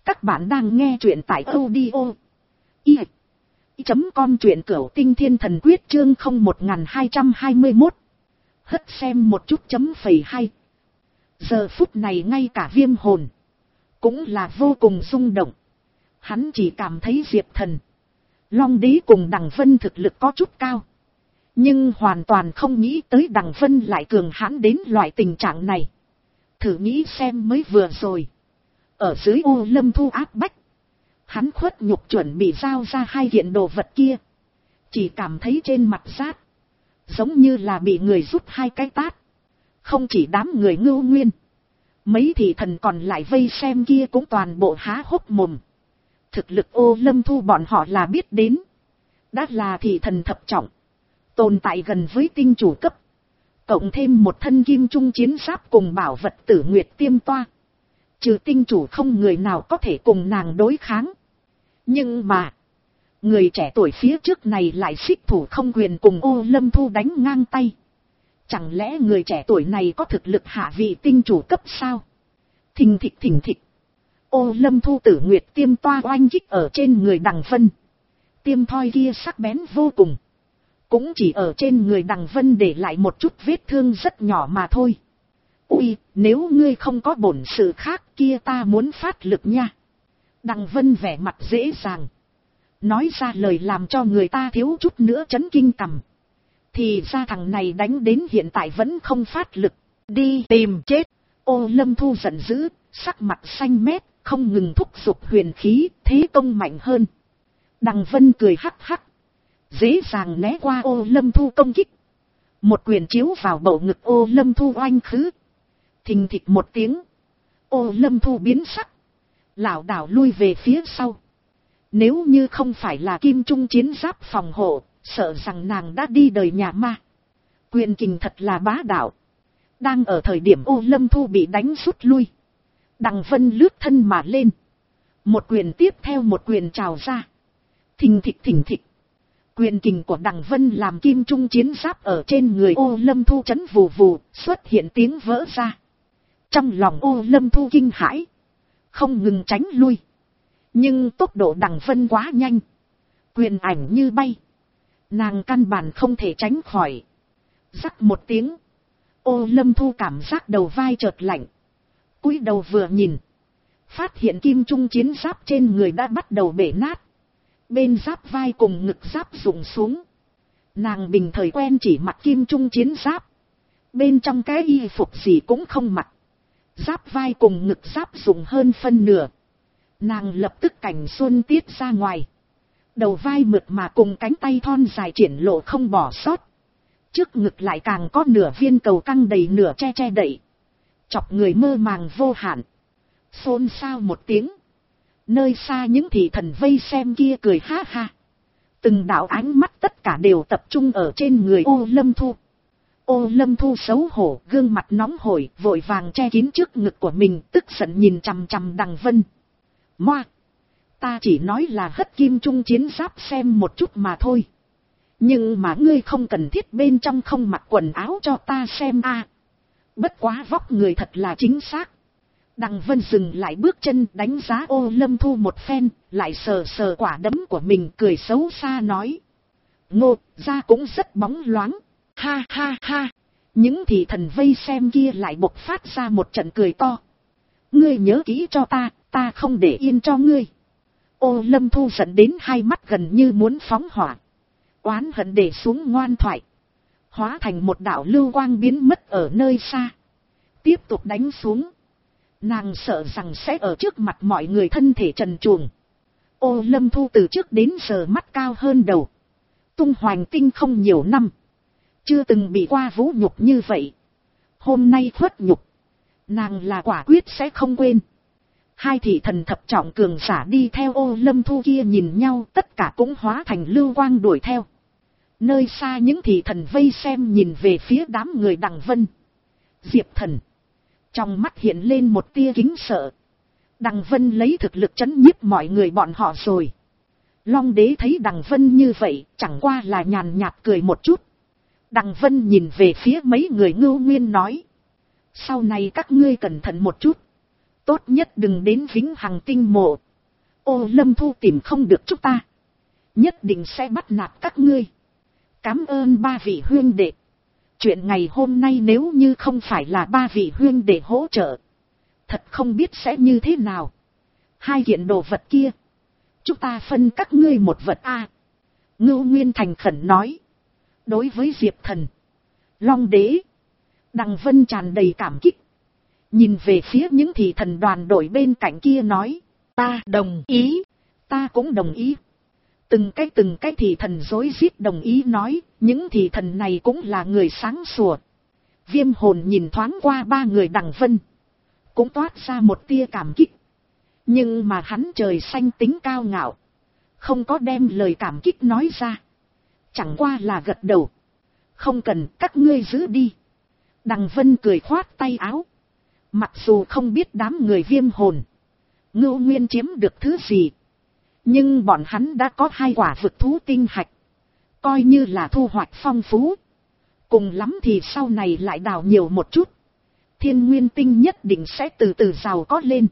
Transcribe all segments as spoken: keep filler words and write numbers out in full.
Các bạn đang nghe truyện tại audio i chấm com, truyện cửu tinh thiên thần quyết chương không một hai hai mốt. Hất xem một chút chấm phẩy hay. Giờ phút này ngay cả Viêm Hồn cũng là vô cùng rung động. Hắn chỉ cảm thấy Diệp Thần, Long Đế cùng Đằng Vân thực lực có chút cao, nhưng hoàn toàn không nghĩ tới Đằng Vân lại cường hãn đến loại tình trạng này. Thử nghĩ xem mới vừa rồi, ở dưới Ô Lâm Thu áp bách, hắn khuất nhục chuẩn bị giao ra hai kiện đồ vật kia, chỉ cảm thấy trên mặt rát, giống như là bị người rút hai cái tát. Không chỉ đám người Ngưu Nguyên, mấy thị thần còn lại vây xem kia cũng toàn bộ há hốc mồm. Thực lực Ô Lâm Thu bọn họ là biết đến, đã là thị thần thập trọng, tồn tại gần với tinh chủ cấp, cộng thêm một thân kim trung chiến giáp cùng bảo vật Tử Nguyệt Tiêm Toa, trừ tinh chủ không người nào có thể cùng nàng đối kháng. Nhưng mà, người trẻ tuổi phía trước này lại xích thủ không quyền cùng Ô Lâm Thu đánh ngang tay. Chẳng lẽ người trẻ tuổi này có thực lực hạ vị tinh chủ cấp sao? Thình thịch thình thịch. Ô Lâm Thu Tử Nguyệt Tiêm Toa oanh kích ở trên người Đằng Vân. Tiêm thoi kia sắc bén vô cùng, cũng chỉ ở trên người Đằng Vân để lại một chút vết thương rất nhỏ mà thôi. Ui, nếu ngươi không có bổn sự khác kia ta muốn phát lực nha. Đằng Vân vẻ mặt dễ dàng, nói ra lời làm cho người ta thiếu chút nữa chấn kinh cằm. Thì ra thằng này đánh đến hiện tại vẫn không phát lực, đi tìm chết. Ô Lâm Thu giận dữ, sắc mặt xanh mét, không ngừng thúc giục huyền khí, thế công mạnh hơn. Đằng Vân cười hắc hắc, dễ dàng né qua Ô Lâm Thu công kích. Một quyền chiếu vào bầu ngực Ô Lâm Thu oanh khứ. Thình thịch một tiếng, Ô Lâm Thu biến sắc, lảo đảo lui về phía sau. Nếu như không phải là kim trung chiến giáp phòng hộ, sợ rằng nàng đã đi đời nhà ma. Quyền kình thật là bá đạo. Đang ở thời điểm Ô Lâm Thu bị đánh rút lui, Đằng Vân lướt thân mà lên, một quyền tiếp theo một quyền trào ra. Thình thịch thình thịch. Quyền kình của Đằng Vân làm kim trung chiến giáp ở trên người Ô Lâm Thu chấn vù vù, xuất hiện tiếng vỡ ra. Trong lòng Ô Lâm Thu kinh hãi, không ngừng tránh lui. Nhưng tốc độ Đằng Vân quá nhanh, quyền ảnh như bay, nàng căn bản không thể tránh khỏi. Rắc một tiếng, Ô Lâm Thu cảm giác đầu vai chợt lạnh, cúi đầu vừa nhìn, phát hiện kim trung chiến giáp trên người đã bắt đầu bể nát, bên giáp vai cùng ngực giáp rụng xuống. Nàng bình thời quen chỉ mặc kim trung chiến giáp, bên trong cái y phục gì cũng không mặc, giáp vai cùng ngực giáp rụng hơn phân nửa. Nàng lập tức cảnh xuân tiết ra ngoài, đầu vai mượt mà cùng cánh tay thon dài triển lộ không bỏ sót, trước ngực lại càng có nửa viên cầu căng đầy nửa che che đậy, chọc người mơ màng vô hạn. Xôn xao một tiếng, nơi xa những thị thần vây xem kia cười ha ha, từng đạo ánh mắt tất cả đều tập trung ở trên người Ô Lâm Thu. Ô Lâm Thu xấu hổ, gương mặt nóng hổi, vội vàng che kín trước ngực của mình, tức giận nhìn chằm chằm Đằng Vân. Moa, ta chỉ nói là hất kim trung chiến giáp xem một chút mà thôi, nhưng mà ngươi không cần thiết bên trong không mặc quần áo cho ta xem a. À, bất quá vóc người thật là chính xác. Đằng Vân dừng lại bước chân, đánh giá Ô Lâm Thu một phen, lại sờ sờ quả đấm của mình, cười xấu xa nói: Ngô, da cũng rất bóng loáng. Ha ha ha. Những thị thần vây xem kia lại bộc phát ra một trận cười to. Ngươi nhớ kỹ cho ta, ta không để yên cho ngươi. Ô Lâm Thu giận đến hai mắt gần như muốn phóng hỏa, oán hận để xuống ngoan thoại, hóa thành một đạo lưu quang biến mất ở nơi xa. Tiếp tục đánh xuống, nàng sợ rằng sẽ ở trước mặt mọi người thân thể trần truồng. Ô Lâm Thu từ trước đến giờ mắt cao hơn đầu, tung hoành tinh không nhiều năm, chưa từng bị qua vũ nhục như vậy. Hôm nay khuất nhục, nàng là quả quyết sẽ không quên. Hai thị thần thập trọng cường giả đi theo Ô Lâm Thu kia nhìn nhau, tất cả cũng hóa thành lưu quang đuổi theo. Nơi xa những thị thần vây xem nhìn về phía đám người Đằng Vân. Diệp Thần trong mắt hiện lên một tia kính sợ. Đằng Vân lấy thực lực trấn nhiếp mọi người bọn họ rồi. Long Đế thấy Đằng Vân như vậy, chẳng qua là nhàn nhạt cười một chút. Đằng Vân nhìn về phía mấy người Ngưu Nguyên nói: sau này các ngươi cẩn thận một chút, Tốt nhất đừng đến Vĩnh Hằng tinh mộ. Ô Lâm Thu tìm không được chúng ta, nhất định sẽ bắt nạt các ngươi. Cám ơn ba vị huynh đệ. Chuyện ngày hôm nay nếu như không phải là ba vị huynh đệ hỗ trợ, thật không biết sẽ như thế nào. Hai kiện đồ vật kia, chúng ta phân các ngươi một vật a. À. Ngưu Nguyên thành khẩn nói. Đối với Diệp Thần, Long Đế, Đằng Vân tràn đầy cảm kích. Nhìn về phía những thị thần đoàn đội bên cạnh kia nói. Ta đồng ý, ta cũng đồng ý. Từng cái từng cái thị thần rối rít đồng ý nói. Những thị thần này cũng là người sáng sủa. Viêm hồn nhìn thoáng qua ba người Đằng Vân, cũng toát ra một tia cảm kích. Nhưng mà hắn trời xanh tính cao ngạo, không có đem lời cảm kích nói ra. Chẳng qua là gật đầu. Không cần, các ngươi giữ đi. Đằng Vân cười khoát tay áo. Mặc dù không biết đám người Viêm hồn, Ngưu Nguyên chiếm được thứ gì, nhưng bọn hắn đã có hai quả vực thú tinh hạch, coi như là thu hoạch phong phú. Cùng lắm thì sau này lại đào nhiều một chút, Thiên Nguyên tinh nhất định sẽ từ từ giàu có lên.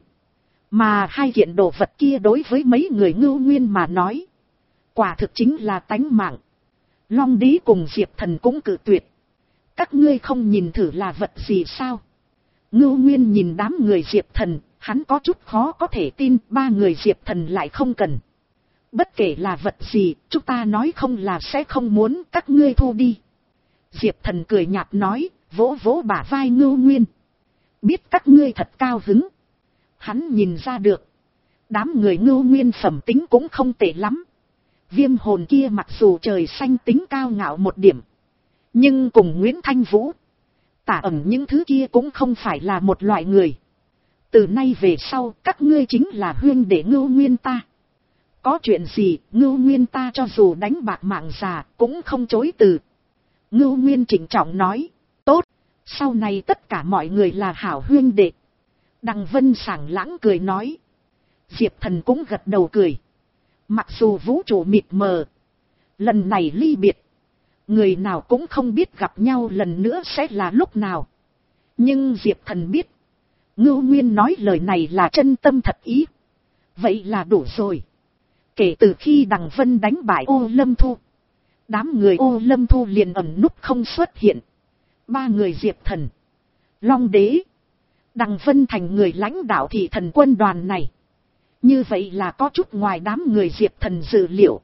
Mà hai kiện đồ vật kia đối với mấy người Ngưu Nguyên mà nói, quả thực chính là tánh mạng. Long Đế cùng Diệp Thần cũng cự tuyệt. Các ngươi không nhìn thử là vật gì sao? Ngưu Nguyên nhìn đám người Diệp Thần, hắn có chút khó có thể tin ba người Diệp Thần lại không cần. Bất kể là vật gì, chúng ta nói không là sẽ không muốn, các ngươi thu đi. Diệp Thần cười nhạt nói, vỗ vỗ bả vai Ngưu Nguyên. Biết các ngươi thật cao hứng. Hắn nhìn ra được, đám người Ngưu Nguyên phẩm tính cũng không tệ lắm. Viêm hồn kia mặc dù trời xanh tính cao ngạo một điểm, nhưng cùng Nguyễn Thanh Vũ, Tả Ẩn những thứ kia cũng không phải là một loại người. Từ nay về sau các ngươi chính là huynh đệ Ngưu Nguyên ta. Có chuyện gì Ngưu Nguyên ta cho dù đánh bạc mạng già cũng không chối từ. Ngưu Nguyên trịnh trọng nói. Tốt, sau này tất cả mọi người là hảo huynh đệ. Đằng Vân sảng lãng cười nói. Diệp Thần cũng gật đầu cười. Mặc dù vũ trụ mịt mờ, lần này ly biệt, người nào cũng không biết gặp nhau lần nữa sẽ là lúc nào. Nhưng Diệp Thần biết, Ngưu Nguyên nói lời này là chân tâm thật ý. Vậy là đủ rồi. Kể từ khi Đằng Vân đánh bại Ô Lâm Thu, đám người Ô Lâm Thu liền ẩn núp không xuất hiện. Ba người Diệp Thần, Long Đế, Đằng Vân thành người lãnh đạo thị thần quân đoàn này. Như vậy là có chút ngoài đám người Diệp Thần dự liệu.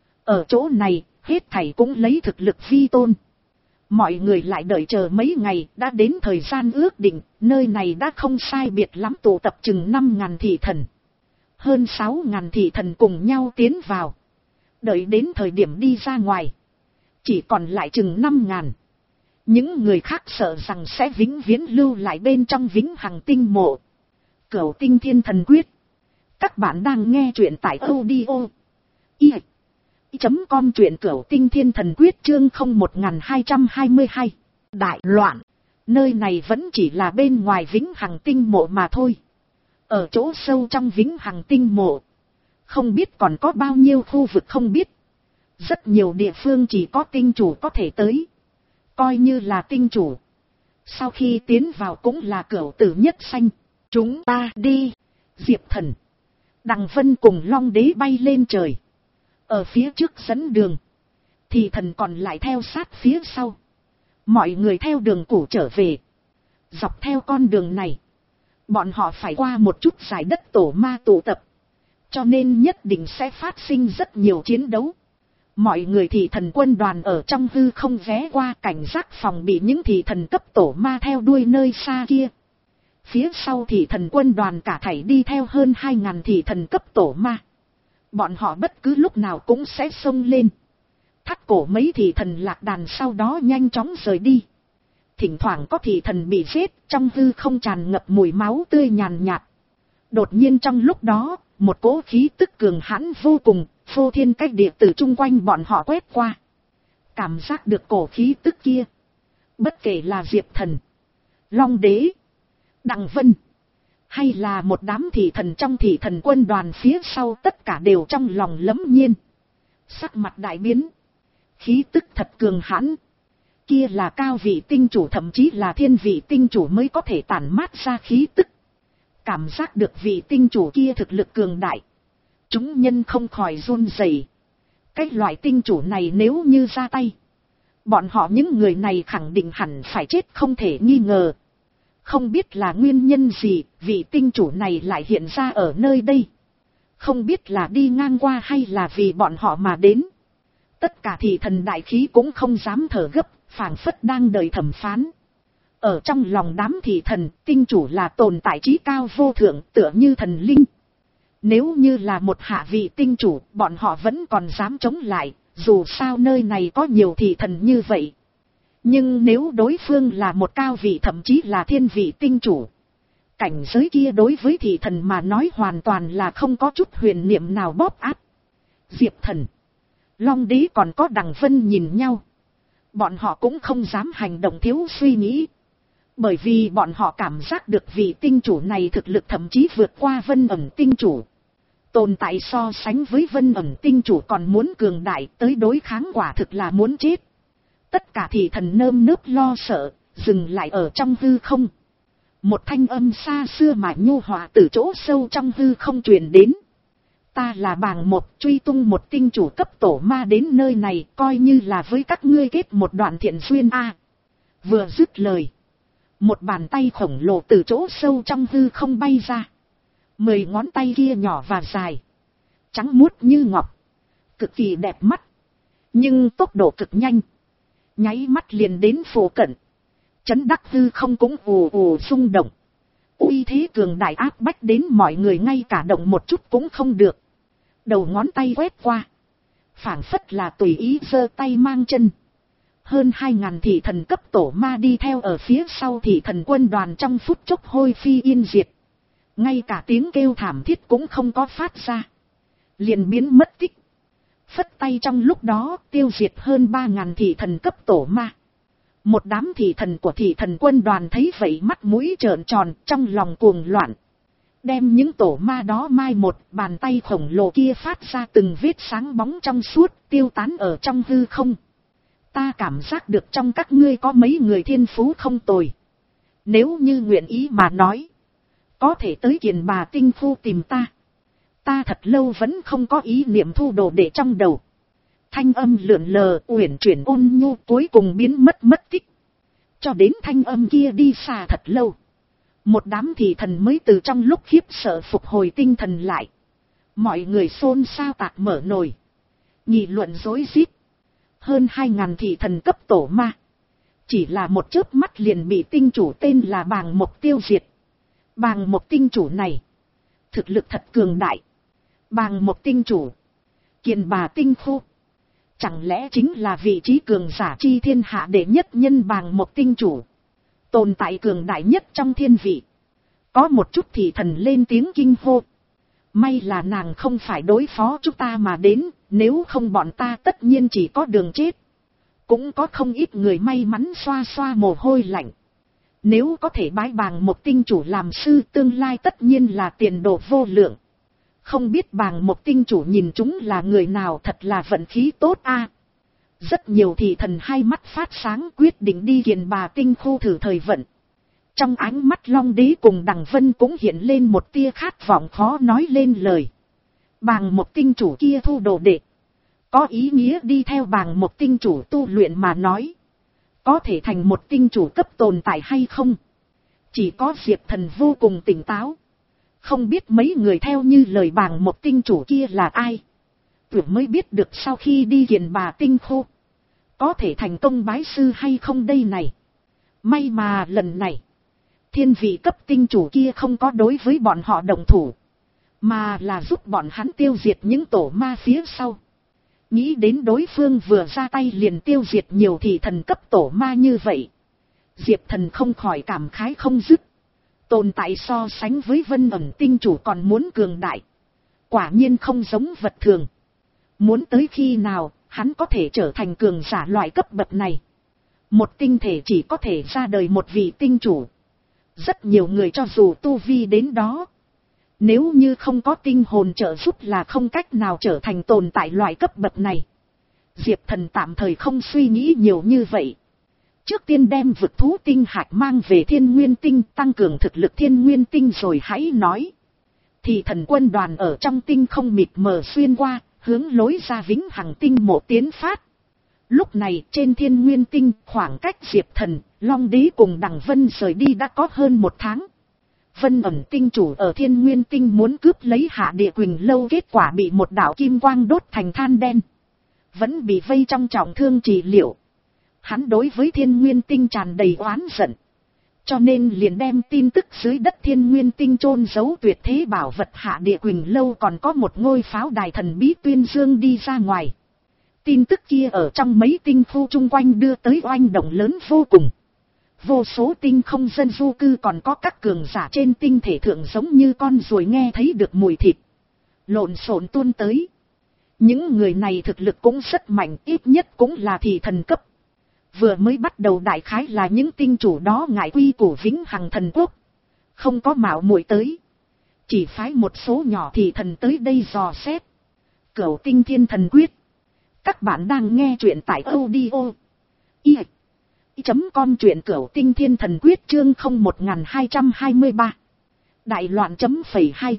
Ở chỗ này, hết thảy cũng lấy thực lực vi tôn. Mọi người lại đợi chờ mấy ngày, đã đến thời gian ước định, nơi này đã không sai biệt lắm tụ tập chừng năm ngàn thị thần. Hơn sáu ngàn thị thần cùng nhau tiến vào. Đợi đến thời điểm đi ra ngoài, chỉ còn lại chừng năm ngàn. Những người khác sợ rằng sẽ vĩnh viễn lưu lại bên trong Vĩnh Hằng tinh mộ. Cửu Tinh Thiên Thần Quyết. Các bạn đang nghe truyện tại audio i chấm com truyện Cửu Tinh Thiên Thần Quyết chương không một hai hai hai. Đại loạn. Nơi này vẫn chỉ là bên ngoài Vĩnh Hằng tinh mộ mà thôi. Ở chỗ sâu trong Vĩnh Hằng tinh mộ, không biết còn có bao nhiêu khu vực không biết. Rất nhiều địa phương chỉ có tinh chủ có thể tới. Coi như là tinh chủ, sau khi tiến vào cũng là cửu tử nhất sanh. Chúng ta đi. Diệp Thần, Đằng Vân cùng Long Đế bay lên trời. Ở phía trước dẫn đường, thì thần còn lại theo sát phía sau. Mọi người theo đường cũ trở về. Dọc theo con đường này, bọn họ phải qua một chút giải đất tổ ma tụ tập, cho nên nhất định sẽ phát sinh rất nhiều chiến đấu. Mọi người thị thần quân đoàn ở trong hư không ghé qua, cảnh giác phòng bị những thị thần cấp tổ ma theo đuôi nơi xa kia. Phía sau thị thần quân đoàn cả thảy đi theo hơn hai ngàn thị thần cấp tổ ma. Bọn họ bất cứ lúc nào cũng sẽ xông lên, thắt cổ mấy thị thần lạc đàn, sau đó nhanh chóng rời đi. Thỉnh thoảng có thị thần bị giết, trong hư không tràn ngập mùi máu tươi nhàn nhạt. Đột nhiên trong lúc đó, một cỗ khí tức cường hãn vô cùng, phô thiên cách địa từ chung quanh bọn họ quét qua. Cảm giác được cổ khí tức kia, bất kể là Diệp Thần, Long Đế, Đằng Vân, hay là một đám thị thần trong thị thần quân đoàn phía sau, tất cả đều trong lòng lấm nhiên, sắc mặt đại biến. Khí tức thật cường hãn. Kia là cao vị tinh chủ, thậm chí là thiên vị tinh chủ mới có thể tản mát ra khí tức. Cảm giác được vị tinh chủ kia thực lực cường đại. Chúng nhân không khỏi run rẩy. Cái loại tinh chủ này nếu như ra tay, bọn họ những người này khẳng định hẳn phải chết không thể nghi ngờ. Không biết là nguyên nhân gì, vị tinh chủ này lại hiện ra ở nơi đây. Không biết là đi ngang qua hay là vì bọn họ mà đến. Tất cả thị thần đại khí cũng không dám thở gấp, phảng phất đang đợi thẩm phán. Ở trong lòng đám thị thần, tinh chủ là tồn tại trí cao vô thượng, tựa như thần linh. Nếu như là một hạ vị tinh chủ, bọn họ vẫn còn dám chống lại, dù sao nơi này có nhiều thị thần như vậy. Nhưng nếu đối phương là một cao vị thậm chí là thiên vị tinh chủ, cảnh giới kia đối với thị thần mà nói hoàn toàn là không có chút huyền niệm nào bóp áp. Diệp Thần, Long Đế còn có Đằng Vân nhìn nhau. Bọn họ cũng không dám hành động thiếu suy nghĩ. Bởi vì bọn họ cảm giác được vị tinh chủ này thực lực thậm chí vượt qua Vân Ẩn tinh chủ. Tồn tại so sánh với Vân Ẩn tinh chủ còn muốn cường đại, tới đối kháng quả thực là muốn chết. Tất cả thị thần nơm nớp lo sợ, dừng lại ở trong hư không. Một thanh âm xa xưa mà nhu hòa từ chỗ sâu trong hư không truyền đến. Ta là Bàng Một, truy tung một tinh chủ cấp tổ ma đến nơi này, coi như là với các ngươi kết một đoạn thiện duyên a. Vừa dứt lời, một bàn tay khổng lồ từ chỗ sâu trong hư không bay ra. Mười ngón tay kia nhỏ và dài, trắng muốt như ngọc, cực kỳ đẹp mắt, nhưng tốc độ cực nhanh, nháy mắt liền đến phổ cận. Chấn đắc hư không cũng ù ù rung động. Uy thế cường đại áp bách đến mọi người ngay cả động một chút cũng không được. Đầu ngón tay quét qua, phảng phất là tùy ý giơ tay mang chân. Hơn hai ngàn thị thần cấp tổ ma đi theo ở phía sau thị thần quân đoàn trong phút chốc hôi phi yên diệt. Ngay cả tiếng kêu thảm thiết cũng không có phát ra, liền biến mất tích. Phất tay trong lúc đó tiêu diệt hơn ba ngàn thị thần cấp tổ ma. Một đám thị thần của thị thần quân đoàn thấy vậy mắt mũi trợn tròn, trong lòng cuồng loạn. Đem những tổ ma đó mai một, bàn tay khổng lồ kia phát ra từng vết sáng bóng trong suốt, tiêu tán ở trong hư không. Ta cảm giác được trong các ngươi có mấy người thiên phú không tồi. Nếu như nguyện ý mà nói, có thể tới Kiền Bà Tinh Khu tìm ta. Ta thật lâu vẫn không có ý niệm thu đồ để trong đầu. Thanh âm lượn lờ, uyển chuyển ôn nhu cuối cùng biến mất mất tích. Cho đến thanh âm kia đi xa thật lâu, một đám thị thần mới từ trong lúc khiếp sợ phục hồi tinh thần lại. Mọi người xôn xao tạc mở nồi, nghị luận rối rít. Hơn hai ngàn thị thần cấp tổ ma, chỉ là một chớp mắt liền bị tinh chủ tên là Bàng Một tiêu diệt. Bàng Một tinh chủ này, thực lực thật cường đại. Bàng Một tinh chủ, Kiền Bà Tinh Khu, chẳng lẽ chính là vị trí cường giả chi thiên hạ đệ nhất nhân Bàng Một tinh chủ, tồn tại cường đại nhất trong thiên vị. Có một chút thị thần lên tiếng kinh hô. May là nàng không phải đối phó chúng ta mà đến, nếu không bọn ta tất nhiên chỉ có đường chết. Cũng có không ít người may mắn xoa xoa mồ hôi lạnh. Nếu có thể bái Bàng Một tinh chủ làm sư, tương lai tất nhiên là tiền đồ vô lượng. Không biết Bàng Một tinh chủ nhìn chúng là người nào, thật là vận khí tốt a. Rất nhiều thị thần hai mắt phát sáng quyết định đi Kiền Bà Tinh Khu thử thời vận. Trong ánh mắt Long Đế cùng Đằng Vân cũng hiện lên một tia khát vọng khó nói lên lời. Bàng Một tinh chủ kia thu đồ đệ, có ý nghĩa đi theo Bàng Một tinh chủ tu luyện mà nói, có thể thành một tinh chủ cấp tồn tại hay không? Chỉ có Diệp Thần vô cùng tỉnh táo. Không biết mấy người theo như lời Bàng Một tinh chủ kia là ai. Tưởng mới biết được sau khi đi Kiền Bà Tinh Khu, có thể thành công bái sư hay không đây này. May mà lần này, thiên vị cấp tinh chủ kia không có đối với bọn họ đồng thủ, mà là giúp bọn hắn tiêu diệt những tổ ma phía sau. Nghĩ đến đối phương vừa ra tay liền tiêu diệt nhiều thị thần cấp tổ ma như vậy, Diệp Thần không khỏi cảm khái không dứt. Tồn tại so sánh với Vân Ẩn tinh chủ còn muốn cường đại, quả nhiên không giống vật thường. Muốn tới khi nào hắn có thể trở thành cường giả loại cấp bậc này. Một tinh thể chỉ có thể ra đời một vị tinh chủ. Rất nhiều người cho dù tu vi đến đó, nếu như không có tinh hồn trợ giúp là không cách nào trở thành tồn tại loại cấp bậc này. Diệp Thần tạm thời không suy nghĩ nhiều như vậy. trước tiên đem vực thú tinh hạch mang về thiên nguyên tinh, tăng cường thực lực thiên nguyên tinh rồi hãy nói. Thì thần quân đoàn ở trong tinh không mịt mờ xuyên qua, hướng lối ra vĩnh hằng tinh mộ tiến phát. Lúc này trên thiên nguyên tinh, khoảng cách Diệp Thần, Long Đế cùng Đằng Vân rời đi đã có hơn một tháng. Vân ẩn tinh chủ ở thiên nguyên tinh muốn cướp lấy Hạ Địa Quỳnh Lâu, kết quả bị một đạo kim quang đốt thành than đen. Vẫn bị vây trong trọng thương trị liệu. Hắn đối với thiên nguyên tinh tràn đầy oán giận. Cho nên liền đem tin tức dưới đất thiên nguyên tinh chôn giấu tuyệt thế bảo vật Hạ Địa Quỳnh Lâu còn có một ngôi pháo đài thần bí tuyên dương đi ra ngoài. Tin tức kia ở trong mấy tinh khu chung quanh đưa tới oanh động lớn vô cùng. Vô số tinh không dân du cư còn có các cường giả trên tinh thể thượng giống như con ruồi nghe thấy được mùi thịt. Lộn xộn tuôn tới. Những người này thực lực cũng rất mạnh, ít nhất cũng là thị thần cấp. Vừa mới bắt đầu đại khái là những tinh chủ đó ngại quy củ vĩnh hằng thần quốc. Không có mạo muội tới. Chỉ phái một số nhỏ thị thần tới đây dò xét. Cửu tinh thiên thần quyết. Các bạn đang nghe truyện tại audio. I. Chấm com truyện cửu tinh thiên thần quyết chương không một hai hai ba. Đại loạn chấm phẩy hai.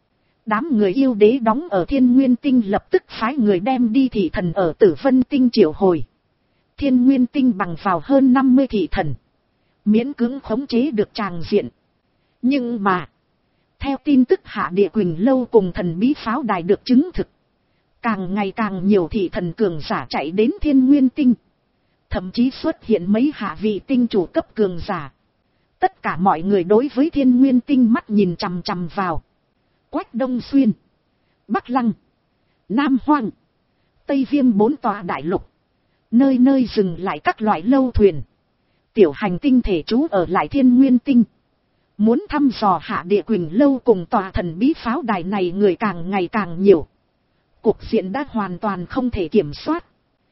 Đám người yêu đế đóng ở thiên nguyên tinh lập tức phái người đem đi thị thần ở tử vân tinh triệu hồi. Thiên nguyên tinh bằng vào hơn năm mươi thị thần. Miễn cưỡng khống chế được tràng diện. Nhưng mà. Theo tin tức Hạ Địa Quỳnh Lâu cùng thần bí pháo đài được chứng thực. Càng ngày càng nhiều thị thần cường giả chạy đến thiên nguyên tinh. Thậm chí xuất hiện mấy hạ vị tinh chủ cấp cường giả. Tất cả mọi người đối với thiên nguyên tinh mắt nhìn chằm chằm vào. Quách Đông Xuyên, Bắc Lăng, Nam Hoang, Tây Viêm bốn tòa đại lục. Nơi nơi dừng lại các loại lâu thuyền. Tiểu hành tinh thể trú ở lại thiên nguyên tinh. Muốn thăm dò Hạ Địa Quỳnh Lâu cùng tòa thần bí pháo đài này người càng ngày càng nhiều. Cuộc diện đã hoàn toàn không thể kiểm soát.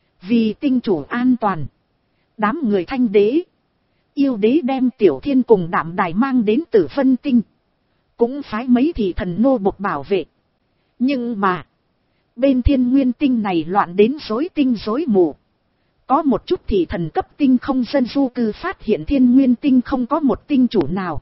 Vì tinh chủ an toàn. Đám người Thanh Đế, Yêu Đế đem Tiểu Thiên cùng Đạm Đài mang đến Tử Vân Tinh. Cũng phái mấy thị thần nô bộc bảo vệ. Nhưng mà. Bên thiên nguyên tinh này loạn đến rối tinh rối mù. Có một chút thị thần cấp tinh không dân du cư phát hiện thiên nguyên tinh không có một tinh chủ nào.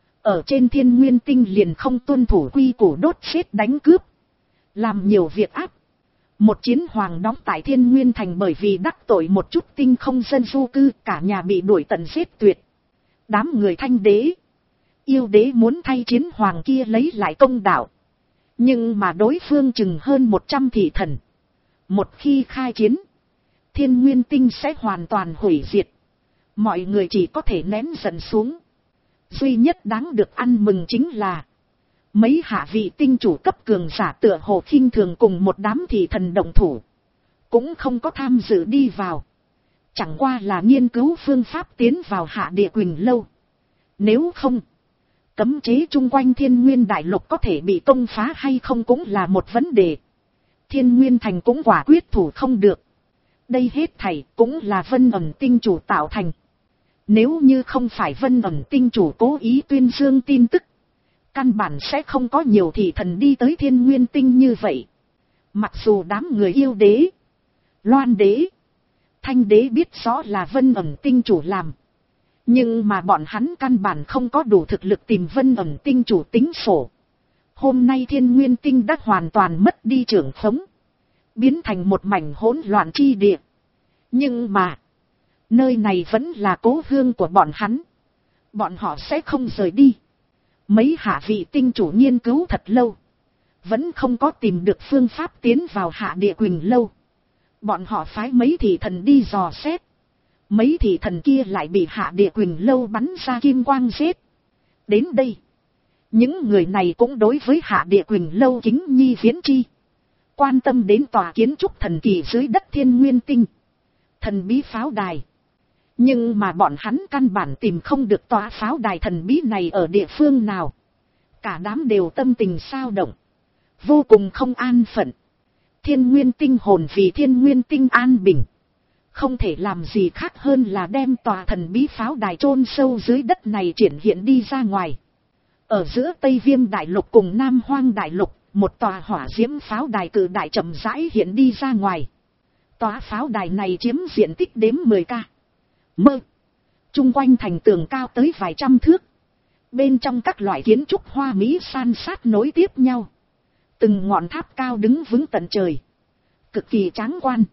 Ở trên thiên nguyên tinh liền không tuân thủ quy củ đốt xếp đánh cướp. Làm nhiều việc áp. Một chiến hoàng đóng tại thiên nguyên thành bởi vì đắc tội một chút tinh không dân du cư, cả nhà bị đuổi tận giết tuyệt. Đám người Thanh Đế, Yêu Đế muốn thay chiến hoàng kia lấy lại công đạo. Nhưng mà đối phương chừng hơn một trăm thị thần. Một khi khai chiến, thiên nguyên tinh sẽ hoàn toàn hủy diệt. Mọi người chỉ có thể nén giận xuống. Duy nhất đáng được ăn mừng chính là mấy hạ vị tinh chủ cấp cường giả tựa hồ khinh thường cùng một đám thị thần động thủ. Cũng không có tham dự đi vào. Chẳng qua là nghiên cứu phương pháp tiến vào Hạ Địa Quỳnh Lâu. Nếu không, cấm chế chung quanh thiên nguyên đại lục có thể bị công phá hay không cũng là một vấn đề. Thiên nguyên thành cũng quả quyết thủ không được. Đây hết thảy cũng là Vân ẩn tinh chủ tạo thành. Nếu như không phải Vân ẩn tinh chủ cố ý tuyên dương tin tức, căn bản sẽ không có nhiều thị thần đi tới thiên nguyên tinh như vậy. Mặc dù đám người Yêu Đế, Loan Đế, Thanh Đế biết rõ là Vân ẩn tinh chủ làm. Nhưng mà bọn hắn căn bản không có đủ thực lực tìm Vân ẩn tinh chủ tính sổ. Hôm nay thiên nguyên tinh đã hoàn toàn mất đi trưởng khống. Biến thành một mảnh hỗn loạn chi địa. Nhưng mà, nơi này vẫn là cố hương của bọn hắn. Bọn họ sẽ không rời đi. Mấy hạ vị tinh chủ nghiên cứu thật lâu. Vẫn không có tìm được phương pháp tiến vào Hạ Địa Quỳnh Lâu. Bọn họ phái mấy thị thần đi dò xét. Mấy thị thần kia lại bị Hạ Địa Quỳnh Lâu bắn ra kim quang giết. Đến đây, những người này cũng đối với Hạ Địa Quỳnh Lâu kính nhi viễn chi. Quan tâm đến tòa kiến trúc thần kỳ dưới đất thiên nguyên tinh. Thần bí pháo đài. Nhưng mà bọn hắn căn bản tìm không được tòa pháo đài thần bí này ở địa phương nào. Cả đám đều tâm tình sao động. Vô cùng không an phận. Thiên nguyên tinh hồn vì thiên nguyên tinh an bình. Không thể làm gì khác hơn là đem tòa thần bí pháo đài chôn sâu dưới đất này triển hiện đi ra ngoài. Ở giữa Tây Viêm đại lục cùng Nam Hoang đại lục, một tòa hỏa diễm pháo đài cự đại chậm rãi hiện đi ra ngoài. Tòa pháo đài này chiếm diện tích đếm mười ki lô mét. Chung quanh thành tường cao tới vài trăm thước. Bên trong các loại kiến trúc hoa mỹ san sát nối tiếp nhau. Từng ngọn tháp cao đứng vững tận trời. Cực kỳ tráng quan.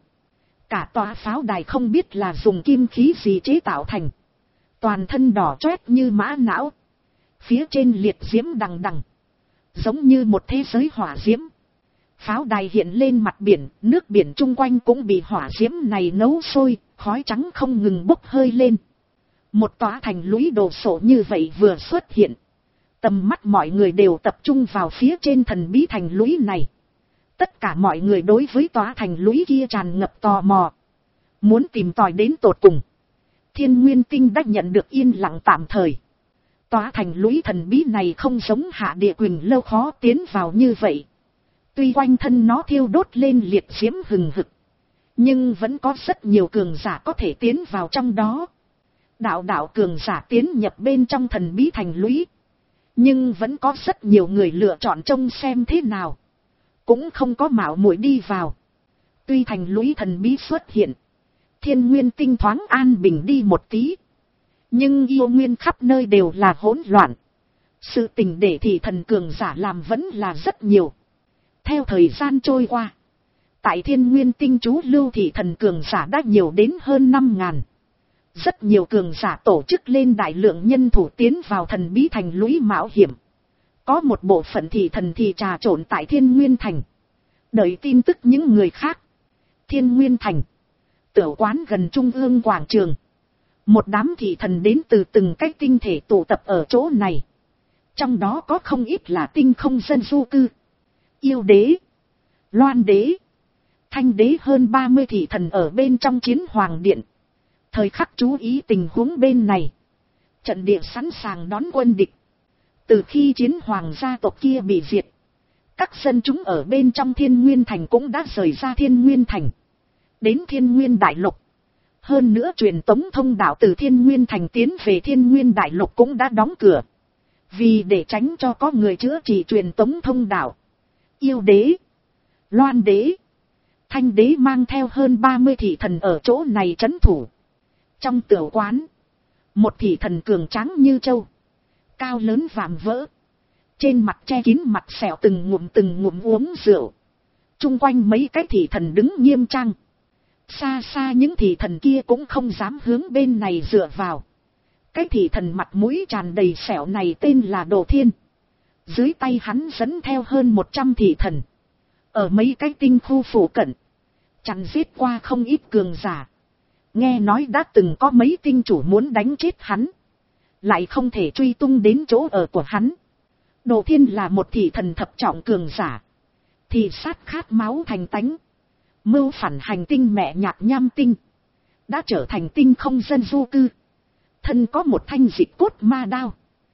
Cả tòa pháo đài không biết là dùng kim khí gì chế tạo thành. Toàn thân đỏ chót như mã não. Phía trên liệt diễm đằng đằng. Giống như một thế giới hỏa diễm. Pháo đài hiện lên mặt biển, nước biển chung quanh cũng bị hỏa diễm này nấu sôi, khói trắng không ngừng bốc hơi lên. Một tòa thành lũy đồ sộ như vậy vừa xuất hiện. Tầm mắt mọi người đều tập trung vào phía trên thần bí thành lũy này. Tất cả mọi người đối với tòa thành lũy kia tràn ngập tò mò. Muốn tìm tòi đến tột cùng. Thiên Nguyên Tinh đã nhận được yên lặng tạm thời. Tòa thành lũy thần bí này không giống Hạ Địa Quỳnh Lâu khó tiến vào như vậy. Tuy quanh thân nó thiêu đốt lên liệt diễm hừng hực. Nhưng vẫn có rất nhiều cường giả có thể tiến vào trong đó. Đạo đạo cường giả tiến nhập bên trong thần bí thành lũy. Nhưng vẫn có rất nhiều người lựa chọn trông xem thế nào. Cũng không có mạo muội đi vào. Tuy thành lũy thần bí xuất hiện. Thiên Nguyên Tinh thoáng an bình đi một tí. Nhưng yêu nguyên khắp nơi đều là hỗn loạn. Sự tình để thì thần cường giả làm vẫn là rất nhiều. Theo thời gian trôi qua. Tại Thiên Nguyên Tinh trú lưu thì thần cường giả đã nhiều đến hơn năm ngàn. Rất nhiều cường giả tổ chức lên đại lượng nhân thủ tiến vào thần bí thành lũy mạo hiểm. Có một bộ phận thì thần thì trà trộn tại Thiên Nguyên Thành. Đợi tin tức những người khác. Thiên Nguyên Thành. Tiểu quán gần trung ương quảng trường. Một đám thị thần đến từ từng cách tinh thể tụ tập ở chỗ này. Trong đó có không ít là tinh không dân du cư. Yêu đế. Loan đế. Thanh đế hơn ba mươi thị thần ở bên trong chiến hoàng điện. Thời khắc chú ý tình huống bên này. Trận địa sẵn sàng đón quân địch. Từ khi chiến hoàng gia tộc kia bị diệt. Các dân chúng ở bên trong Thiên Nguyên Thành cũng đã rời ra Thiên Nguyên Thành. Đến Thiên Nguyên Đại Lục. Hơn nữa truyền tống thông đạo từ Thiên Nguyên Thành tiến về Thiên Nguyên Đại Lục cũng đã đóng cửa. Vì để tránh cho có người chữa trị truyền tống thông đạo. Yêu đế. Loan đế. Thanh đế mang theo hơn ba mươi thị thần ở chỗ này trấn thủ. Trong tiểu quán. Một thị thần cường tráng như trâu. Cao lớn vạm vỡ. Trên mặt che kín mặt sẹo từng ngụm từng ngụm uống rượu. Trung quanh mấy cái thị thần đứng nghiêm trang. Xa xa những thị thần kia cũng không dám hướng bên này dựa vào. Cái thị thần mặt mũi tràn đầy sẹo này tên là Đồ Thiên. Dưới tay hắn dẫn theo hơn một trăm thị thần. Ở mấy cái tinh khu phủ cận. Chặn giết qua không ít cường giả. Nghe nói đã từng có mấy tinh chủ muốn đánh chết hắn. Lại không thể truy tung đến chỗ ở của hắn. Đồ Thiên là một thị thần thập trọng cường giả. Thì sát khát máu thành tánh. Mưu phản hành tinh mẹ nhạc nham tinh. Đã trở thành tinh không dân du cư. Thân có một thanh dịch cốt ma đao.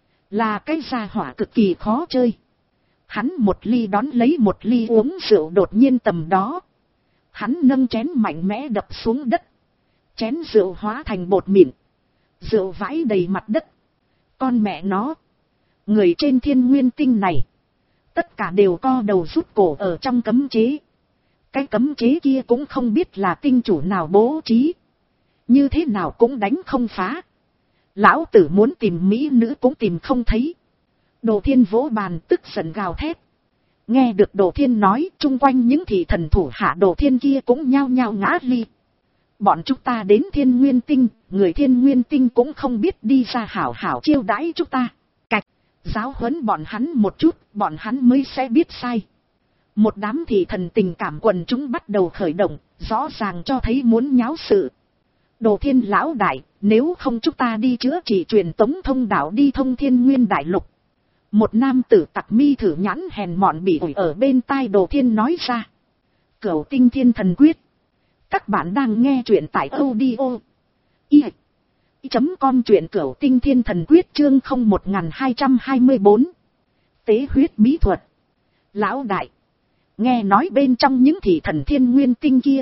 Là cái gia hỏa cực kỳ khó chơi. Hắn một ly đón lấy một ly uống rượu đột nhiên tầm đó. Hắn nâng chén mạnh mẽ đập xuống đất. Chén rượu hóa thành bột mịn. Rượu vãi đầy mặt đất. Con mẹ nó. Người trên Thiên Nguyên Tinh này. Tất cả đều co đầu rút cổ ở trong cấm chế. Cái cấm chế kia cũng không biết là tinh chủ nào bố trí. Như thế nào cũng đánh không phá. Lão tử muốn tìm mỹ nữ cũng tìm không thấy. Đồ Thiên vỗ bàn tức giận gào thét. Nghe được Đồ Thiên nói, chung quanh những thị thần thủ hạ Đồ Thiên kia cũng nhao nhao ngã ly. Bọn chúng ta đến Thiên Nguyên Tinh, người Thiên Nguyên Tinh cũng không biết đi ra hảo hảo chiêu đãi chúng ta. Cạch, giáo huấn bọn hắn một chút, bọn hắn mới sẽ biết sai. Một đám thị thần tình cảm quần chúng bắt đầu khởi động, rõ ràng cho thấy muốn nháo sự. Đồ Thiên lão đại, nếu không chúng ta đi chữa trị truyền tống thông đạo đi thông Thiên Nguyên Đại Lục. Một nam tử tặc mi thử nhãn hèn mọn bỉ ổi ở bên tai Đồ Thiên nói ra. Cửu Tinh Thiên Thần Quyết. Các bạn đang nghe truyện tại audio. I chấm com truyện Cửu Tinh Thiên Thần Quyết chương không một hai hai bốn. Tế huyết bí thuật. Lão đại. Nghe nói bên trong những thị thần Thiên Nguyên Tinh kia.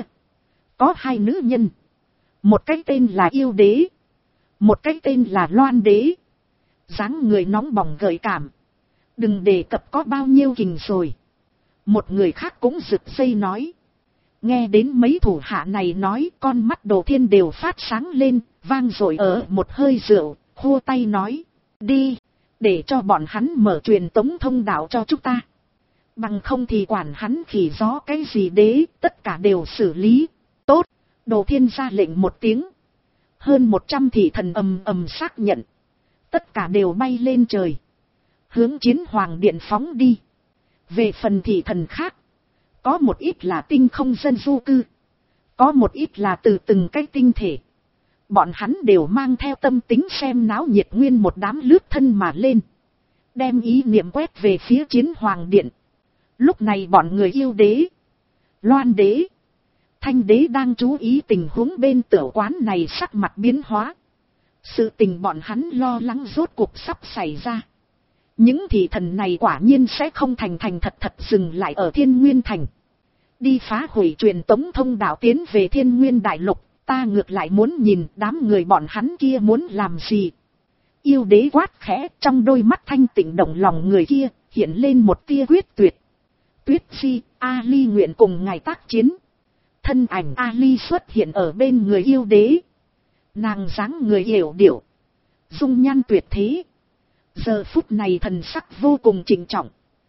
Có hai nữ nhân. Một cái tên là Yêu Đế. Một cái tên là Loan Đế. Dáng người nóng bỏng gợi cảm. Đừng đề cập có bao nhiêu kình rồi. Một người khác cũng rực dây nói. Nghe đến mấy thủ hạ này nói, con mắt Đồ Thiên đều phát sáng lên, vang rồi ở một hơi rượu, khua tay nói, đi, để cho bọn hắn mở truyền tống thông đạo cho chúng ta. Bằng không thì quản hắn khỉ gió cái gì đế, tất cả đều xử lý. Tốt, Đồ Thiên ra lệnh một tiếng. Hơn một trăm thị thần ầm ầm xác nhận. Tất cả đều bay lên trời. Hướng Chiến Hoàng Điện phóng đi. Về phần thị thần khác, có một ít là tinh không dân du cư. Có một ít là từ từng cái tinh thể. Bọn hắn đều mang theo tâm tính xem náo nhiệt, nguyên một đám lướt thân mà lên. Đem ý niệm quét về phía Chiến Hoàng Điện. Lúc này bọn người Yêu Đế, Loan Đế, Thanh Đế đang chú ý tình huống bên tiểu quán này, sắc mặt biến hóa. Sự tình bọn hắn lo lắng rốt cuộc sắp xảy ra. Những thị thần này quả nhiên sẽ không thành thành thật thật dừng lại ở Thiên Nguyên Thành. Đi phá hủy truyền tống thông đạo tiến về Thiên Nguyên Đại Lục, ta ngược lại muốn nhìn đám người bọn hắn kia muốn làm gì. Yêu Đế quát khẽ, trong đôi mắt thanh tịnh động lòng người kia, hiện lên một tia quyết tuyệt. Tuyết Phi, Ali nguyện cùng ngài tác chiến. Thân ảnh Ali xuất hiện ở bên người Yêu Đế. Nàng dáng người yểu điệu, dung nhan tuyệt thế. Giờ phút này thần sắc vô cùng trịnh trọng,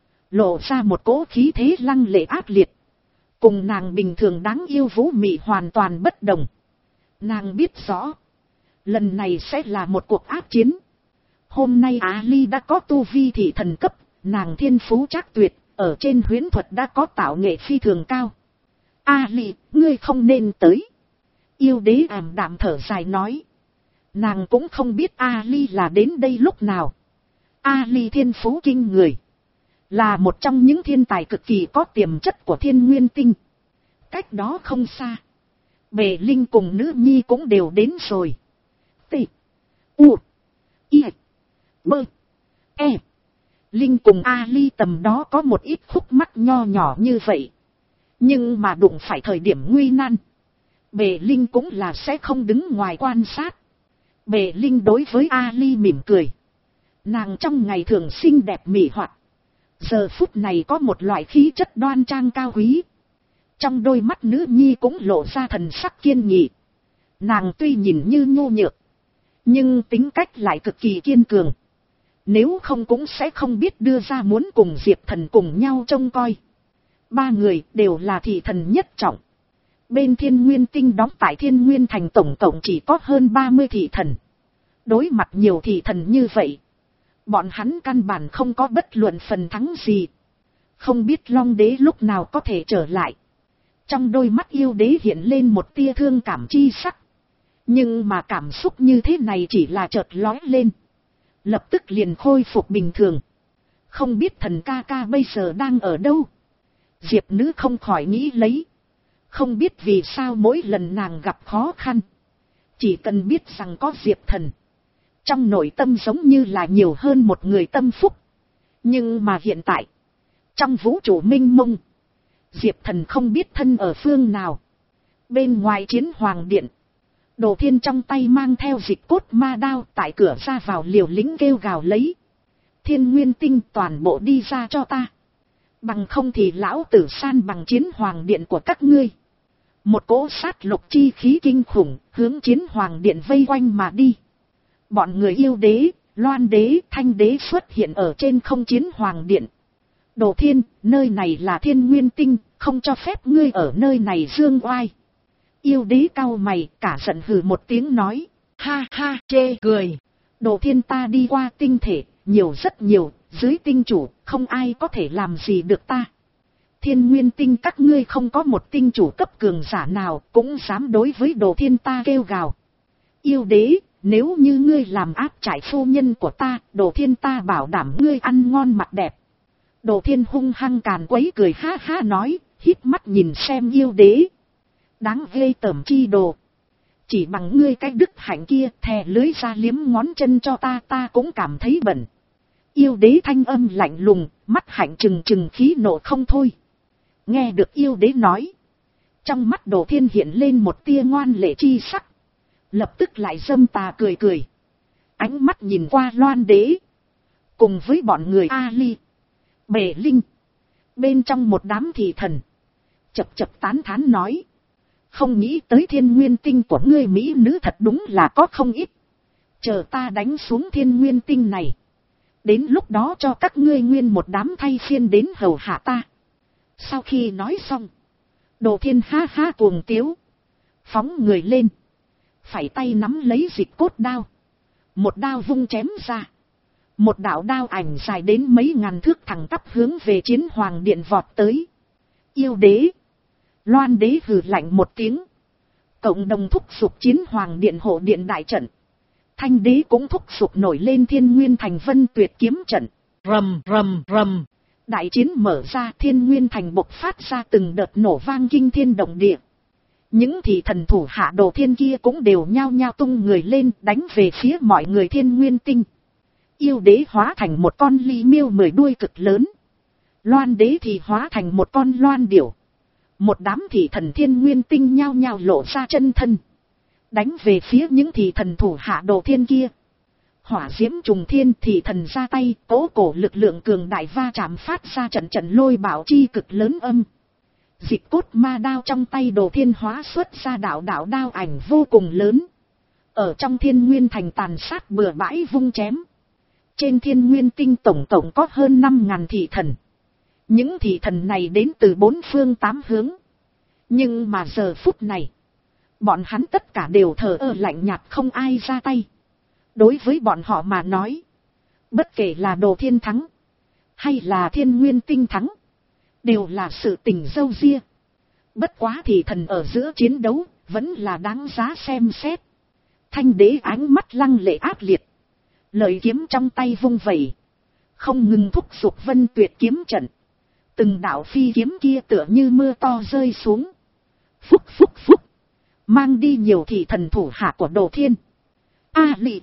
lộ ra một cỗ khí thế lăng lệ ác liệt. Cùng nàng bình thường đáng yêu vũ mị hoàn toàn bất đồng. Nàng biết rõ, lần này sẽ là một cuộc ác chiến. Hôm nay Ali đã có tu vi thị thần cấp, nàng thiên phú trác tuyệt, ở trên huyễn thuật đã có tạo nghệ phi thường cao. Ali, ngươi không nên tới. Yêu Đế ảm đạm thở dài nói. Nàng cũng không biết Ali là đến đây lúc nào. Ali thiên phú kinh người, là một trong những thiên tài cực kỳ có tiềm chất của Thiên Nguyên Tinh. Cách đó không xa, Bệ Linh cùng nữ nhi cũng đều đến rồi. T, U, I, B, E. Linh cùng Ali tầm đó có một ít khúc mắc nho nhỏ như vậy. Nhưng mà đụng phải thời điểm nguy nan, Bệ Linh cũng là sẽ không đứng ngoài quan sát. Bệ Linh đối với Ali mỉm cười. Nàng trong ngày thường xinh đẹp mị hoặc, giờ phút này có một loại khí chất đoan trang cao quý. Trong đôi mắt nữ nhi cũng lộ ra thần sắc kiên nghị. Nàng tuy nhìn như nhu nhược, nhưng tính cách lại cực kỳ kiên cường. Nếu không cũng sẽ không biết đưa ra muốn cùng Diệp Thần cùng nhau trông coi. Ba người đều là thị thần nhất trọng. Bên Thiên Nguyên Tinh đóng tại Thiên Nguyên Thành tổng cộng chỉ có hơn ba mươi thị thần. Đối mặt nhiều thị thần như vậy, bọn hắn căn bản không có bất luận phần thắng gì. Không biết Long Đế lúc nào có thể trở lại. Trong đôi mắt Yêu Đế hiện lên một tia thương cảm chi sắc. Nhưng mà cảm xúc như thế này chỉ là chợt lóe lên, lập tức liền khôi phục bình thường. Không biết thần ca ca bây giờ đang ở đâu. Diệp nữ không khỏi nghĩ lấy. Không biết vì sao mỗi lần nàng gặp khó khăn, chỉ cần biết rằng có Diệp Thần, trong nội tâm giống như là nhiều hơn một người tâm phúc. Nhưng mà hiện tại, trong vũ trụ mênh mông, Diệp Thần không biết thân ở phương nào. Bên ngoài Chiến Hoàng Điện, Đồ Thiên trong tay mang theo dịch cốt ma đao, tại cửa ra vào liều lĩnh kêu gào lấy. Thiên Nguyên Tinh toàn bộ đi ra cho ta. Bằng không thì lão tử san bằng Chiến Hoàng Điện của các ngươi. Một cỗ sát lục chi khí kinh khủng hướng Chiến Hoàng Điện vây quanh mà đi. Bọn người Yêu Đế, Loan Đế, Thanh Đế xuất hiện ở trên không Chiến Hoàng Điện. Đồ Thiên, nơi này là Thiên Nguyên Tinh, không cho phép ngươi ở nơi này dương oai. Yêu Đế cau mày, cả giận hừ một tiếng nói. Ha ha, chê cười. Đồ Thiên, ta đi qua tinh thể, nhiều rất nhiều, dưới tinh chủ, không ai có thể làm gì được ta. Thiên Nguyên Tinh các ngươi không có một tinh chủ cấp cường giả nào, cũng dám đối với Đồ Thiên ta kêu gào. Yêu Đế, nếu như ngươi làm áp trải phu nhân của ta, Đồ Thiên ta bảo đảm ngươi ăn ngon mặc đẹp. Đồ Thiên hung hăng càn quấy cười ha ha nói, híp mắt nhìn xem Yêu Đế. Đáng ghê tởm chi đồ. Chỉ bằng ngươi cái đức hạnh kia, thè lưới ra liếm ngón chân cho ta, ta cũng cảm thấy bẩn. Yêu Đế thanh âm lạnh lùng, mắt hạnh trừng trừng khí nộ không thôi. Nghe được Yêu Đế nói, trong mắt Đồ Thiên hiện lên một tia ngoan lệ chi sắc. Lập tức lại dâm tà cười cười. Ánh mắt nhìn qua Loan Đế, cùng với bọn người Ali, Bệ Linh. Bên trong một đám thị thần, chập chập tán thán nói. Không nghĩ tới thiên nguyên tinh của ngươi mỹ nữ thật đúng là có không ít. Chờ ta đánh xuống thiên nguyên tinh này. Đến lúc đó cho các ngươi nguyên một đám thay phiên đến hầu hạ ta. Sau khi nói xong. Đồ Thiên ha ha cuồng tiếu. Phóng người lên. Phải tay nắm lấy dịch cốt đao. Một đao vung chém ra. Một đạo đao ảnh dài đến mấy ngàn thước thẳng tắp hướng về Chiến Hoàng Điện vọt tới. Yêu đế. Loan đế hừ lạnh một tiếng. Cộng đồng thúc giục Chiến Hoàng Điện hộ điện đại trận. Thanh đế cũng thúc giục nổi lên Thiên Nguyên Thành Vân Tuyệt kiếm trận. Rầm rầm rầm. Đại chiến mở ra, Thiên Nguyên Thành bộc phát ra từng đợt nổ vang kinh thiên động địa. Những thị thần thủ hạ Đồ Thiên kia cũng đều nhao nhao tung người lên đánh về phía mọi người Thiên Nguyên Tinh. Yêu đế hóa thành một con ly miêu mười đuôi cực lớn. Loan đế thì hóa thành một con loan điểu. Một đám thị thần Thiên Nguyên Tinh nhao nhao lộ ra chân thân. Đánh về phía những thị thần thủ hạ Đồ Thiên kia. Hỏa diễm trùng thiên, thị thần ra tay, cố cổ lực lượng cường đại va chạm phát ra trận trận lôi bạo chi cực lớn âm. Dịch cốt ma đao trong tay Đồ Thiên hóa xuất ra đạo đạo đao ảnh vô cùng lớn. Ở trong Thiên Nguyên Thành tàn sát bừa bãi vung chém. Trên Thiên Nguyên Tinh tổng tổng có hơn năm ngàn thị thần. Những thị thần này đến từ bốn phương tám hướng. Nhưng mà giờ phút này, bọn hắn tất cả đều thờ ơ lạnh nhạt không ai ra tay. Đối với bọn họ mà nói, bất kể là Đồ Thiên thắng, hay là Thiên Nguyên Tinh thắng, đều là sự tình dâu ria. Bất quá thì thần ở giữa chiến đấu, vẫn là đáng giá xem xét. Thanh đế ánh mắt lăng lệ ác liệt. Lợi kiếm trong tay vung vẩy. Không ngừng thúc giục Vân Tuyệt kiếm trận. Từng đạo phi kiếm kia tựa như mưa to rơi xuống. Phúc phúc phúc. Mang đi nhiều thị thần thủ hạ của Đồ Thiên. A Lị,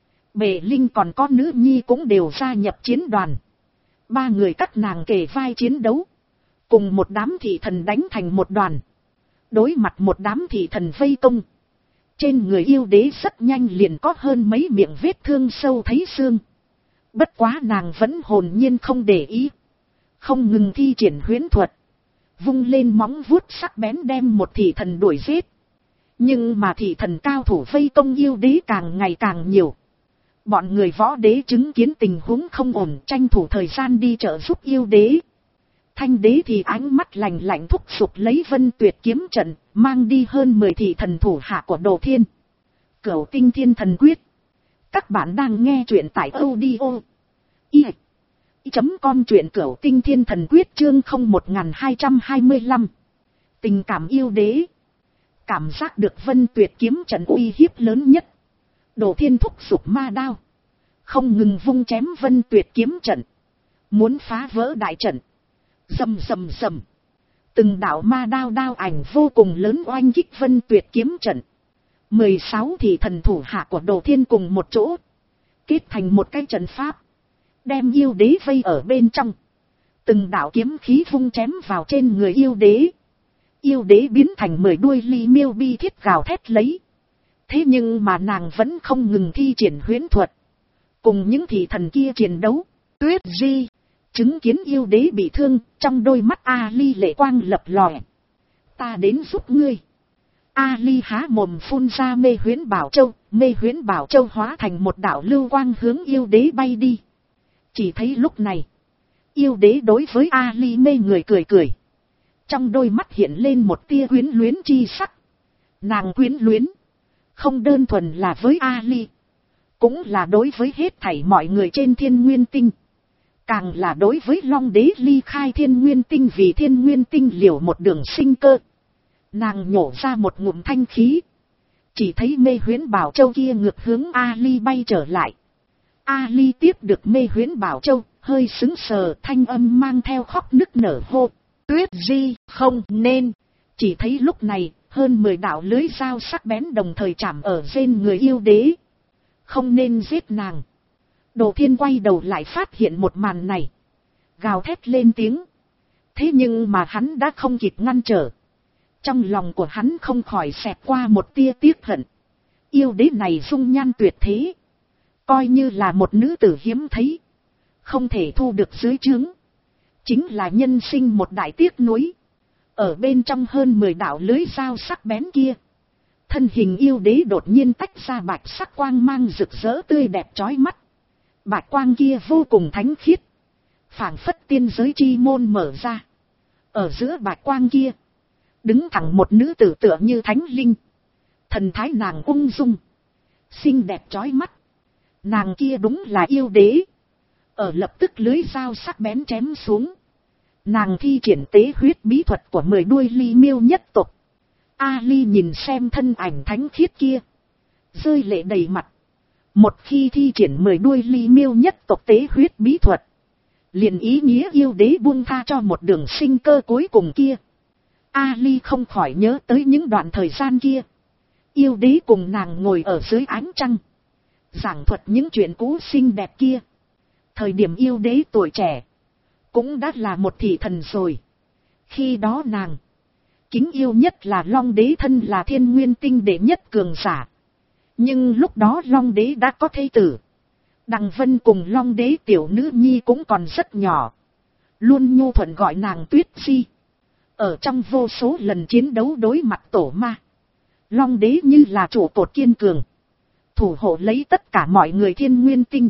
Bệ Linh còn có nữ nhi cũng đều gia nhập chiến đoàn. Ba người các nàng kề vai chiến đấu. Cùng một đám thị thần đánh thành một đoàn. Đối mặt một đám thị thần vây công. Trên người yêu đế rất nhanh liền có hơn mấy miệng vết thương sâu thấy xương. Bất quá nàng vẫn hồn nhiên không để ý. Không ngừng thi triển huyễn thuật. Vung lên móng vuốt sắc bén đem một thị thần đuổi giết. Nhưng mà thị thần cao thủ vây công yêu đế càng ngày càng nhiều. Bọn người võ đế chứng kiến tình huống không ổn, tranh thủ thời gian đi trợ giúp yêu đế. Thanh đế thì ánh mắt lạnh lạnh thúc giục lấy Vân Tuyệt kiếm trận, mang đi hơn mười thị thần thủ hạ của Đồ Thiên. Cửu Tinh Thiên Thần Quyết. Các bạn đang nghe truyện tại audio i chấm com truyện Cửu Tinh Thiên Thần Quyết chương không một hai hai lăm. Tình cảm yêu đế. Cảm giác được Vân Tuyệt kiếm trận uy hiếp lớn nhất. Đồ Thiên thúc giục ma đao. Không ngừng vung chém Vân Tuyệt kiếm trận. Muốn phá vỡ đại trận. Rầm rầm rầm. Từng đạo ma đao đao ảnh vô cùng lớn oanh kích Vân Tuyệt kiếm trận. mười sáu thị thần thủ hạ của Đồ Thiên cùng một chỗ. Kết thành một cái trận pháp. Đem yêu đế vây ở bên trong. Từng đạo kiếm khí vung chém vào trên người yêu đế. Yêu đế biến thành mười đuôi ly miêu bi thiết gào thét lấy. Thế nhưng mà nàng vẫn không ngừng thi triển huyễn thuật. Cùng những thị thần kia chiến đấu. Tuyết Di chứng kiến yêu đế bị thương, trong đôi mắt A-li lệ quang lập lòe. Ta đến giúp ngươi. A-li há mồm phun ra mê huyễn bảo châu, mê huyễn bảo châu hóa thành một đạo lưu quang hướng yêu đế bay đi. Chỉ thấy lúc này, yêu đế đối với A-li mê người cười cười. Trong đôi mắt hiện lên một tia quyến luyến chi sắc. Nàng quyến luyến, không đơn thuần là với A-li, cũng là đối với hết thảy mọi người trên Thiên Nguyên Tinh. Càng là đối với Long đế ly khai Thiên Nguyên Tinh vì Thiên Nguyên Tinh liều một đường sinh cơ. Nàng nhổ ra một ngụm thanh khí. Chỉ thấy mê huyễn bảo châu kia ngược hướng A-li bay trở lại. A-li tiếp được mê huyễn bảo châu, hơi sững sờ, thanh âm mang theo khóc nức nở hô. Tuyết Di, không nên. Chỉ thấy lúc này, hơn mười đạo lưới dao sắc bén đồng thời chạm ở trên người yêu đế. Không nên giết nàng. Đồ Thiên quay đầu lại phát hiện một màn này. Gào thét lên tiếng. Thế nhưng mà hắn đã không kịp ngăn trở. Trong lòng của hắn không khỏi xẹt qua một tia tiếc hận. Yêu đế này dung nhan tuyệt thế. Coi như là một nữ tử hiếm thấy. Không thể thu được dưới trướng. Chính là nhân sinh một đại tiếc nuối. Ở bên trong hơn mười đạo lưới dao sắc bén kia, thân hình yêu đế đột nhiên tách ra bạch sắc quang mang rực rỡ tươi đẹp chói mắt. Bạch quang kia vô cùng thánh khiết, phảng phất tiên giới chi môn mở ra. Ở giữa bạch quang kia, đứng thẳng một nữ tử tựa như thánh linh. Thần thái nàng ung dung, xinh đẹp chói mắt. Nàng kia đúng là yêu đế. Ở lập tức lưới dao sắc bén chém xuống, nàng thi triển tế huyết bí thuật của mười đuôi ly miêu nhất tộc. Ali nhìn xem thân ảnh thánh khiết kia, rơi lệ đầy mặt. Một khi thi triển mười đuôi ly miêu nhất tộc tế huyết bí thuật, liền ý nghĩa yêu đế buông tha cho một đường sinh cơ cuối cùng kia. Ali không khỏi nhớ tới những đoạn thời gian kia, yêu đế cùng nàng ngồi ở dưới ánh trăng, giảng thuật những chuyện cũ xinh đẹp kia. Thời điểm yêu đế tuổi trẻ, cũng đã là một thị thần rồi. Khi đó nàng kính yêu nhất là Long đế, thân là thiên nguyên tinh đệ nhất cường giả. Nhưng lúc đó Long đế đã có thê tử. Đằng Vân cùng Long đế tiểu nữ nhi cũng còn rất nhỏ, luôn nhu thuận gọi nàng Tuyết Di. Ở trong vô số lần chiến đấu đối mặt tổ ma, Long đế như là trụ cột kiên cường, thủ hộ lấy tất cả mọi người thiên nguyên tinh.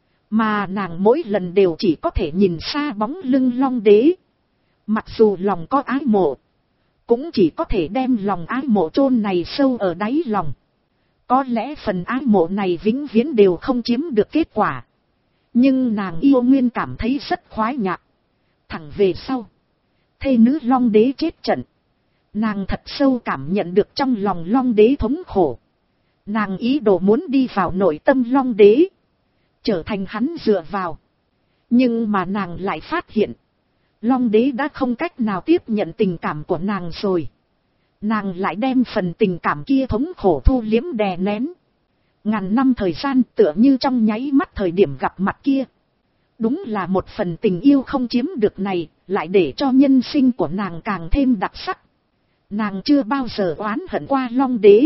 Mà nàng mỗi lần đều chỉ có thể nhìn xa bóng lưng Long đế. Mặc dù lòng có ái mộ, cũng chỉ có thể đem lòng ái mộ chôn này sâu ở đáy lòng. Có lẽ phần ái mộ này vĩnh viễn đều không chiếm được kết quả. Nhưng nàng yêu nguyên cảm thấy rất khoái nhạc. Thẳng về sau, thê nữ Long đế chết trận, nàng thật sâu cảm nhận được trong lòng Long đế thống khổ. Nàng ý đồ muốn đi vào nội tâm Long đế, trở thành hắn dựa vào. Nhưng mà nàng lại phát hiện, Long đế đã không cách nào tiếp nhận tình cảm của nàng rồi. Nàng lại đem phần tình cảm kia thống khổ thu liếm đè nén. Ngàn năm thời gian tựa như trong nháy mắt thời điểm gặp mặt kia. Đúng là một phần tình yêu không chiếm được này, lại để cho nhân sinh của nàng càng thêm đặc sắc. Nàng chưa bao giờ oán hận qua Long đế.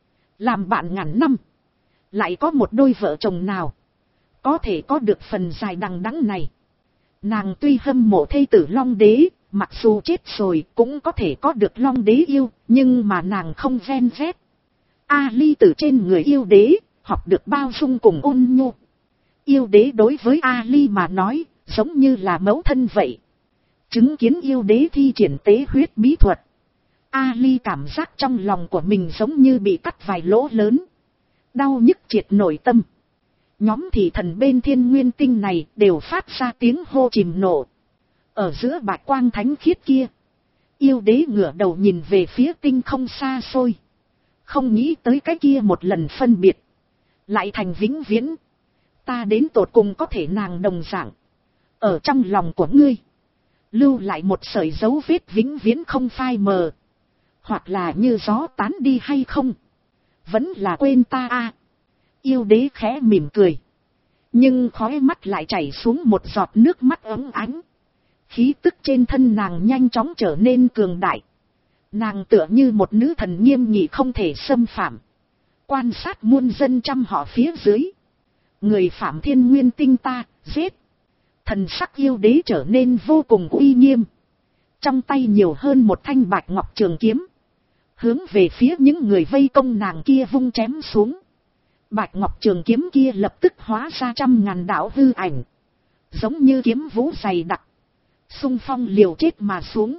Làm bạn ngàn năm, lại có một đôi vợ chồng nào có thể có được phần dài đằng đẵng này. Nàng tuy hâm mộ thê tử Long đế, mặc dù chết rồi cũng có thể có được Long đế yêu, nhưng mà nàng không ven vét. Ali từ trên người yêu đế học được bao dung cùng ôn nhu. Yêu đế đối với Ali mà nói giống như là mẫu thân vậy. Chứng kiến yêu đế thi triển tế huyết bí thuật, Ali cảm giác trong lòng của mình giống như bị cắt vài lỗ lớn, đau nhức triệt nội tâm. Nhóm thị thần bên thiên nguyên tinh này đều phát ra tiếng hô chìm nổ. Ở giữa bạch quang thánh khiết kia, yêu đế ngửa đầu nhìn về phía tinh không xa xôi. Không nghĩ tới cái kia một lần phân biệt, lại thành vĩnh viễn. Ta đến tột cùng có thể nàng đồng dạng, ở trong lòng của ngươi lưu lại một sợi dấu vết vĩnh viễn không phai mờ. Hoặc là như gió tán đi hay không, vẫn là quên ta a. Yêu đế khẽ mỉm cười, nhưng khóe mắt lại chảy xuống một giọt nước mắt ấm ánh. Khí tức trên thân nàng nhanh chóng trở nên cường đại. Nàng tựa như một nữ thần nghiêm nghị không thể xâm phạm, quan sát muôn dân trăm họ phía dưới. Người phạm thiên nguyên tinh ta, giết. Thần sắc yêu đế trở nên vô cùng uy nghiêm. Trong tay nhiều hơn một thanh bạch ngọc trường kiếm, hướng về phía những người vây công nàng kia vung chém xuống. Bạch ngọc trường kiếm kia lập tức hóa ra trăm ngàn đạo hư ảnh, giống như kiếm vũ dày đặc, xung phong liều chết mà xuống.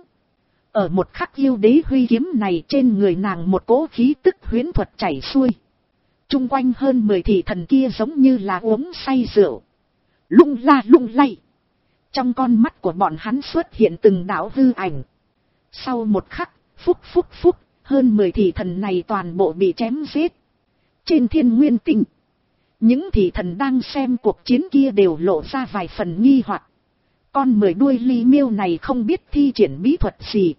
Ở một khắc yêu đế huy kiếm này, trên người nàng một cỗ khí tức huyễn thuật chảy xuôi. Trung quanh hơn mười thị thần kia giống như là uống say rượu, lung la lung lay. Trong con mắt của bọn hắn xuất hiện từng đạo hư ảnh. Sau một khắc, phúc phúc phúc, hơn mười thị thần này toàn bộ bị chém giết. Trên thiên nguyên tinh, những thị thần đang xem cuộc chiến kia đều lộ ra vài phần nghi hoặc. Con mười đuôi ly miêu này không biết thi triển bí thuật gì,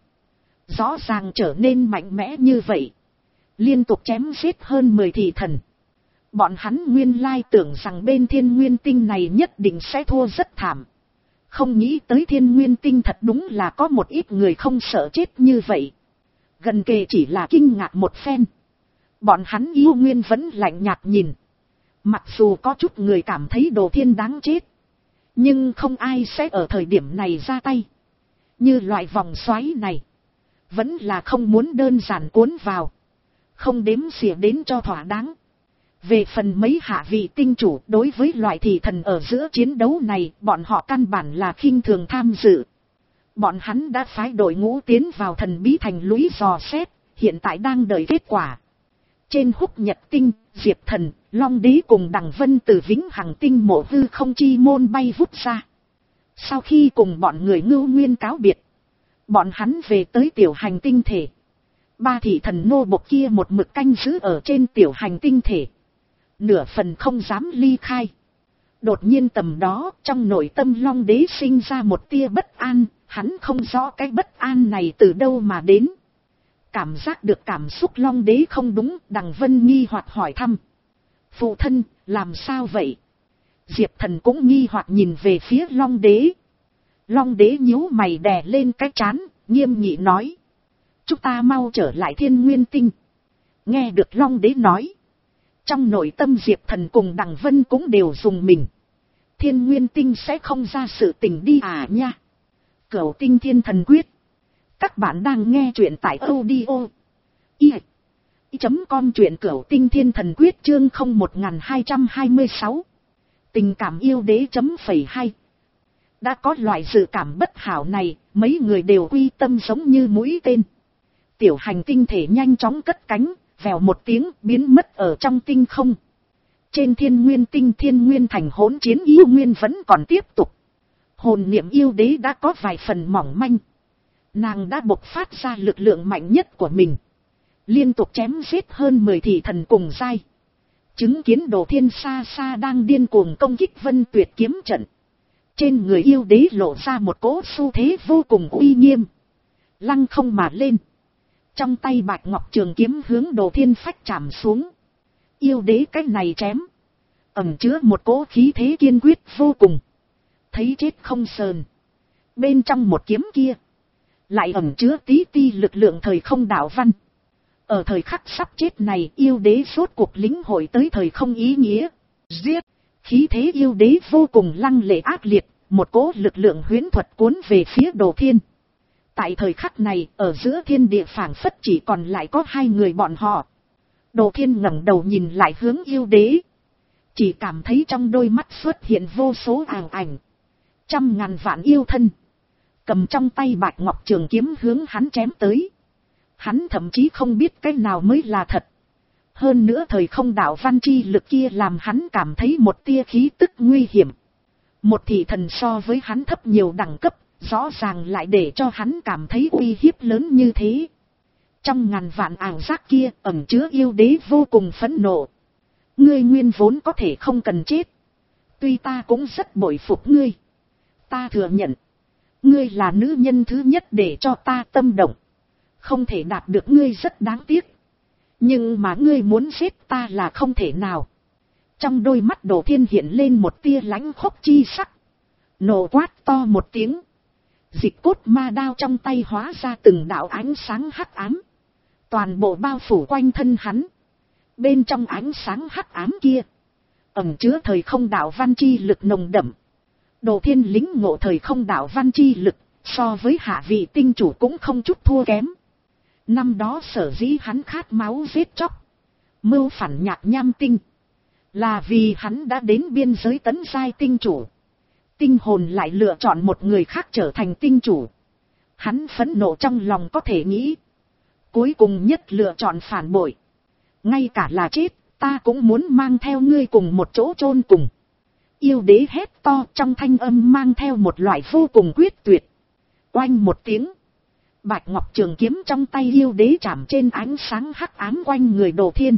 rõ ràng trở nên mạnh mẽ như vậy, liên tục chém giết hơn mười thị thần. Bọn hắn nguyên lai tưởng rằng bên thiên nguyên tinh này nhất định sẽ thua rất thảm, không nghĩ tới thiên nguyên tinh thật đúng là có một ít người không sợ chết như vậy. Gần kề chỉ là kinh ngạc một phen, bọn hắn yêu nguyên vẫn lạnh nhạt nhìn. Mặc dù có chút người cảm thấy đồ thiên đáng chết, nhưng không ai sẽ ở thời điểm này ra tay. Như loại vòng xoáy này, Vẫn là không muốn đơn giản cuốn vào. Không đếm xỉa đến cho thỏa đáng. Về phần mấy hạ vị tinh chủ, đối với loại thị thần ở giữa chiến đấu này, bọn họ căn bản là khinh thường tham dự. Bọn hắn đã phái đội ngũ tiến vào thần bí thành lũy dò xét, hiện tại đang đợi kết quả. Trên Húc Nhật Tinh, Diệp Thần, Long Đế cùng Đằng Vân từ Vĩnh Hằng Tinh mộ hư không chi môn bay vút ra. Sau khi cùng bọn người Ngưu Nguyên cáo biệt, bọn hắn về tới tiểu hành tinh thể. Ba thị thần nô bộc kia một mực canh giữ ở trên tiểu hành tinh thể. Nửa phần không dám ly khai. Đột nhiên tầm đó, trong nội tâm Long Đế sinh ra một tia bất an, hắn không rõ cái bất an này từ đâu mà đến. Cảm giác được cảm xúc Long Đế không đúng, Đằng Vân nghi hoặc hỏi thăm. Phụ thân, làm sao vậy? Diệp Thần cũng nghi hoặc nhìn về phía Long Đế. Long Đế nhíu mày đè lên cái trán, nghiêm nghị nói. Chúng ta mau trở lại Thiên Nguyên Tinh. Nghe được Long Đế nói. Trong nội tâm Diệp Thần cùng Đằng Vân cũng đều dùng mình. Thiên Nguyên Tinh sẽ không ra sự tình đi à nha. Cửu Tinh Thiên Thần Quyết. Các bạn đang nghe chuyện tại audio i chấm com truyện Cửu Tinh Thiên Thần Quyết chương không một hai hai sáu. Tình cảm yêu đế chấm phẩy hai. Đã có loại dự cảm bất hảo này, mấy người đều quy tâm giống như mũi tên. Tiểu hành tinh thể nhanh chóng cất cánh, vèo một tiếng biến mất ở trong tinh không. Trên Thiên Nguyên Tinh Thiên Nguyên Thành hỗn chiến yêu nguyên vẫn còn tiếp tục. Hồn niệm yêu đế đã có vài phần mỏng manh. Nàng đã bộc phát ra lực lượng mạnh nhất của mình. Liên tục chém giết hơn mười thị thần cùng giai. Chứng kiến Đồ Thiên xa xa đang điên cuồng công kích Vân Tuyệt kiếm trận. Trên người yêu đế lộ ra một cỗ xu thế vô cùng uy nghiêm. Lăng không mà lên. Trong tay bạch ngọc trường kiếm hướng Đồ Thiên phách chạm xuống. Yêu đế cái này chém. Ẩn chứa một cỗ khí thế kiên quyết vô cùng. Thấy chết không sờn. Bên trong một kiếm kia. Lại ẩn chứa tí ti lực lượng thời không đạo văn. Ở thời khắc sắp chết này yêu đế rốt cuộc lĩnh hội tới thời không ý nghĩa. Giết. Khí thế yêu đế vô cùng lăng lệ ác liệt. Một cỗ lực lượng huyễn thuật cuốn về phía Đồ Thiên. Tại thời khắc này ở giữa thiên địa phảng phất chỉ còn lại có hai người bọn họ. Đồ Thiên ngẩng đầu nhìn lại hướng yêu đế. Chỉ cảm thấy trong đôi mắt xuất hiện vô số ảo ảnh. Trăm ngàn vạn yêu thân. Cầm trong tay bạch ngọc trường kiếm hướng hắn chém tới. Hắn thậm chí không biết cái nào mới là thật. Hơn nữa thời không đạo văn chi lực kia làm hắn cảm thấy một tia khí tức nguy hiểm. Một thị thần so với hắn thấp nhiều đẳng cấp, rõ ràng lại để cho hắn cảm thấy uy hiếp lớn như thế. Trong ngàn vạn ảo giác kia ẩn chứa yêu đế vô cùng phẫn nộ. Ngươi nguyên vốn có thể không cần chết. Tuy ta cũng rất bội phục ngươi. Ta thừa nhận. Ngươi là nữ nhân thứ nhất để cho ta tâm động. Không thể đạt được ngươi rất đáng tiếc. Nhưng mà ngươi muốn giết ta là không thể nào. Trong đôi mắt Đồ Thiên hiện lên một tia lãnh khốc chi sắc. Nổ quát to một tiếng. Dịch cốt ma đao trong tay hóa ra từng đạo ánh sáng hắc ám. Toàn bộ bao phủ quanh thân hắn. Bên trong ánh sáng hắc ám kia. Ẩn chứa thời không đạo văn chi lực nồng đậm. Đồ Thiên lính ngộ thời không đạo văn chi lực. So với hạ vị tinh chủ cũng không chút thua kém. Năm đó sở dĩ hắn khát máu giết chóc. Mưu phản nhạc nham tinh. Là vì hắn đã đến biên giới tấn giai tinh chủ. Tinh hồn lại lựa chọn một người khác trở thành tinh chủ. Hắn phẫn nộ trong lòng có thể nghĩ. Cuối cùng nhất lựa chọn phản bội. Ngay cả là chết, ta cũng muốn mang theo ngươi cùng một chỗ chôn cùng. Yêu đế hét to trong thanh âm mang theo một loại vô cùng quyết tuyệt. Oanh một tiếng. Bạch ngọc trường kiếm trong tay yêu đế chạm trên ánh sáng hắc ám quanh người Đồ Thiên.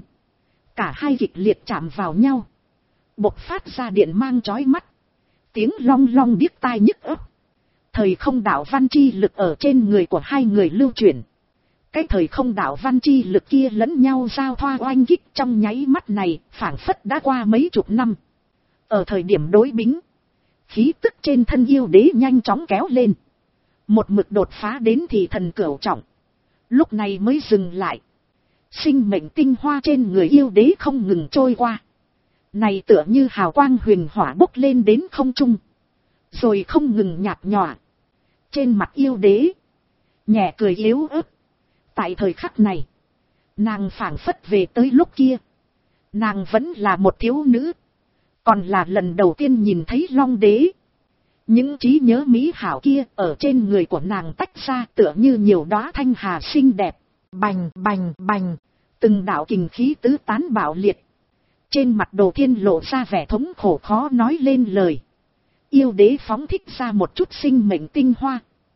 Cả hai kịch liệt chạm vào nhau. Bộc phát ra điện mang chói mắt. Tiếng long long điếc tai nhức óc. Thời không đạo văn chi lực ở trên người của hai người lưu chuyển. Cái thời không đạo văn chi lực kia lẫn nhau giao thoa oanh kích trong nháy mắt này phảng phất đã qua mấy chục năm. Ở thời điểm đối bính. Khí tức trên thân yêu đế nhanh chóng kéo lên. Một mực đột phá đến thị thần cửu trọng. Lúc này mới dừng lại. Sinh mệnh tinh hoa trên người yêu đế không ngừng trôi qua. Này tựa như hào quang huyền hỏa bốc lên đến không trung. Rồi không ngừng nhạt nhòa. Trên mặt yêu đế. Nhẹ cười yếu ớt. Tại thời khắc này, nàng phảng phất về tới lúc kia. Nàng vẫn là một thiếu nữ, còn là lần đầu tiên nhìn thấy Long Đế. Những trí nhớ mỹ hảo kia ở trên người của nàng tách ra tựa như nhiều đóa thanh hà xinh đẹp. Bành bành bành, từng đạo kình khí tứ tán bạo liệt. Trên mặt Đồ Thiên lộ ra vẻ thống khổ khó nói lên lời. Yêu đế phóng thích ra một chút sinh mệnh tinh hoa,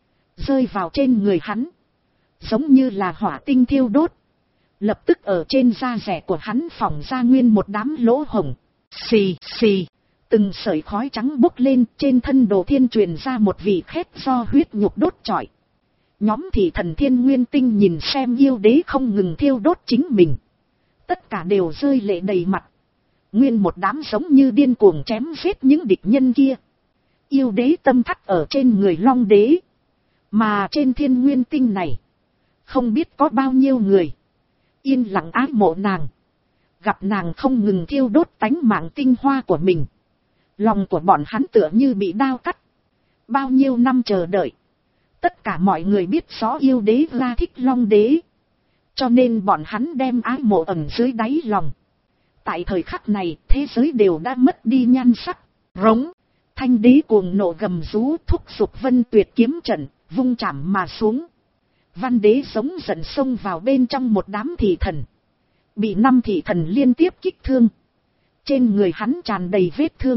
rơi vào trên người hắn, giống như là hỏa tinh thiêu đốt. Lập tức ở trên da rẻ của hắn phỏng ra nguyên một đám lỗ hổng. Xì xì, từng sợi khói trắng bốc lên, trên thân Đồ Thiên truyền ra một vị khét do huyết nhục đốt trọi. Nhóm thị thần thiên nguyên tinh nhìn xem yêu đế không ngừng thiêu đốt chính mình, tất cả đều rơi lệ đầy mặt. Nguyên một đám giống như điên cuồng chém giết những địch nhân kia. Yêu đế tâm thắt ở trên người Long Đế, mà trên thiên nguyên tinh này không biết có bao nhiêu người yên lặng ái mộ nàng. Gặp nàng không ngừng thiêu đốt tánh mạng tinh hoa của mình, lòng của bọn hắn tựa như bị đao cắt. Bao nhiêu năm chờ đợi, tất cả mọi người biết rõ yêu đế ra thích Long Đế, cho nên bọn hắn đem ái mộ ẩn dưới đáy lòng. Tại thời khắc này, thế giới đều đã mất đi nhan sắc. Rống, thanh đế cuồng nộ gầm rú, thúc giục Vân Tuyệt kiếm trận, vung chảm mà xuống. Văn đế giống giận xông vào bên trong một đám thị thần, bị năm thị thần liên tiếp kích thương. Trên người hắn tràn đầy vết thương,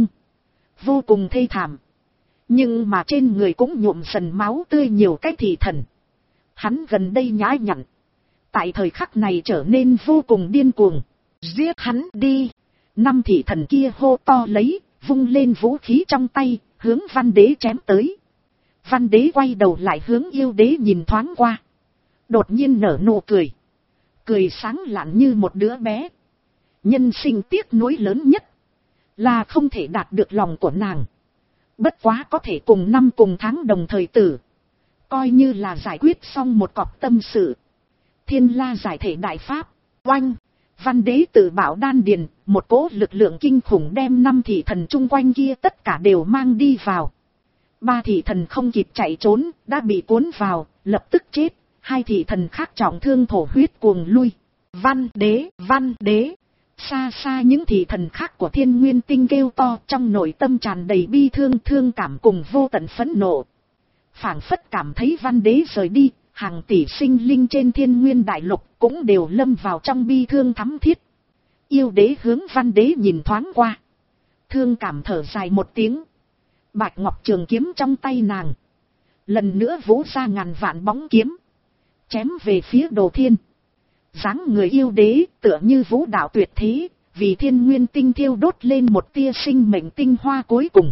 vô cùng thê thảm. Nhưng mà trên người cũng nhuộm dần máu tươi nhiều cái thị thần. Hắn gần đây nhã nhặn, tại thời khắc này trở nên vô cùng điên cuồng. Giết hắn đi! Năm thị thần kia hô to lấy, vung lên vũ khí trong tay, hướng Văn đế chém tới. Văn đế quay đầu lại hướng yêu đế nhìn thoáng qua, đột nhiên nở nụ cười, cười sáng lạn như một đứa bé. Nhân sinh tiếc nuối lớn nhất là không thể đạt được lòng của nàng. Bất quá có thể cùng năm cùng tháng đồng thời tử, coi như là giải quyết xong một cọc tâm sự. Thiên la giải thể đại pháp, oanh! Văn đế tự bảo đan điền, một cỗ lực lượng kinh khủng đem năm thị thần chung quanh kia tất cả đều mang đi vào. Ba thị thần không kịp chạy trốn, đã bị cuốn vào, lập tức chết. Hai thị thần khác trọng thương thổ huyết cuồng lui. Văn đế, văn đế! Xa xa những thị thần khác của thiên nguyên tinh kêu to, trong nội tâm tràn đầy bi thương, thương cảm cùng vô tận phẫn nộ. Phảng phất cảm thấy văn đế rời đi, hàng tỷ sinh linh trên thiên nguyên đại lục cũng đều lâm vào trong bi thương thắm thiết. Yêu đế hướng văn đế nhìn thoáng qua, thương cảm thở dài một tiếng. Bạch ngọc trường kiếm trong tay nàng lần nữa vỗ ra ngàn vạn bóng kiếm, chém về phía Đồ Thiên. Dáng người yêu đế tựa như vũ đạo tuyệt thế, vì thiên nguyên tinh thiêu đốt lên một tia sinh mệnh tinh hoa cuối cùng.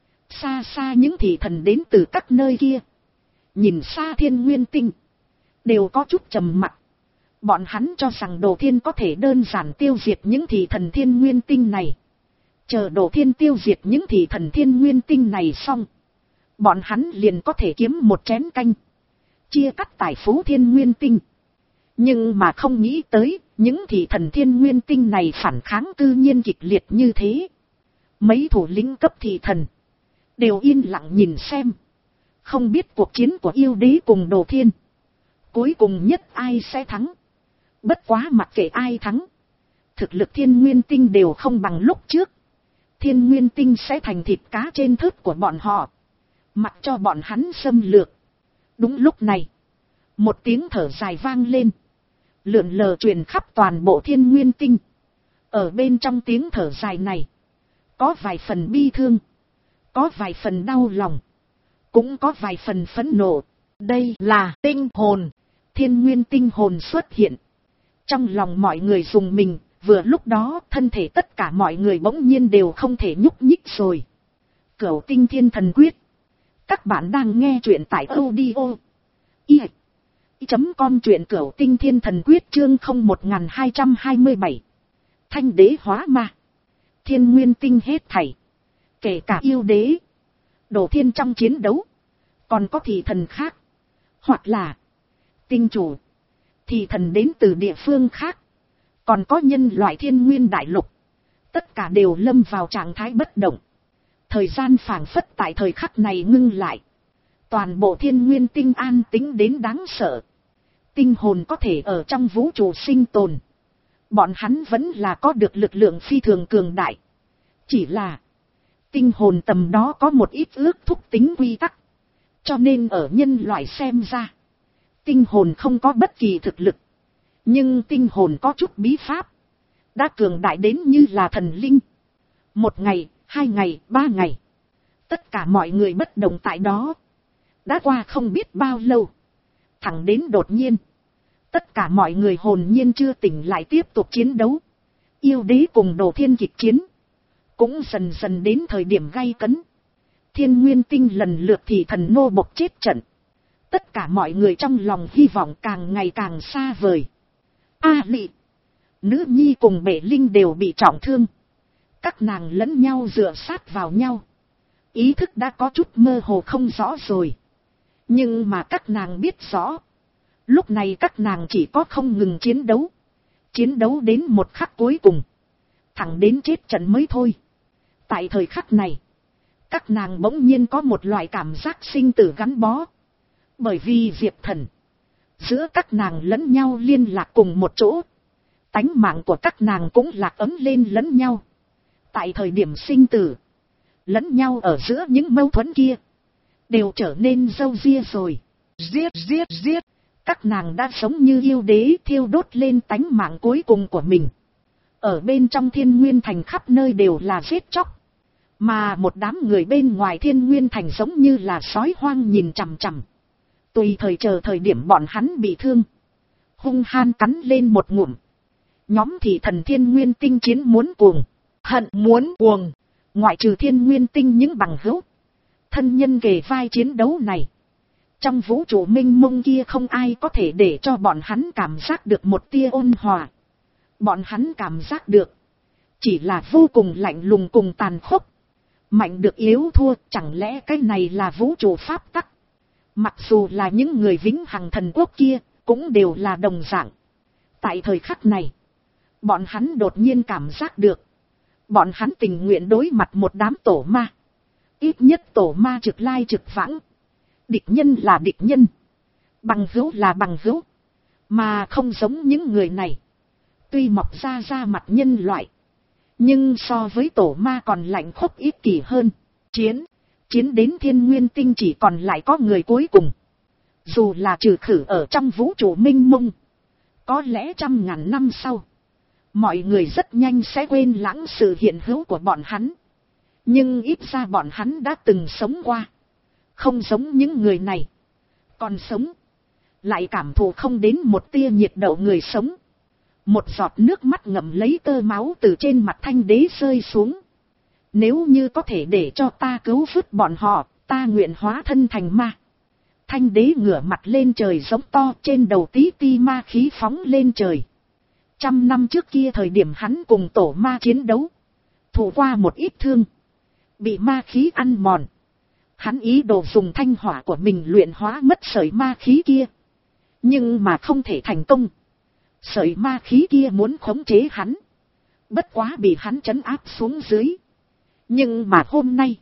Xa xa những thị thần đến từ các nơi kia, nhìn xa thiên nguyên tinh, đều có chút trầm mặc. Bọn hắn cho rằng Đồ Thiên có thể đơn giản tiêu diệt những thị thần thiên nguyên tinh này. Chờ Đồ Thiên tiêu diệt những thị thần thiên nguyên tinh này xong, bọn hắn liền có thể kiếm một chén canh, chia cắt tài phú thiên nguyên tinh. Nhưng mà không nghĩ tới, những thị thần thiên nguyên tinh này phản kháng cư nhiên kịch liệt như thế. Mấy thủ lĩnh cấp thị thần đều yên lặng nhìn xem, không biết cuộc chiến của yêu đế cùng Đồ Thiên cuối cùng nhất ai sẽ thắng. Bất quá mặc kệ ai thắng, thực lực thiên nguyên tinh đều không bằng lúc trước. Thiên nguyên tinh sẽ thành thịt cá trên thớt của bọn họ, mặc cho bọn hắn xâm lược. Đúng lúc này, một tiếng thở dài vang lên, lượn lờ truyền khắp toàn bộ thiên nguyên tinh. Ở bên trong tiếng thở dài này, có vài phần bi thương, có vài phần đau lòng, cũng có vài phần phẫn nộ. Đây là tinh hồn. Thiên nguyên tinh hồn xuất hiện. Trong lòng mọi người rùng mình, vừa lúc đó thân thể tất cả mọi người bỗng nhiên đều không thể nhúc nhích rồi. Cửu tinh thiên thần quyết. Các bạn đang nghe truyện tại audio i chấm com, truyện cửu tinh thiên thần quyết chương không một hai hai bảy. Thanh đế hóa ma. Thiên nguyên tinh hết thảy, kể cả yêu đế, Đồ Thiên trong chiến đấu, còn có thị thần khác, hoặc là tinh chủ, thị thần đến từ địa phương khác, còn có nhân loại thiên nguyên đại lục, tất cả đều lâm vào trạng thái bất động. Thời gian phảng phất tại thời khắc này ngưng lại, toàn bộ thiên nguyên tinh an tĩnh đến đáng sợ. Tinh hồn có thể ở trong vũ trụ sinh tồn. Bọn hắn vẫn là có được lực lượng phi thường cường đại. Chỉ là tinh hồn tầm đó có một ít ước thúc tính quy tắc. Cho nên ở nhân loại xem ra, tinh hồn không có bất kỳ thực lực. Nhưng tinh hồn có chút bí pháp, đã cường đại đến như là thần linh. Một ngày, hai ngày, ba ngày, tất cả mọi người bất đồng tại đó. Đã qua không biết bao lâu, thẳng đến đột nhiên, tất cả mọi người hồn nhiên chưa tỉnh lại tiếp tục chiến đấu. Yêu đế cùng Đồ Thiên kịch chiến, cũng dần dần đến thời điểm gay cấn. Thiên Nguyên Tinh lần lượt thì thần nô bộc chết trận. Tất cả mọi người trong lòng hy vọng càng ngày càng xa vời. A Lị, nữ nhi cùng Bệ Linh đều bị trọng thương. Các nàng lẫn nhau dựa sát vào nhau. Ý thức đã có chút mơ hồ không rõ rồi. Nhưng mà các nàng biết rõ, lúc này các nàng chỉ có không ngừng chiến đấu. Chiến đấu đến một khắc cuối cùng, thẳng đến chết trận mới thôi. Tại thời khắc này, các nàng bỗng nhiên có một loại cảm giác sinh tử gắn bó. Bởi vì Diệp Thần, giữa các nàng lẫn nhau liên lạc cùng một chỗ. Tánh mạng của các nàng cũng lạc ấm lên lẫn nhau. Tại thời điểm sinh tử, lẫn nhau ở giữa những mâu thuẫn kia đều trở nên râu ria rồi. Giết giết giết, các nàng đã sống như yêu đế thiêu đốt lên tánh mạng cuối cùng của mình. Ở bên trong Thiên Nguyên Thành khắp nơi đều là giết chóc. Mà một đám người bên ngoài Thiên Nguyên Thành giống như là sói hoang nhìn chằm chằm. Tùy thời chờ thời điểm bọn hắn bị thương, hung han cắn lên một ngụm. Nhóm thị thần Thiên Nguyên Tinh chiến muốn cuồng, hận muốn cuồng. Ngoại trừ Thiên Nguyên Tinh những bằng hữu, thân nhân kề vai chiến đấu này, trong vũ trụ mênh mông kia không ai có thể để cho bọn hắn cảm giác được một tia ôn hòa. Bọn hắn cảm giác được chỉ là vô cùng lạnh lùng cùng tàn khốc. Mạnh được yếu thua, chẳng lẽ cái này là vũ trụ pháp tắc? Mặc dù là những người vĩnh hằng thần quốc kia, cũng đều là đồng dạng. Tại thời khắc này, bọn hắn đột nhiên cảm giác được, bọn hắn tình nguyện đối mặt một đám tổ ma. Ít nhất tổ ma trực lai trực vãng. Địch nhân là địch nhân, bằng hữu là bằng hữu, mà không giống những người này. Tuy mọc ra ra mặt nhân loại, nhưng so với tổ ma còn lạnh khốc ích kỷ hơn. Chiến, chiến đến Thiên Nguyên Tinh chỉ còn lại có người cuối cùng. Dù là trừ khử ở trong vũ trụ mênh mông, có lẽ trăm ngàn năm sau, mọi người rất nhanh sẽ quên lãng sự hiện hữu của bọn hắn. Nhưng ít ra bọn hắn đã từng sống qua. Không giống những người này, còn sống, lại cảm thụ không đến một tia nhiệt độ người sống. Một giọt nước mắt ngậm lấy tơ máu từ trên mặt Thanh Đế rơi xuống. Nếu như có thể để cho ta cứu vớt bọn họ, ta nguyện hóa thân thành ma. Thanh Đế ngửa mặt lên trời giống to, trên đầu tí ti ma khí phóng lên trời. Trăm năm trước kia thời điểm hắn cùng tổ ma chiến đấu, thụ qua một ít thương, bị ma khí ăn mòn. Hắn ý đồ dùng thanh hỏa của mình luyện hóa mất sợi ma khí kia, nhưng mà không thể thành công. Sợi ma khí kia muốn khống chế hắn, bất quá bị hắn trấn áp xuống dưới. Nhưng mà hôm nay,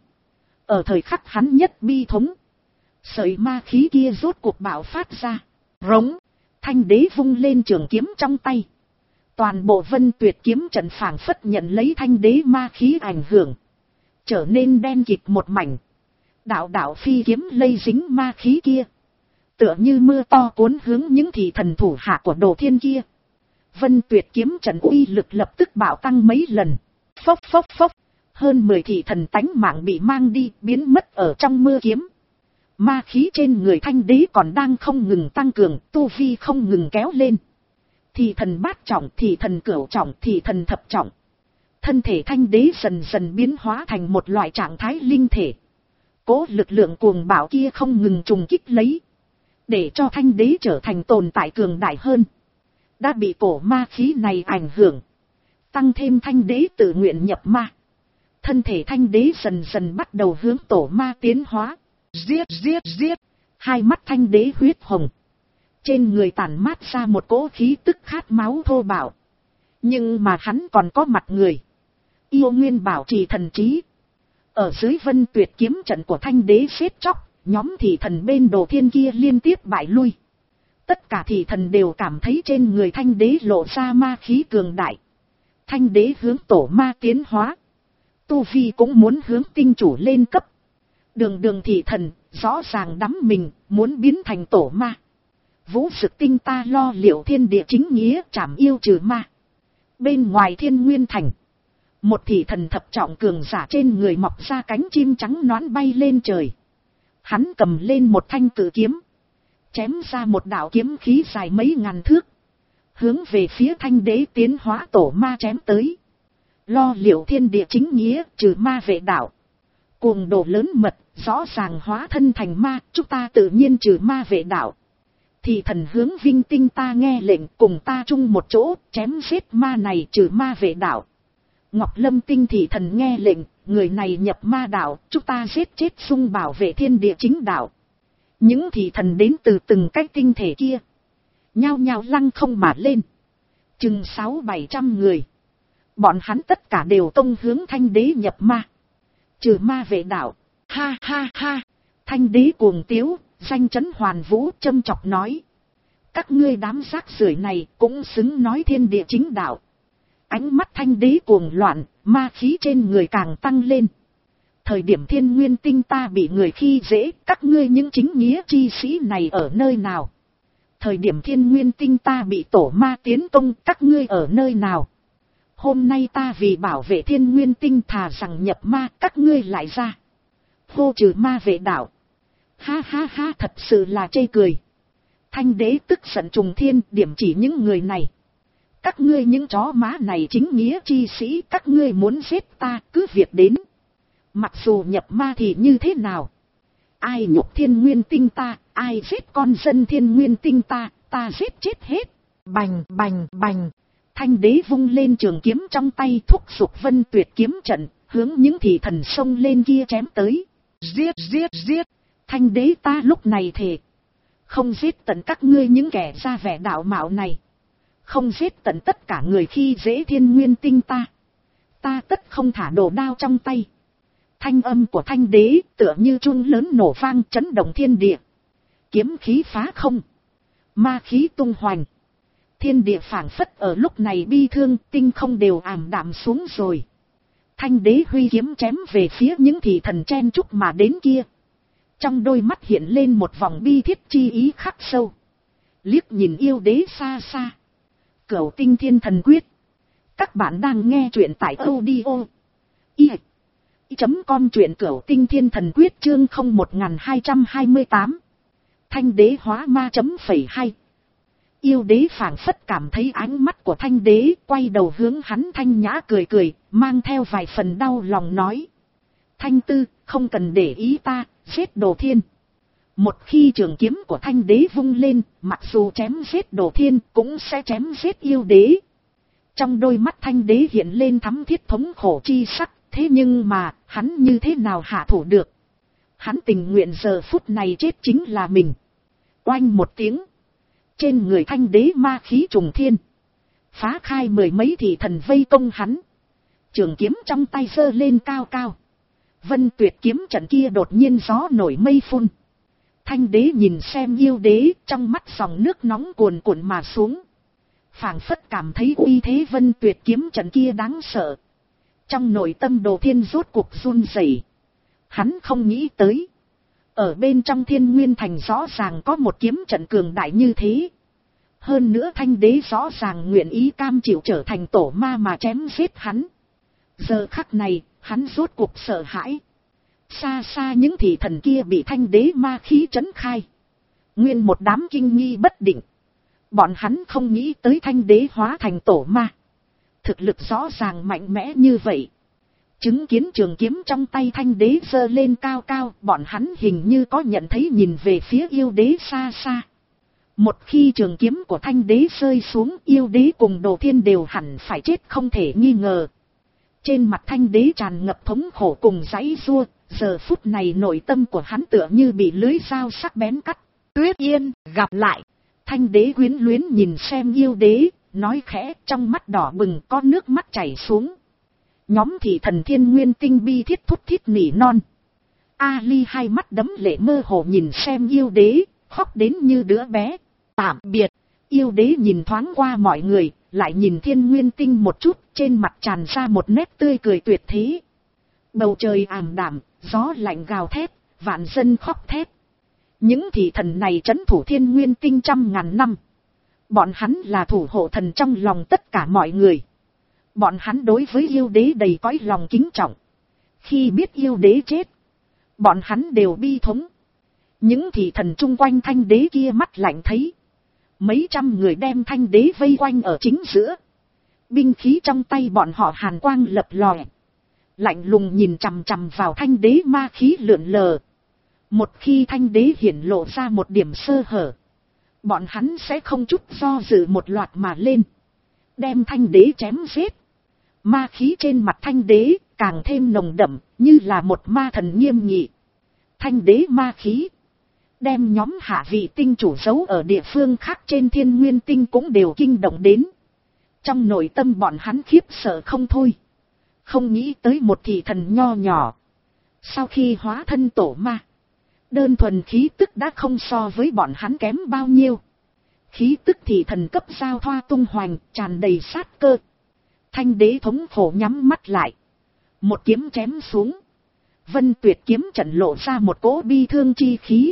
ở thời khắc hắn nhất bi thống, sợi ma khí kia rốt cuộc bạo phát ra. Rống, Thanh Đế vung lên trường kiếm trong tay. Toàn bộ Vân Tuyệt kiếm trận phảng phất nhận lấy Thanh Đế ma khí ảnh hưởng, trở nên đen kịt một mảnh. Đạo đạo phi kiếm lây dính ma khí kia, tựa như mưa to cuốn hướng những thị thần thủ hạ của Đồ Thiên kia. Vân Tuyệt kiếm trận uy lực lập tức bạo tăng mấy lần. Phốc phốc phốc, hơn mười thị thần tánh mạng bị mang đi, biến mất ở trong mưa kiếm. Ma khí trên người Thanh Đế còn đang không ngừng tăng cường, tu vi không ngừng kéo lên. Thị thần bát trọng, thị thần cửu trọng, thị thần thập trọng. Thân thể Thanh Đế dần dần biến hóa thành một loại trạng thái linh thể. Cố lực lượng cuồng bạo kia không ngừng trùng kích lấy, để cho Thanh Đế trở thành tồn tại cường đại hơn. Đã bị cổ ma khí này ảnh hưởng, tăng thêm Thanh Đế tự nguyện nhập ma. Thân thể Thanh Đế dần dần bắt đầu hướng tổ ma tiến hóa. Giết giết giết, hai mắt Thanh Đế huyết hồng, trên người tản mát ra một cỗ khí tức khát máu thô bạo. Nhưng mà hắn còn có mặt người, yêu nguyên bảo trì thần trí. Ở dưới Vân Tuyệt kiếm trận của Thanh Đế xếp chóc, nhóm thị thần bên Đồ Thiên kia liên tiếp bại lui. Tất cả thị thần đều cảm thấy trên người thanh đế lộ ra ma khí cường đại. Thanh đế hướng tổ ma tiến hóa. Tu Vi cũng muốn hướng tinh chủ lên cấp. Đường đường thị thần, rõ ràng đắm mình, muốn biến thành tổ ma. Vũ Dực Tinh ta lo liệu thiên địa chính nghĩa trảm yêu trừ ma. Bên ngoài Thiên Nguyên Thành, một thị thần thập trọng cường giả trên người mọc ra cánh chim trắng nõn bay lên trời. Hắn cầm lên một thanh cự kiếm, chém ra một đạo kiếm khí dài mấy ngàn thước, hướng về phía thanh đế tiến hóa tổ ma chém tới. Lo liệu thiên địa chính nghĩa trừ ma vệ đạo. Cuồng đồ lớn mật, rõ ràng hóa thân thành ma, chúng ta tự nhiên trừ ma vệ đạo. Thì thần hướng Vinh Tinh ta nghe lệnh, cùng ta chung một chỗ, chém giết ma này trừ ma vệ đạo. Ngọc Lâm Tinh thị thần nghe lệnh, người này nhập ma đạo, chúng ta giết chết xung bảo vệ thiên địa chính đạo. Những thị thần đến từ từng cái tinh thể kia, nhao nhao lăng không mà lên. Chừng sáu bảy trăm người. Bọn hắn tất cả đều công hướng thanh đế nhập ma. Trừ ma vệ đạo. Ha ha ha. Thanh đế cuồng tiếu, danh chấn hoàn vũ châm chọc nói. Các ngươi đám rác rưởi này cũng xứng nói thiên địa chính đạo. Ánh mắt thanh đế cuồng loạn, ma khí trên người càng tăng lên. Thời điểm Thiên Nguyên Tinh ta bị người khi dễ, các ngươi những chính nghĩa chi sĩ này ở nơi nào? Thời điểm Thiên Nguyên Tinh ta bị tổ ma tiến công, các ngươi ở nơi nào? Hôm nay ta vì bảo vệ Thiên Nguyên Tinh thà rằng nhập ma, các ngươi lại ra. Hô trừ ma vệ đạo. Ha ha ha, thật sự là chê cười. Thanh đế tức giận trùng thiên, điểm chỉ những người này. Các ngươi những chó má này chính nghĩa chi sĩ, các ngươi muốn giết ta, cứ việc đến. Mặc dù nhập ma thì như thế nào? Ai nhục Thiên Nguyên Tinh ta, ai giết con dân Thiên Nguyên Tinh ta, ta giết chết hết. Bành bành bành. Thanh đế vung lên trường kiếm trong tay, thúc giục Vân Tuyệt kiếm trận, hướng những thị thần xông lên kia chém tới. Giết giết giết. Thanh đế ta lúc này thề, không giết tận các ngươi những kẻ ra vẻ đạo mạo này. Không giết tận tất cả người khi dễ Thiên Nguyên Tinh ta. Ta tất không thả đồ đao trong tay. Thanh âm của thanh đế tựa như chuông lớn nổ vang chấn động thiên địa. Kiếm khí phá không. Ma khí tung hoành. Thiên địa phảng phất ở lúc này bi thương, tinh không đều ảm đạm xuống rồi. Thanh đế huy kiếm chém về phía những thị thần chen chúc mà đến kia. Trong đôi mắt hiện lên một vòng bi thiết chi ý khắc sâu. Liếc nhìn yêu đế xa xa. Cửu Tinh Thiên Thần Quyết. Các bạn đang nghe truyện tại audio i chấm com truyện Cửu Tinh Thiên Thần Quyết chương không một hai hai tám. Thanh đế hóa ma chấm phẩy hai. Yêu đế phảng phất cảm thấy ánh mắt của thanh đế, quay đầu hướng hắn thanh nhã cười cười, mang theo vài phần đau lòng nói. Thanh tư, không cần để ý ta, giết Đồ Thiên. Một khi trường kiếm của thanh đế vung lên, mặc dù chém giết Đồ Thiên cũng sẽ chém giết yêu đế. Trong đôi mắt thanh đế hiện lên thắm thiết thống khổ chi sắc, thế nhưng mà, hắn như thế nào hạ thủ được? Hắn tình nguyện giờ phút này chết chính là mình. Oanh một tiếng. Trên người thanh đế ma khí trùng thiên. Phá khai mười mấy thị thần vây công hắn. Trường kiếm trong tay giơ lên cao cao. Vân Tuyệt kiếm trận kia đột nhiên gió nổi mây phun. Thanh đế nhìn xem yêu đế, trong mắt dòng nước nóng cuồn cuộn mà xuống. Phảng phất cảm thấy uy thế Vân Tuyệt kiếm trận kia đáng sợ. Trong nội tâm Đồ Thiên rốt cuộc run rẩy. Hắn không nghĩ tới. Ở bên trong Thiên Nguyên Thành rõ ràng có một kiếm trận cường đại như thế. Hơn nữa thanh đế rõ ràng nguyện ý cam chịu trở thành tổ ma mà chém giết hắn. Giờ khắc này, hắn rốt cuộc sợ hãi. Xa xa những thị thần kia bị thanh đế ma khí trấn khai. Nguyên một đám kinh nghi bất định. Bọn hắn không nghĩ tới thanh đế hóa thành tổ ma. Thực lực rõ ràng mạnh mẽ như vậy. Chứng kiến trường kiếm trong tay thanh đế giơ lên cao cao, bọn hắn hình như có nhận thấy nhìn về phía yêu đế xa xa. Một khi trường kiếm của thanh đế rơi xuống, yêu đế cùng Đồ Thiên đều hẳn phải chết không thể nghi ngờ. Trên mặt thanh đế tràn ngập thống khổ cùng giãy giụa, giờ phút này nội tâm của hắn tựa như bị lưới dao sắc bén cắt. Tuyết Yên, gặp lại. Thanh đế quyến luyến nhìn xem yêu đế, nói khẽ, trong mắt đỏ bừng có nước mắt chảy xuống. Nhóm thị thần Thiên Nguyên Tinh bi thiết thút thít nỉ non. Ali hai mắt đấm lệ mơ hồ nhìn xem yêu đế, khóc đến như đứa bé. Tạm biệt. Yêu đế nhìn thoáng qua mọi người, lại nhìn Thiên Nguyên Tinh một chút, trên mặt tràn ra một nét tươi cười tuyệt thế. Bầu trời ảm đạm, gió lạnh gào thét, vạn dân khóc thét. Những thị thần này trấn thủ Thiên Nguyên Tinh trăm ngàn năm. Bọn hắn là thủ hộ thần trong lòng tất cả mọi người. Bọn hắn đối với yêu đế đầy cõi lòng kính trọng. Khi biết yêu đế chết, bọn hắn đều bi thống. Những thị thần chung quanh Thanh đế kia mắt lạnh thấy. Mấy trăm người đem Thanh đế vây quanh ở chính giữa. Binh khí trong tay bọn họ hàn quang lập lòe. Lạnh lùng nhìn chằm chằm vào Thanh đế ma khí lượn lờ. Một khi Thanh đế hiển lộ ra một điểm sơ hở, bọn hắn sẽ không chút do dự một loạt mà lên. Đem Thanh đế chém giết. Ma khí trên mặt Thanh đế càng thêm nồng đậm, như là một ma thần nghiêm nghị. Thanh đế ma khí đem nhóm hạ vị tinh chủ giấu ở địa phương khác trên Thiên Nguyên Tinh cũng đều kinh động đến. Trong nội tâm bọn hắn khiếp sợ không thôi. Không nghĩ tới một thị thần nho nhỏ, sau khi hóa thân tổ ma, đơn thuần khí tức đã không so với bọn hắn kém bao nhiêu. Khí tức thị thần cấp giao thoa tung hoành, tràn đầy sát cơ. Thanh đế thống khổ nhắm mắt lại. Một kiếm chém xuống. Vân Tuyệt kiếm trận lộ ra một cỗ bi thương chi khí.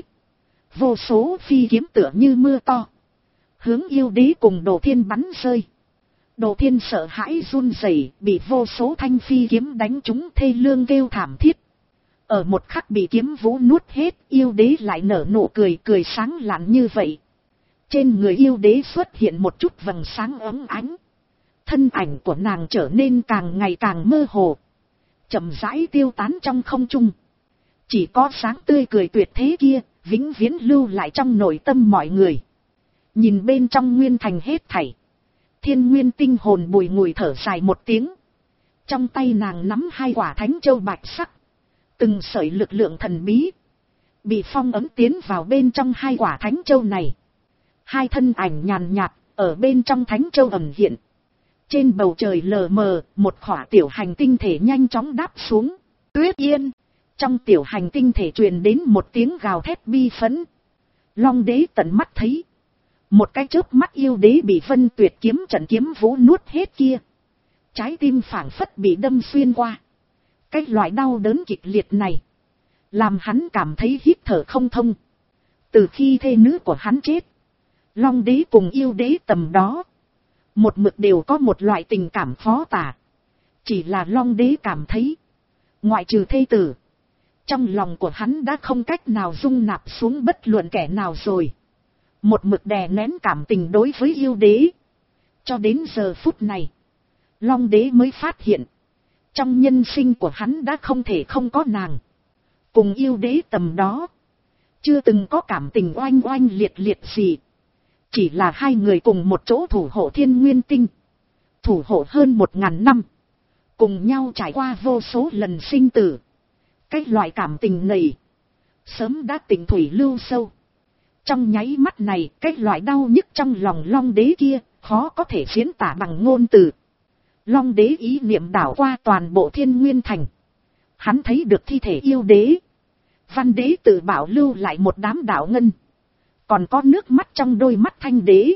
Vô số phi kiếm tựa như mưa to, hướng yêu đế cùng Đồ Thiên bắn rơi. Đồ Thiên sợ hãi run rẩy, bị vô số thanh phi kiếm đánh trúng thê lương kêu thảm thiết. Ở một khắc bị kiếm vũ nuốt hết, yêu đế lại nở nụ cười, cười sáng lạn như vậy. Trên người yêu đế xuất hiện một chút vầng sáng ấm ánh. Thân ảnh của nàng trở nên càng ngày càng mơ hồ, chậm rãi tiêu tán trong không trung. Chỉ có sáng tươi cười tuyệt thế kia vĩnh viễn lưu lại trong nội tâm mọi người. Nhìn bên trong nguyên thành hết thảy, Thiên Nguyên Tinh hồn bùi ngùi thở dài một tiếng. Trong tay nàng nắm hai quả thánh châu bạch sắc, từng sợi lực lượng thần bí bị phong ấn tiến vào bên trong hai quả thánh châu này. Hai thân ảnh nhàn nhạt ở bên trong thánh châu ẩn hiện. Trên bầu trời lờ mờ, một khỏa tiểu hành tinh thể nhanh chóng đáp xuống. Tuyết Yên. Trong tiểu hành tinh thể truyền đến một tiếng gào thét bi phẫn. Long đế tận mắt thấy. Một cái chớp mắt yêu đế bị Vân Tuyệt kiếm trận kiếm vũ nuốt hết kia. Trái tim phảng phất bị đâm xuyên qua. Cái loại đau đớn kịch liệt này làm hắn cảm thấy hít thở không thông. Từ khi thê nữ của hắn chết, Long đế cùng yêu đế tầm đó một mực đều có một loại tình cảm khó tả. Chỉ là Long đế cảm thấy, ngoại trừ thê tử, trong lòng của hắn đã không cách nào dung nạp xuống bất luận kẻ nào rồi. Một mực đè nén cảm tình đối với yêu đế. Cho đến giờ phút này, Long đế mới phát hiện, trong nhân sinh của hắn đã không thể không có nàng. Cùng yêu đế tầm đó, chưa từng có cảm tình oanh oanh liệt liệt gì. Chỉ là hai người cùng một chỗ thủ hộ Thiên Nguyên Tinh. Thủ hộ hơn một ngàn năm. Cùng nhau trải qua vô số lần sinh tử. Cái loại cảm tình này sớm đã tình thủy lưu sâu. Trong nháy mắt này, cái loại đau nhức trong lòng Long đế kia khó có thể diễn tả bằng ngôn từ. Long đế ý niệm đảo qua toàn bộ Thiên Nguyên Thành. Hắn thấy được thi thể yêu đế. Văn đế tự bảo lưu lại một đám đạo ngân. Còn có nước mắt trong đôi mắt Thanh đế.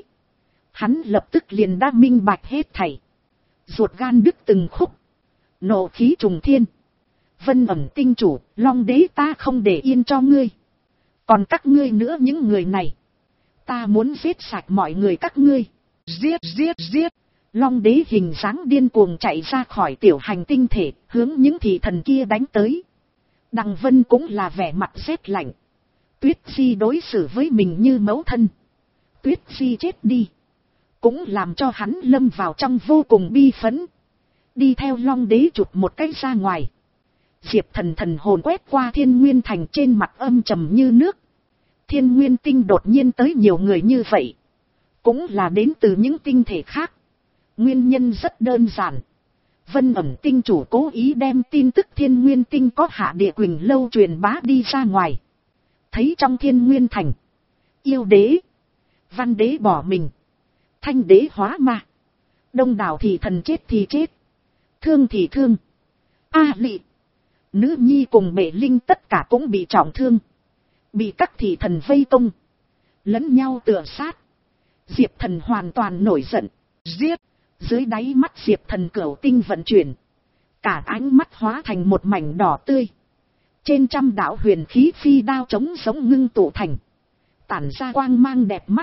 Hắn lập tức liền đã minh bạch hết thảy. Ruột gan đứt từng khúc. Nộ khí trùng thiên. Vân ẩm tinh chủ, Long đế ta không để yên cho ngươi. Còn các ngươi nữa, những người này, ta muốn giết sạch mọi người các ngươi. Giết giết giết. Long đế hình dáng điên cuồng chạy ra khỏi tiểu hành tinh thể, hướng những thị thần kia đánh tới. Đằng Vân cũng là vẻ mặt rét lạnh. Tuyết Phi đối xử với mình như mẫu thân. Tuyết Phi chết đi, cũng làm cho hắn lâm vào trong vô cùng bi phẫn. Đi theo Long đế chụp một cái ra ngoài. Diệp Thần thần hồn quét qua Thiên Nguyên Thành, trên mặt âm trầm như nước. Thiên Nguyên Tinh đột nhiên tới nhiều người như vậy, cũng là đến từ những tinh thể khác. Nguyên nhân rất đơn giản. Vân ẩm tinh chủ cố ý đem tin tức Thiên Nguyên Tinh có hạ địa Quỳnh lâu truyền bá đi ra ngoài. Thấy trong Thiên Nguyên Thành, yêu đế, văn đế bỏ mình, thanh đế hóa ma, đông đảo thì thần chết thì chết, thương thì thương. A Lị, nữ nhi cùng Bệ Linh tất cả cũng bị trọng thương, bị các thị thần vây công, lẫn nhau tựa sát. Diệp Thần hoàn toàn nổi giận. Giết! Dưới đáy mắt Diệp Thần cửu tinh vận chuyển. Cả ánh mắt hóa thành một mảnh đỏ tươi. Trên trăm đạo huyền khí phi đao trống giống ngưng tụ thành. Tản ra quang mang đẹp mắt.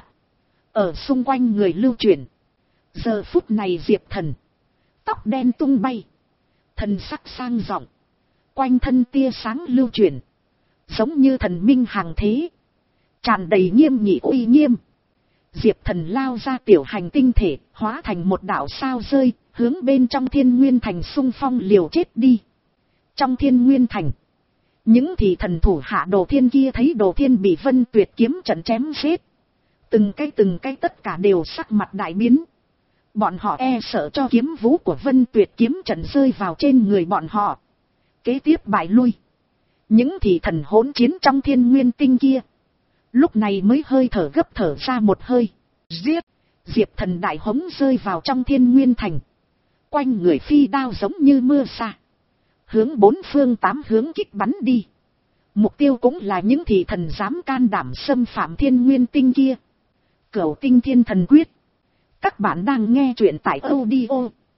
Ở xung quanh người lưu chuyển. Giờ phút này Diệp Thần. Tóc đen tung bay. Thần sắc sang rộng. Quanh thân tia sáng lưu chuyển. Giống như thần minh hàng thế. Tràn đầy nghiêm nghị uy nghiêm. Diệp Thần lao ra tiểu hành tinh thể. Hóa thành một đạo sao rơi. Hướng bên trong Thiên Nguyên Thành xung phong liều chết đi. Trong Thiên Nguyên Thành. Những thị thần thủ hạ Đồ Thiên kia thấy Đồ Thiên bị Vân Tuyệt kiếm trận chém giết. Từng cái từng cái tất cả đều sắc mặt đại biến. Bọn họ e sợ cho kiếm vũ của Vân Tuyệt kiếm trận rơi vào trên người bọn họ. Kế tiếp bại lui. Những thị thần hỗn chiến trong Thiên Nguyên Tinh kia. Lúc này mới hơi thở gấp thở ra một hơi. Giết! Diệp Thần đại hống rơi vào trong Thiên Nguyên Thành. Quanh người phi đao giống như mưa sa. Hướng bốn phương tám hướng kích bắn đi. Mục tiêu cũng là những thị thần dám can đảm xâm phạm Thiên Nguyên Tinh kia. Cửu Tinh Thiên Thần Quyết. Các bạn đang nghe truyện tại audio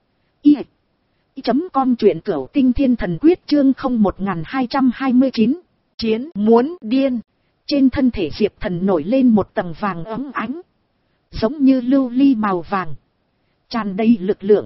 i chấm com truyện Cửu Tinh Thiên Thần Quyết chương không một hai hai chín. Chiến muốn điên. Trên thân thể Diệp Thần nổi lên một tầng vàng óng ánh. Giống như lưu ly màu vàng. Tràn đầy lực lượng.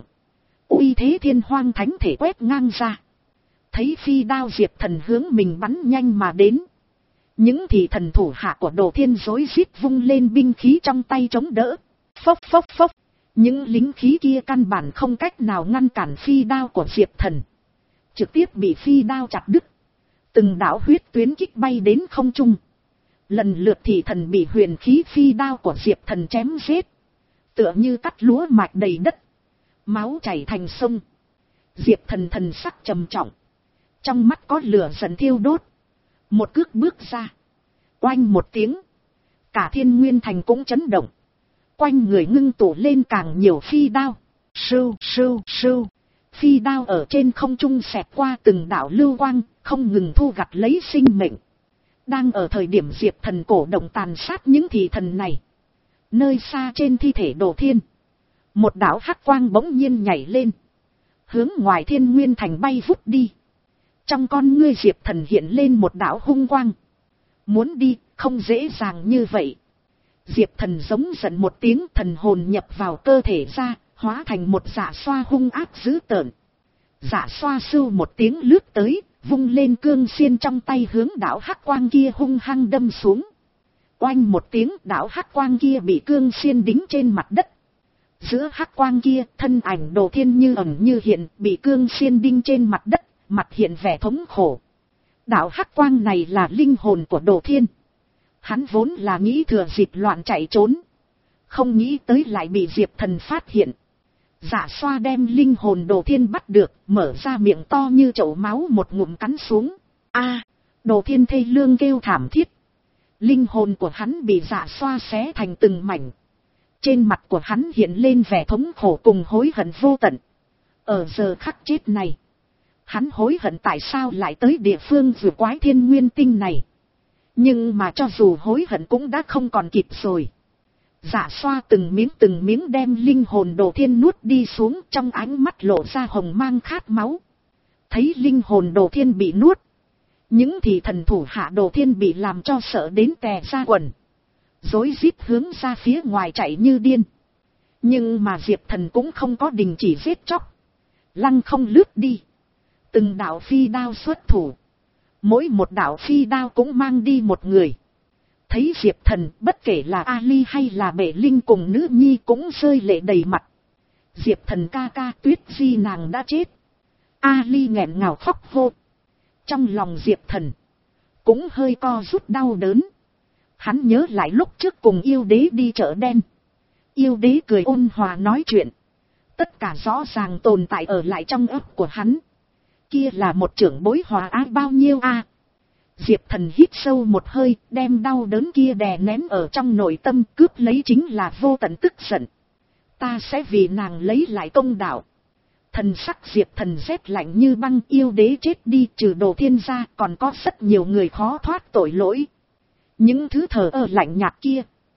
Uy thế thiên hoang thánh thể quét ngang ra. Thấy phi đao Diệp Thần hướng mình bắn nhanh mà đến. Những thị thần thủ hạ của Đồ Thiên rối rít vung lên binh khí trong tay chống đỡ. Phốc phốc phốc. Những lính khí kia căn bản không cách nào ngăn cản phi đao của Diệp Thần. Trực tiếp bị phi đao chặt đứt. Từng đạo huyết tuyến kích bay đến không trung. Lần lượt thị thần bị huyền khí phi đao của Diệp Thần chém giết. Tựa như cắt lúa mạch đầy đất. Máu chảy thành sông. Diệp Thần thần sắc trầm trọng. Trong mắt có lửa giận thiêu đốt. Một cước bước ra. Oanh một tiếng. Cả Thiên Nguyên Thành cũng chấn động. Quanh người ngưng tụ lên càng nhiều phi đao. Sưu sưu sưu. Phi đao ở trên không trung xẹt qua từng đạo lưu quang. Không ngừng thu gặt lấy sinh mệnh. Đang ở thời điểm Diệp Thần cổ động tàn sát những thị thần này. Nơi xa trên thi thể Đồ Thiên. Một đạo hắc quang bỗng nhiên nhảy lên. Hướng ngoài Thiên Nguyên Thành bay vút đi. Trong con ngươi Diệp Thần hiện lên một đạo hung quang. Muốn đi, không dễ dàng như vậy. Diệp Thần giống giận một tiếng, thần hồn nhập vào cơ thể ra, hóa thành một dạ xoa hung ác dữ tợn. Dạ xoa sưu một tiếng lướt tới, vung lên cương xiên trong tay hướng đạo hắc quang kia hung hăng đâm xuống. Oanh một tiếng, đạo hắc quang kia bị cương xiên đính trên mặt đất. Giữa hắc quang kia, thân ảnh Đồ Thiên như ẩn như hiện, bị cương xiên đinh trên mặt đất. Mặt hiện vẻ thống khổ. Đạo hắc quang này là linh hồn của Đồ Thiên. Hắn vốn là nghĩ thừa dịp loạn chạy trốn. Không nghĩ tới lại bị Diệp Thần phát hiện. Dạ xoa đem linh hồn Đồ Thiên bắt được. Mở ra miệng to như chậu máu một ngụm cắn xuống. A, Đồ Thiên thê lương kêu thảm thiết. Linh hồn của hắn bị dạ xoa xé thành từng mảnh. Trên mặt của hắn hiện lên vẻ thống khổ cùng hối hận vô tận. Ở giờ khắc chết này. Hắn hối hận tại sao lại tới địa phương vừa quái Thiên Nguyên Tinh này. Nhưng mà cho dù hối hận cũng đã không còn kịp rồi. Dạ xoa từng miếng từng miếng đem linh hồn Đồ Thiên nuốt đi xuống, trong ánh mắt lộ ra hồng mang khát máu. Thấy linh hồn Đồ Thiên bị nuốt. Những thị thần thủ hạ Đồ Thiên bị làm cho sợ đến tè ra quần. Rối rít hướng ra phía ngoài chạy như điên. Nhưng mà Diệp Thần cũng không có đình chỉ giết chóc. Lăng không lướt đi. Từng đạo phi đao xuất thủ. Mỗi một đạo phi đao cũng mang đi một người. Thấy Diệp Thần, bất kể là Ali hay là Bệ Linh cùng nữ nhi cũng rơi lệ đầy mặt. Diệp Thần ca ca, Tuyết Di nàng đã chết. Ali nghẹn ngào khóc hô. Trong lòng Diệp Thần cũng hơi co rút đau đớn. Hắn nhớ lại lúc trước cùng yêu đế đi chợ đen. Yêu đế cười ôn hòa nói chuyện. Tất cả rõ ràng tồn tại ở lại trong óc của hắn. Kia là một trưởng bối hòa ái bao nhiêu a? À? Diệp Thần hít sâu một hơi, đem đau đớn kia đè nén ở trong nội tâm, cướp lấy chính là vô tận tức giận. Ta sẽ vì nàng lấy lại công đạo. Thần sắc Diệp Thần rét lạnh như băng, yêu đế chết đi, trừ Đồ Thiên ra còn có rất nhiều người khó thoát tội lỗi. Những thứ thờ ơ lạnh nhạt kia.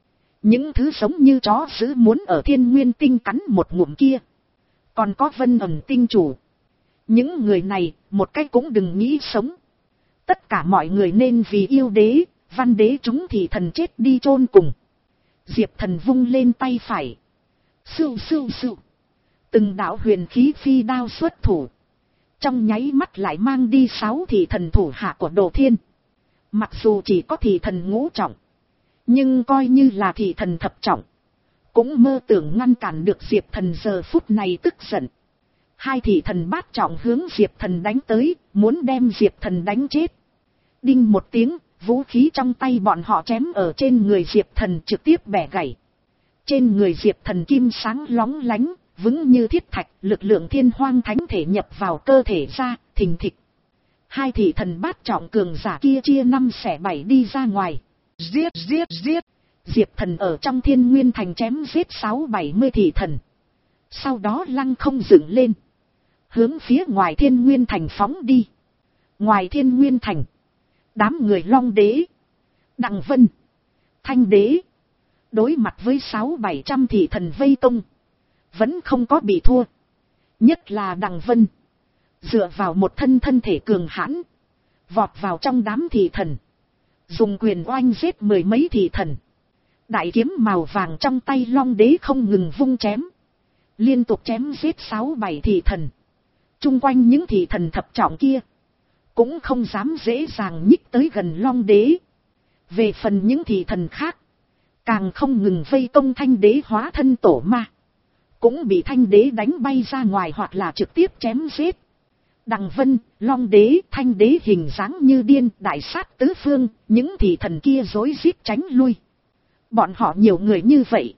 Những thứ giống như chó dữ muốn ở Thiên Nguyên Tinh cắn một ngụm kia. Còn có Vân Ẩn Tinh chủ. Những người này, một cách cũng đừng nghĩ sống. Tất cả mọi người nên vì yêu đế, văn đế chúng thì thần chết đi chôn cùng. Diệp Thần vung lên tay phải. Sưu sưu sưu. Từng đạo huyền khí phi đao xuất thủ. Trong nháy mắt lại mang đi sáu thị thần thủ hạ của Đồ Thiên. Mặc dù chỉ có thị thần ngũ trọng. Nhưng coi như là thị thần thập trọng. Cũng mơ tưởng ngăn cản được Diệp Thần giờ phút này tức giận. Hai thị thần bát trọng hướng Diệp Thần đánh tới, muốn đem Diệp Thần đánh chết. Đinh một tiếng, vũ khí trong tay bọn họ chém ở trên người Diệp Thần trực tiếp bẻ gãy. Trên người Diệp Thần kim sáng lóng lánh, vững như thiết thạch, lực lượng thiên hoang thánh thể nhập vào cơ thể ra, thình thịch. Hai thị thần bát trọng cường giả kia chia năm xẻ bảy đi ra ngoài. Giết giết giết. Diệp Thần ở trong Thiên Nguyên Thành chém giết sáu bảy mươi thị thần. Sau đó lăng không dựng lên. Hướng phía ngoài Thiên Nguyên Thành phóng đi. Ngoài Thiên Nguyên Thành. Đám người Long Đế. Đặng Vân. Thanh Đế. Đối mặt với sáu bảy trăm thị thần vây công. Vẫn không có bị thua. Nhất là Đặng Vân. Dựa vào một thân thân thể cường hãn. Vọt vào trong đám thị thần. Dùng quyền oanh giết mười mấy thị thần. Đại kiếm màu vàng trong tay Long Đế không ngừng vung chém. Liên tục chém giết sáu bảy thị thần. Trung quanh những thị thần thập trọng kia. Cũng không dám dễ dàng nhích tới gần Long Đế. Về phần những thị thần khác. Càng không ngừng vây công Thanh Đế hóa thân tổ ma. Cũng bị Thanh Đế đánh bay ra ngoài hoặc là trực tiếp chém giết. Đặng Vân, Long Đế, Thanh Đế hình dáng như điên, đại sát tứ phương, những thị thần kia rối rít tránh lui. Bọn họ nhiều người như vậy.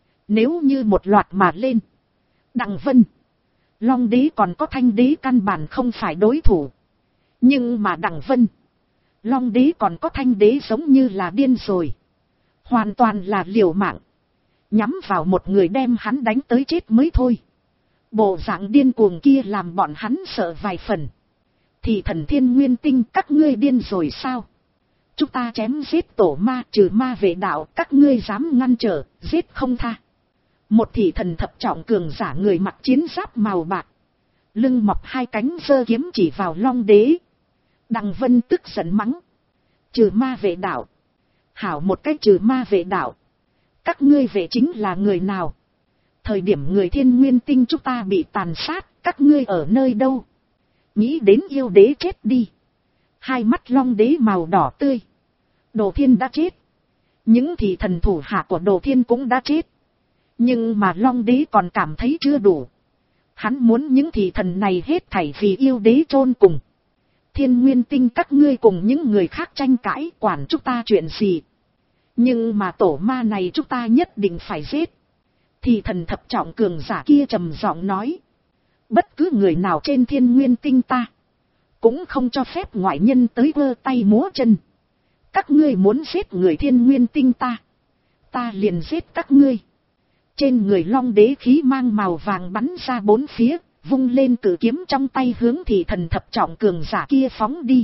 Nếu như một loạt mà lên. Đặng Vân, Long Đế còn có Thanh Đế căn bản không phải đối thủ. Nhưng mà Đặng Vân, Long Đế còn có Thanh Đế giống như là điên rồi. Hoàn toàn là liều mạng. Nhắm vào một người đem hắn đánh tới chết mới thôi. Bộ dạng điên cuồng kia làm bọn hắn sợ vài phần. Thì thần Thiên Nguyên Tinh, các ngươi điên rồi sao? Chúng ta chém giết tổ ma, trừ ma vệ đạo, các ngươi dám ngăn trở, giết không tha. Một thị thần thập trọng cường giả người mặc chiến giáp màu bạc. Lưng mọc hai cánh giơ kiếm chỉ vào Long Đế. Đặng Vân tức giận mắng. Trừ ma vệ đạo. Hảo một cách trừ ma vệ đạo. Các ngươi vệ chính là người nào? Thời điểm người Thiên Nguyên Tinh chúng ta bị tàn sát, các ngươi ở nơi đâu? Nghĩ đến yêu đế chết đi. Hai mắt Long Đế màu đỏ tươi. Đồ Thiên đã chết. Những thị thần thủ hạ của Đồ Thiên cũng đã chết. Nhưng mà Long Đế còn cảm thấy chưa đủ. Hắn muốn những thị thần này hết thảy vì yêu đế chôn cùng. Thiên Nguyên Tinh các ngươi cùng những người khác tranh cãi, quản chúng ta chuyện gì? Nhưng mà tổ ma này chúng ta nhất định phải giết. Thị thần thập trọng cường giả kia trầm giọng nói. Bất cứ người nào trên Thiên Nguyên Tinh ta. Cũng không cho phép ngoại nhân tới vơ tay múa chân. Các ngươi muốn giết người Thiên Nguyên Tinh ta. Ta liền giết các ngươi. Trên người Long Đế khí mang màu vàng bắn ra bốn phía. Vung lên cử kiếm trong tay hướng thị thần thập trọng cường giả kia phóng đi.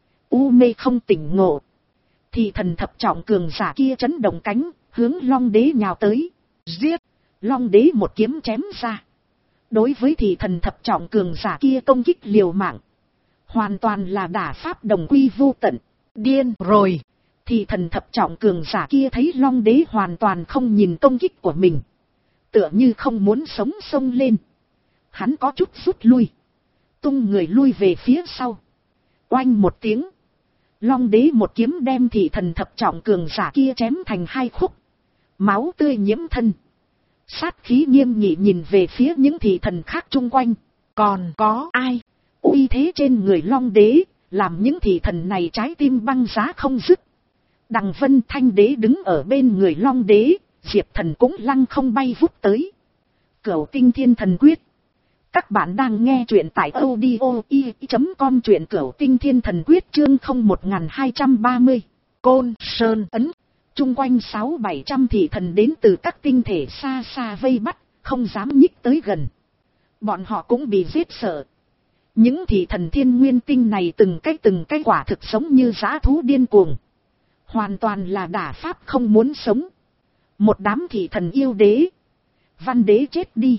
U mê không tỉnh ngộ. Thị thần thập trọng cường giả kia chấn động cánh. Hướng Long Đế nhào tới. Giết. Long Đế một kiếm chém ra. Đối với thị thần thập trọng cường giả kia công kích liều mạng. Hoàn toàn là đả pháp đồng quy vô tận. Điên rồi. Thị thần thập trọng cường giả kia thấy Long Đế hoàn toàn không nhìn công kích của mình. Tựa như không muốn sống xông lên. Hắn có chút rút lui. Tung người lui về phía sau. Oanh một tiếng. Long Đế một kiếm đem thị thần thập trọng cường giả kia chém thành hai khúc. Máu tươi nhiễm thân. Sát khí nghiêm nghị nhìn về phía những thị thần khác chung quanh. Còn có ai? Uy thế trên người Long Đế, làm những thị thần này trái tim băng giá không dứt. Đặng Vân Thanh Đế đứng ở bên người Long Đế, Diệp Thần cũng lăng không bay vút tới. Cửu Tinh Thiên Thần Quyết. Các bạn đang nghe truyện tại audio i chấm com, truyện Cửu Tinh Thiên Thần Quyết chương không một hai ba mươi. Côn Sơn Ấn. Trung quanh sáu bảy trăm thị thần đến từ các tinh thể xa xa vây bắt, không dám nhích tới gần. Bọn họ cũng bị giết sợ. Những thị thần Thiên Nguyên Tinh này từng cái từng cái quả thực sống như dã thú điên cuồng. Hoàn toàn là đả pháp không muốn sống. Một đám thị thần yêu đế, văn đế chết đi,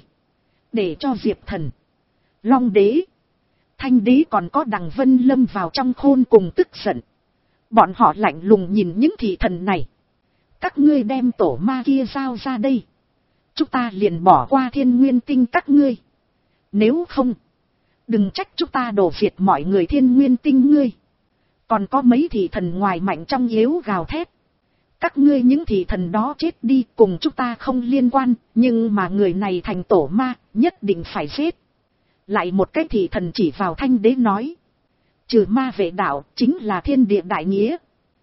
để cho Diệp Thần, Long đế, Thanh đế còn có Đằng Vân lâm vào trong khôn cùng tức giận. Bọn họ lạnh lùng nhìn những thị thần này. Các ngươi đem tổ ma kia giao ra đây, chúng ta liền bỏ qua Thiên Nguyên Tinh các ngươi. Nếu không, đừng trách chúng ta đổ diệt mọi người Thiên Nguyên Tinh ngươi. Còn có mấy thị thần ngoài mạnh trong yếu gào thét. Các ngươi những thị thần đó chết đi, cùng chúng ta không liên quan, nhưng mà người này thành tổ ma, nhất định phải giết. Lại một cái thị thần chỉ vào Thanh đế nói. Trừ ma vệ đạo, chính là thiên địa đại nghĩa.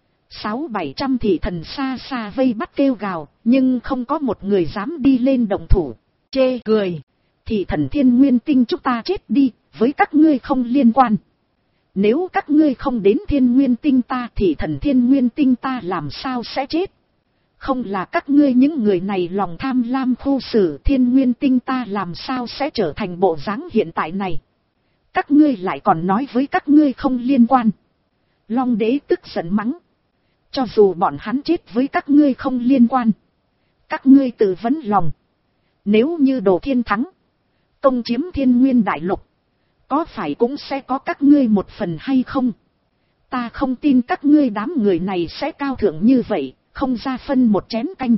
Sáu bảy trăm thị thần xa xa vây bắt kêu gào, nhưng không có một người dám đi lên động thủ. Chê cười, thị thần Thiên Nguyên Tinh chúng ta chết đi, với các ngươi không liên quan. Nếu các ngươi không đến Thiên Nguyên Tinh ta thì thần Thiên Nguyên Tinh ta làm sao sẽ chết. Không là các ngươi những người này lòng tham lam khu xử Thiên Nguyên Tinh ta làm sao sẽ trở thành bộ dáng hiện tại này. Các ngươi lại còn nói với các ngươi không liên quan. Long đế tức giận mắng. Cho dù bọn hắn chết với các ngươi không liên quan, các ngươi tự vấn lòng. Nếu như Đồ Thiên thắng, công chiếm Thiên Nguyên Đại Lục, có phải cũng sẽ có các ngươi một phần hay không? Ta không tin các ngươi đám người này sẽ cao thượng như vậy, không ra phân một chén canh.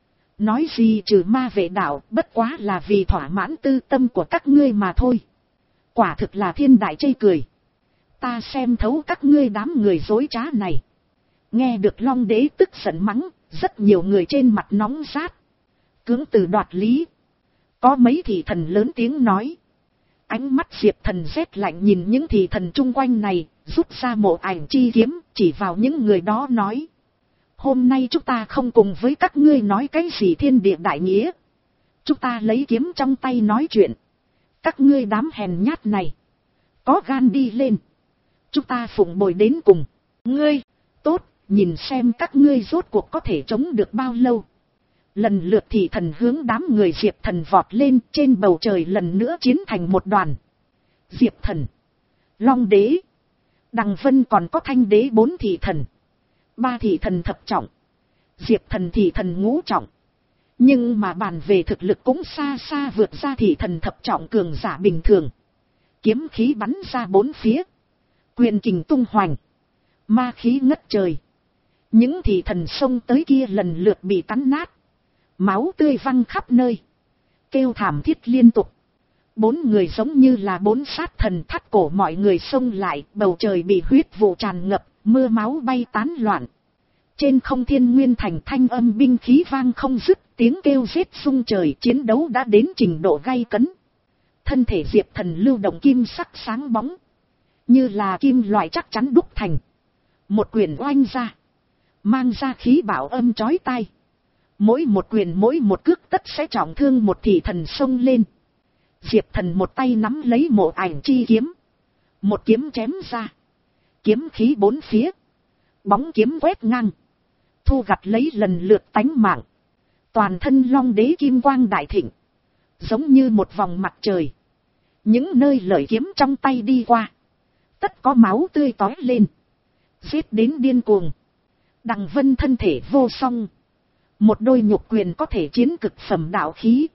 Nói gì trừ ma vệ đạo, bất quá là vì thỏa mãn tư tâm của các ngươi mà thôi. Quả thực là thiên đại chê cười. Ta xem thấu các ngươi đám người dối trá này. Nghe được Long đế tức giận mắng, rất nhiều người trên mặt nóng rát. Cưỡng từ đoạt lý. Có mấy thị thần lớn tiếng nói. Ánh mắt Diệp Thần rét lạnh nhìn những thị thần chung quanh này, rút ra mộ ảnh chi kiếm, chỉ vào những người đó nói. Hôm nay chúng ta không cùng với các ngươi nói cái gì thiên địa đại nghĩa. Chúng ta lấy kiếm trong tay nói chuyện. Các ngươi đám hèn nhát này, có gan đi lên. Chúng ta phụng bồi đến cùng. Ngươi, tốt, nhìn xem các ngươi rốt cuộc có thể chống được bao lâu. Lần lượt thị thần hướng đám người Diệp Thần vọt lên, trên bầu trời lần nữa chiến thành một đoàn. Diệp Thần, Long đế, Đằng Vân còn có Thanh đế bốn thị thần. Ba thị thần thập trọng. Diệp Thần thị thần ngũ trọng. Nhưng mà bàn về thực lực cũng xa xa vượt ra thị thần thập trọng cường giả bình thường. Kiếm khí bắn ra bốn phía. Quyền kình tung hoành. Ma khí ngất trời. Những thị thần xông tới kia lần lượt bị cắn nát. Máu tươi văng khắp nơi. Kêu thảm thiết liên tục. Bốn người giống như là bốn sát thần thắt cổ mọi người xông lại. Bầu trời bị huyết vụ tràn ngập. Mưa máu bay tán loạn. Trên không Thiên Nguyên thành thanh âm binh khí vang không dứt. Tiếng kêu giết rung trời, chiến đấu đã đến trình độ gay cấn. Thân thể Diệp Thần lưu động kim sắc sáng bóng. Như là kim loại chắc chắn đúc thành. Một quyền oanh ra. Mang ra khí bạo âm chói tai. Mỗi một quyền mỗi một cước tất sẽ trọng thương một thị thần xông lên. Diệp Thần một tay nắm lấy mộ ảnh chi kiếm. Một kiếm chém ra. Kiếm khí bốn phía. Bóng kiếm quét ngang. Thu gặt lấy lần lượt tánh mạng. Toàn thân Long đế kim quang đại thịnh. Giống như một vòng mặt trời. Những nơi lợi kiếm trong tay đi qua. Tất có máu tươi tói lên. Giết đến điên cuồng. Đằng Vân thân thể vô song. Một đôi nhục quyền có thể chiến cực phẩm đạo khí.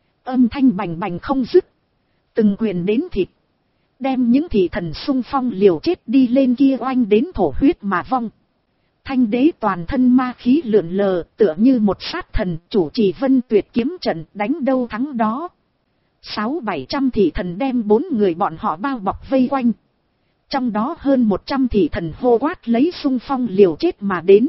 Âm thanh bành bành không dứt. Từng quyền đến thịt. Đem những thị thần xung phong liều chết đi lên kia oanh đến thổ huyết mà vong. Thanh đế toàn thân ma khí lượn lờ, tựa như một sát thần, chủ trì Vân Tuyệt kiếm trận, đánh đâu thắng đó. Sáu bảy trăm thị thần đem bốn người bọn họ bao bọc vây quanh. Trong đó hơn một trăm thị thần hô quát lấy xung phong liều chết mà đến.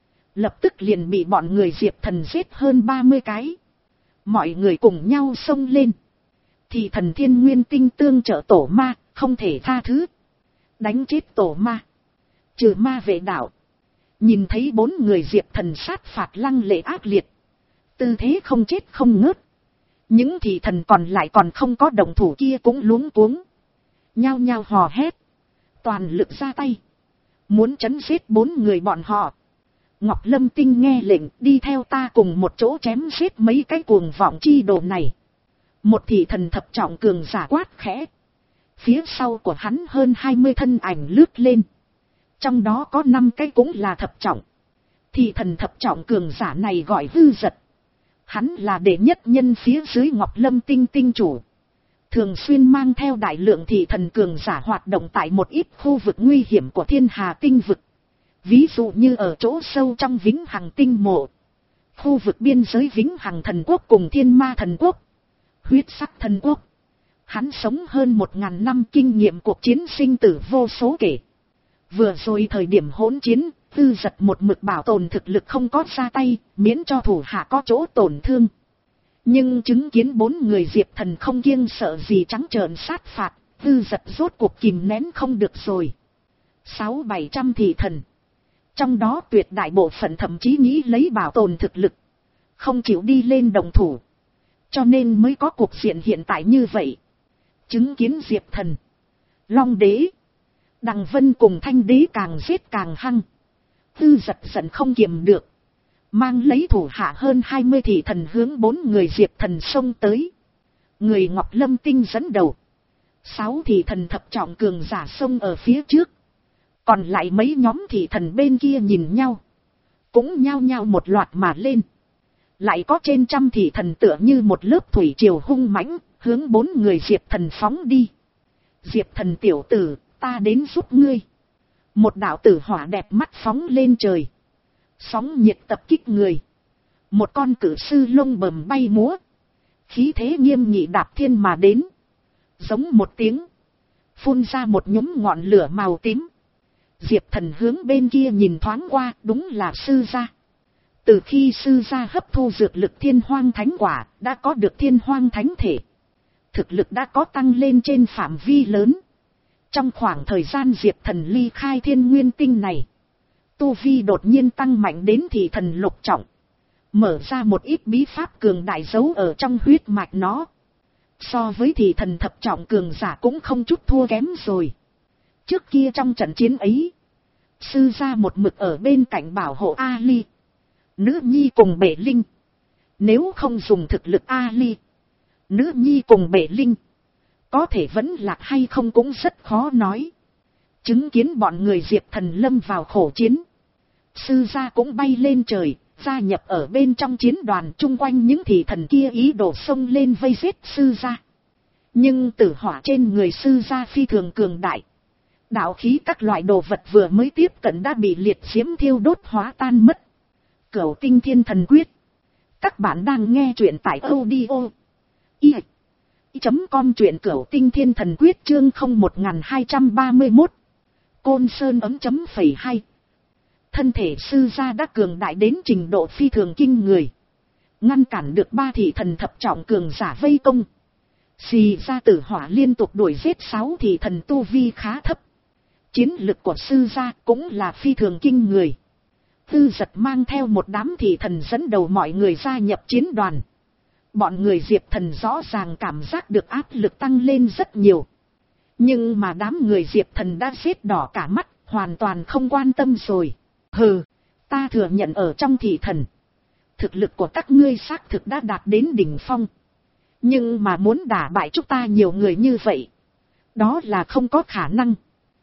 Lập tức liền bị bọn người Diệp Thần giết hơn ba mươi cái. Mọi người cùng nhau xông lên. Thị thần Thiên Nguyên Tinh tương trợ tổ ma, không thể tha thứ. Đánh chết tổ ma. Trừ ma vệ đạo. Nhìn thấy bốn người Diệp Thần sát phạt lăng lệ ác liệt. Tư thế không chết không ngớt. Những thị thần còn lại còn không có động thủ kia cũng luống cuống. Nhao nhao hò hét. Toàn lực ra tay. Muốn trấn giết bốn người bọn họ. Ngọc Lâm Tinh nghe lệnh đi theo ta cùng một chỗ chém giết mấy cái cuồng vọng chi đồ này. Một thị thần thập trọng cường giả quát khẽ. Phía sau của hắn hơn hai mươi thân ảnh lướt lên. Trong đó có năm cái cũng là thập trọng. Thị thần thập trọng cường giả này gọi hư giật. Hắn là đệ nhất nhân phía dưới Ngọc Lâm Tinh tinh chủ. Thường xuyên mang theo đại lượng thị thần cường giả hoạt động tại một ít khu vực nguy hiểm của Thiên Hà tinh vực. Ví dụ như ở chỗ sâu trong Vĩnh Hằng tinh mộ, khu vực biên giới Vĩnh Hằng thần quốc cùng Thiên Ma thần quốc, Huyết Sắc thần quốc. Hắn sống hơn một ngàn năm, kinh nghiệm cuộc chiến sinh tử vô số kể. Vừa rồi thời điểm hỗn chiến, Tư Giật một mực bảo tồn thực lực không có ra tay, miễn cho thủ hạ có chỗ tổn thương. Nhưng chứng kiến bốn người Diệp Thần không kiêng sợ gì trắng trợn sát phạt, Tư Giật rốt cuộc kìm nén không được rồi. Sáu bảy trăm thị thần, trong đó tuyệt đại bộ phận thậm chí nghĩ lấy bảo tồn thực lực, không chịu đi lên đồng thủ, cho nên mới có cuộc diện hiện tại như vậy. Chứng kiến Diệp Thần, Long Đế, Đằng Vân cùng Thanh Đế càng giết càng hăng, Tư Giật giận không kiềm được, mang lấy thủ hạ hơn hai mươi thị thần hướng bốn người Diệp Thần xông tới. Người Ngọc Lâm Tinh dẫn đầu, sáu thị thần thập trọng cường giả xông ở phía trước, còn lại mấy nhóm thị thần bên kia nhìn nhau, cũng nhao nhao một loạt mà lên. Lại có trên trăm thị thần tựa như một lớp thủy triều hung mãnh, hướng bốn người Diệp Thần phóng đi. Diệp Thần tiểu tử, ta đến giúp ngươi. Một đạo tử hỏa đẹp mắt phóng lên trời, sóng nhiệt tập kích người. Một con cử sư lông bầm bay múa, khí thế nghiêm nghị đạp thiên mà đến, giống một tiếng, phun ra một nhúm ngọn lửa màu tím. Diệp Thần hướng bên kia nhìn thoáng qua, đúng là sư gia. Từ khi sư gia hấp thu dược lực Thiên Hoang Thánh Quả, đã có được Thiên Hoang Thánh Thể. Thực lực đã có tăng lên trên phạm vi lớn. Trong khoảng thời gian Diệp Thần ly khai Thiên Nguyên Tinh này, tu vi đột nhiên tăng mạnh đến thị thần lục trọng, mở ra một ít bí pháp cường đại giấu ở trong huyết mạch nó. So với thị thần thập trọng cường giả cũng không chút thua kém rồi. Trước kia trong trận chiến ấy, sư gia một mực ở bên cạnh bảo hộ Ali, nữ nhi cùng Bệ Linh. Nếu không dùng thực lực Ali, nữ nhi cùng Bệ Linh, có thể vẫn lạc hay không cũng rất khó nói. Chứng kiến bọn người Diệp Thần lâm vào khổ chiến, sư gia cũng bay lên trời, gia nhập ở bên trong chiến đoàn. Chung quanh những thị thần kia ý đồ xông lên vây giết sư gia. Nhưng tử hỏa trên người sư gia phi thường cường đại. Đạo khí các loại đồ vật vừa mới tiếp cận đã bị liệt diễm thiêu đốt hóa tan mất. Cửu Tinh Thiên Thần Quyết. Các bạn đang nghe truyện tại audio i chấm com, truyện Cửu Tinh Thiên Thần Quyết chương không một hai ba mốt. Côn Sơn ấm chấm phẩy hai. Thân thể sư gia đã cường đại đến trình độ phi thường kinh người, ngăn cản được ba thị thần thập trọng cường giả vây công. Xì ra tử hỏa liên tục đuổi giết sáu thị thần tu vi khá thấp. Chiến lực của sư gia cũng là phi thường kinh người. Tư Giật mang theo một đám thị thần dẫn đầu mọi người gia nhập chiến đoàn. Bọn người Diệp Thần rõ ràng cảm giác được áp lực tăng lên rất nhiều. Nhưng mà đám người Diệp Thần đã giết đỏ cả mắt, hoàn toàn không quan tâm rồi. Hừ, ta thừa nhận ở trong thị thần, thực lực của các ngươi xác thực đã đạt đến đỉnh phong. Nhưng mà muốn đả bại chúng ta nhiều người như vậy, đó là không có khả năng.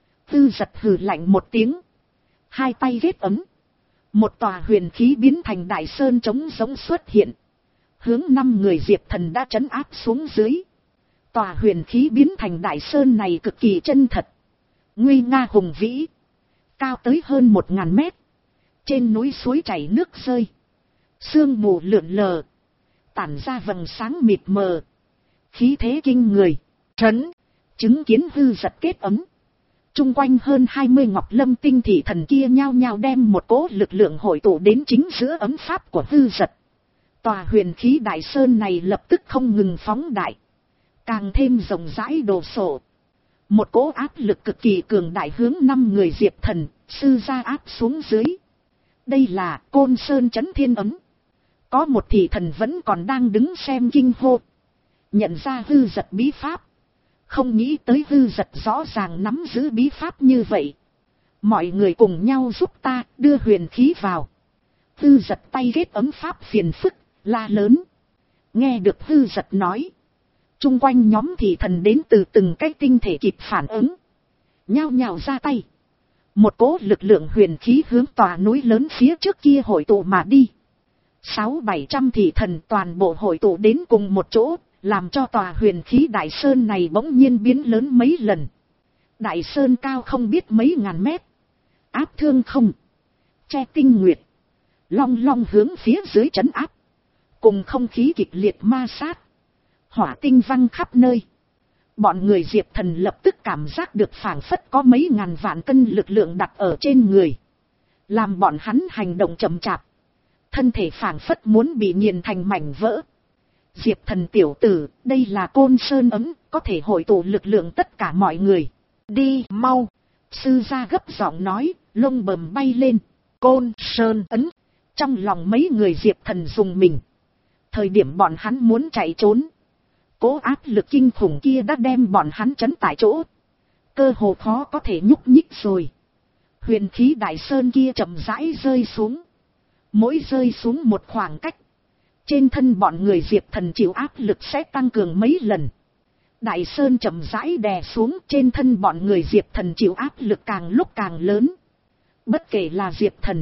Tư Giật hừ lạnh một tiếng, hai tay ghét ấm, một tòa huyền khí biến thành đại sơn trống giống xuất hiện, hướng năm người Diệp Thần đã trấn áp xuống dưới. Tòa huyền khí biến thành đại sơn này cực kỳ chân thật, nguy nga hùng vĩ, cao tới hơn một ngàn mét. Trên núi suối chảy nước rơi, sương mù lượn lờ, tản ra vầng sáng mịt mờ, khí thế kinh người. Trấn, chứng kiến Tư Giật kết ấm, chung quanh hơn hai mươi Ngọc Lâm Tinh thị thần kia nhao nhao đem một cỗ lực lượng hội tụ đến chính giữa ấm pháp của Tư Giật. Tòa huyền khí đại sơn này lập tức không ngừng phóng đại, càng thêm rộng rãi đồ sộ. Một cỗ áp lực cực kỳ cường đại hướng năm người Diệp Thần, sư gia áp xuống dưới. Đây là Côn Sơn Chấn Thiên Ấm. Có một thị thần vẫn còn đang đứng xem kinh hô, nhận ra Tư Giật bí pháp. Không nghĩ tới Tư Giật rõ ràng nắm giữ bí pháp như vậy. Mọi người cùng nhau giúp ta đưa huyền khí vào. Tư Giật tay ghét ấm pháp phiền phức, la lớn. Nghe được Tư Giật nói, chung quanh nhóm thị thần đến từ từng cái tinh thể kịp phản ứng, nhao nhao ra tay. Một cỗ lực lượng huyền khí hướng tòa núi lớn phía trước kia hội tụ mà đi. sáu bảy trăm thị thần toàn bộ hội tụ đến cùng một chỗ, làm cho tòa huyền khí đại sơn này bỗng nhiên biến lớn mấy lần. Đại sơn cao không biết mấy ngàn mét, áp thương không, che tinh nguyệt, long long hướng phía dưới trấn áp, cùng không khí kịch liệt ma sát, hỏa tinh văng khắp nơi. Bọn người Diệp Thần lập tức cảm giác được phảng phất có mấy ngàn vạn cân lực lượng đặt ở trên người, làm bọn hắn hành động chậm chạp, thân thể phảng phất muốn bị nghiền thành mảnh vỡ. Diệp Thần tiểu tử, đây là Côn Sơn ấm, có thể hội tụ lực lượng tất cả mọi người. Đi mau. Sư gia gấp giọng nói, lông bờm bay lên. Côn Sơn ấn. Trong lòng mấy người Diệp Thần dùng mình. Thời điểm bọn hắn muốn chạy trốn, cố áp lực kinh khủng kia đã đem bọn hắn trấn tại chỗ, cơ hồ khó có thể nhúc nhích rồi. Huyền khí đại sơn kia chậm rãi rơi xuống, mỗi rơi xuống một khoảng cách, trên thân bọn người Diệp Thần chịu áp lực sẽ tăng cường mấy lần. Đại sơn chậm rãi đè xuống, trên thân bọn người Diệp Thần chịu áp lực càng lúc càng lớn. Bất kể là Diệp Thần,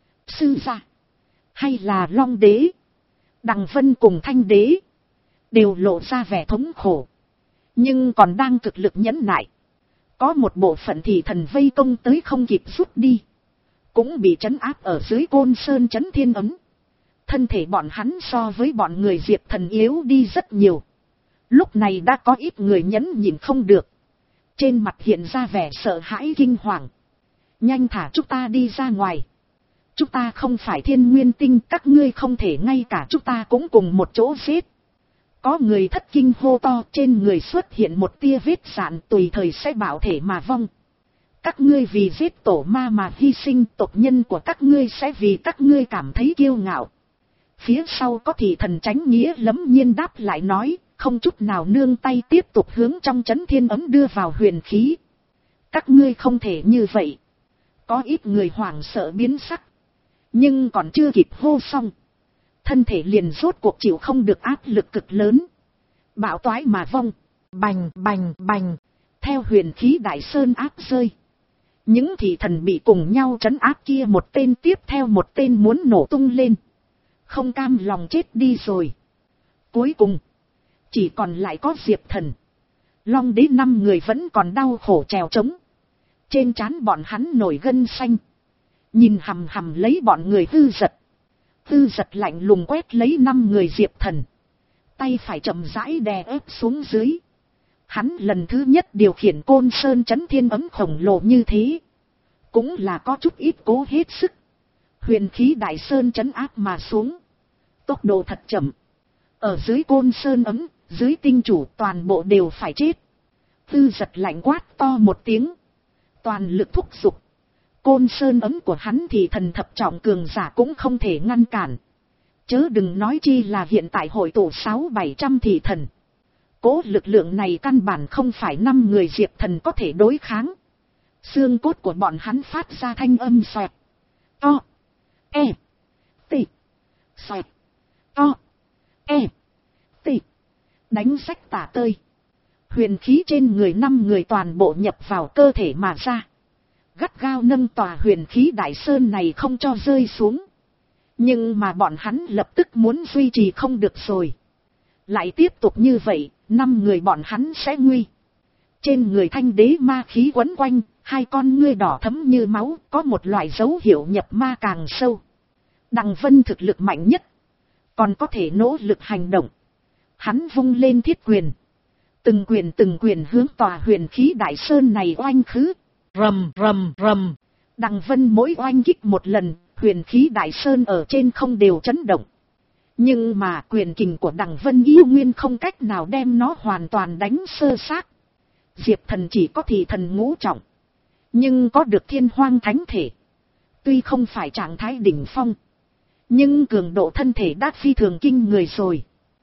sư gia, hay là Long Đế, Đằng Vân cùng Thanh Đế, đều lộ ra vẻ thống khổ, nhưng còn đang cực lực nhẫn nại. Có một bộ phận thì thần vây công tới không kịp rút đi, cũng bị trấn áp ở dưới Côn Sơn trấn thiên ấm. Thân thể bọn hắn so với bọn người Diệp Thần yếu đi rất nhiều. Lúc này đã có ít người nhẫn nhịn không được, trên mặt hiện ra vẻ sợ hãi kinh hoàng. Nhanh thả chúng ta đi ra ngoài. Chúng ta không phải Thiên Nguyên Tinh, các ngươi không thể ngay cả chúng ta cũng cùng một chỗ giết. Có người thất kinh hô to, trên người xuất hiện một tia vết sạn, tùy thời sẽ bảo thể mà vong. Các ngươi vì giết tổ ma mà hy sinh, tộc nhân của các ngươi sẽ vì các ngươi cảm thấy kiêu ngạo. Phía sau có thị thần Chánh Nghĩa lấm nhiên đáp lại nói, không chút nào nương tay tiếp tục hướng trong trấn thiên ấm đưa vào huyền khí. Các ngươi không thể như vậy. Có ít người hoảng sợ biến sắc, nhưng còn chưa kịp hô xong, thân thể liền rốt cuộc chịu không được áp lực cực lớn, bạo toái mà vong. Bành bành bành, theo huyền khí đại sơn áp rơi, những thị thần bị cùng nhau trấn áp kia một tên tiếp theo một tên muốn nổ tung lên, không cam lòng chết đi rồi. Cuối cùng chỉ còn lại có Diệp Thần, Long Đế năm người vẫn còn đau khổ trèo trống, trên trán bọn hắn nổi gân xanh, nhìn hằm hằm lấy bọn người Tư Giật. Tư Giật lạnh lùng quét lấy năm người Diệp Thần, tay phải chậm rãi đè ép xuống dưới. Hắn lần thứ nhất điều khiển Côn Sơn trấn thiên ấm khổng lồ như thế, cũng là có chút ít cố hết sức. Huyền khí đại sơn trấn áp mà xuống, tốc độ thật chậm. Ở dưới Côn Sơn ấm, dưới tinh chủ toàn bộ đều phải chết. Tư Giật lạnh quát to một tiếng, toàn lực thúc giục. Côn Sơn ấm của hắn thì thần thập trọng cường giả cũng không thể ngăn cản, chớ đừng nói chi là hiện tại hội tụ sáu bảy trăm thị thần. Cố lực lượng này căn bản không phải năm người Diệp Thần có thể đối kháng. Xương cốt của bọn hắn phát ra thanh âm xoẹt, to, e, tị, xoẹt, to, e, tị, đánh sách tả tơi. Huyền khí trên người năm người toàn bộ nhập vào cơ thể mà ra, gắt gao nâng tòa huyền khí đại sơn này không cho rơi xuống. Nhưng mà bọn hắn lập tức muốn duy trì không được rồi. Lại tiếp tục như vậy, năm người bọn hắn sẽ nguy. Trên người Thanh Đế ma khí quấn quanh, hai con ngươi đỏ thẫm như máu, có một loại dấu hiệu nhập ma càng sâu. Đằng Vân thực lực mạnh nhất, còn có thể nỗ lực hành động. Hắn vung lên thiết quyền, từng quyền từng quyền hướng tòa huyền khí đại sơn này oanh khứ. Rầm rầm rầm, Đằng Vân mỗi oanh kích một lần, huyền khí đại sơn ở trên không đều chấn động. Nhưng mà quyền kình của Đằng Vân yêu nguyên không cách nào đem nó hoàn toàn đánh sơ xác. Diệp Thần chỉ có thị thần ngũ trọng, nhưng có được thiên hoang thánh thể. Tuy không phải trạng thái đỉnh phong, nhưng cường độ thân thể đã phi thường kinh người rồi.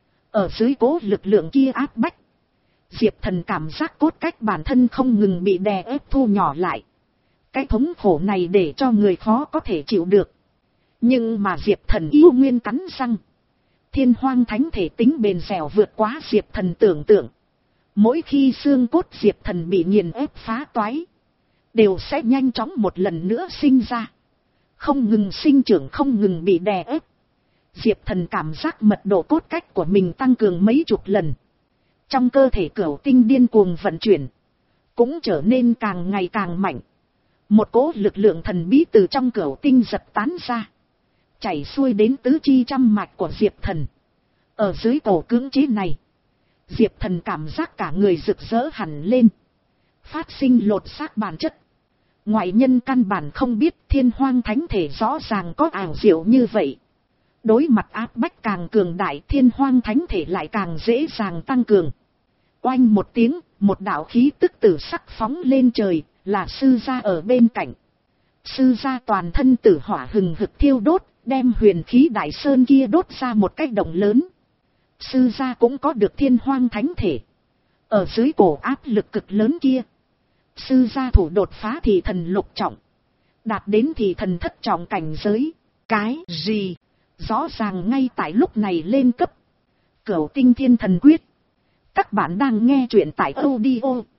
Ở dưới cố lực lượng kia áp bách, Diệp Thần cảm giác cốt cách bản thân không ngừng bị đè ép thu nhỏ lại. Cái thống khổ này để cho người khó có thể chịu được. Nhưng mà Diệp Thần yêu nguyên cắn răng. Thiên hoang thánh thể tính bền dẻo vượt quá Diệp Thần tưởng tượng. Mỗi khi xương cốt Diệp Thần bị nghiền ép phá toái, đều sẽ nhanh chóng một lần nữa sinh ra. Không ngừng sinh trưởng, không ngừng bị đè ép. Diệp Thần cảm giác mật độ cốt cách của mình tăng cường mấy chục lần. Trong cơ thể cửu tinh điên cuồng vận chuyển, cũng trở nên càng ngày càng mạnh. Một cỗ lực lượng thần bí từ trong cửu tinh giật tán ra, chảy xuôi đến tứ chi trăm mạch của Diệp Thần. Ở dưới cổ cưỡng chế này, Diệp Thần cảm giác cả người rực rỡ hẳn lên, phát sinh lột xác bản chất. Ngoại nhân căn bản không biết Thiên Hoang Thánh Thể rõ ràng có ảo diệu như vậy. Đối mặt áp bách càng cường đại, Thiên Hoang Thánh Thể lại càng dễ dàng tăng cường. Oanh một tiếng, một đạo khí tức tử sắc phóng lên trời, là sư gia ở bên cạnh. Sư gia toàn thân tử hỏa hừng hực thiêu đốt, đem huyền khí đại sơn kia đốt ra một cái động lớn. Sư gia cũng có được Thiên Hoang Thánh Thể. Ở dưới cổ áp lực cực lớn kia, sư gia thủ đột phá thì thần lục trọng, đạt đến thì thần thất trọng cảnh giới. Cái gì? Rõ ràng ngay tại lúc này lên cấp. Cửu Tinh Thiên Thần Quyết. Các bạn đang nghe truyện tại audio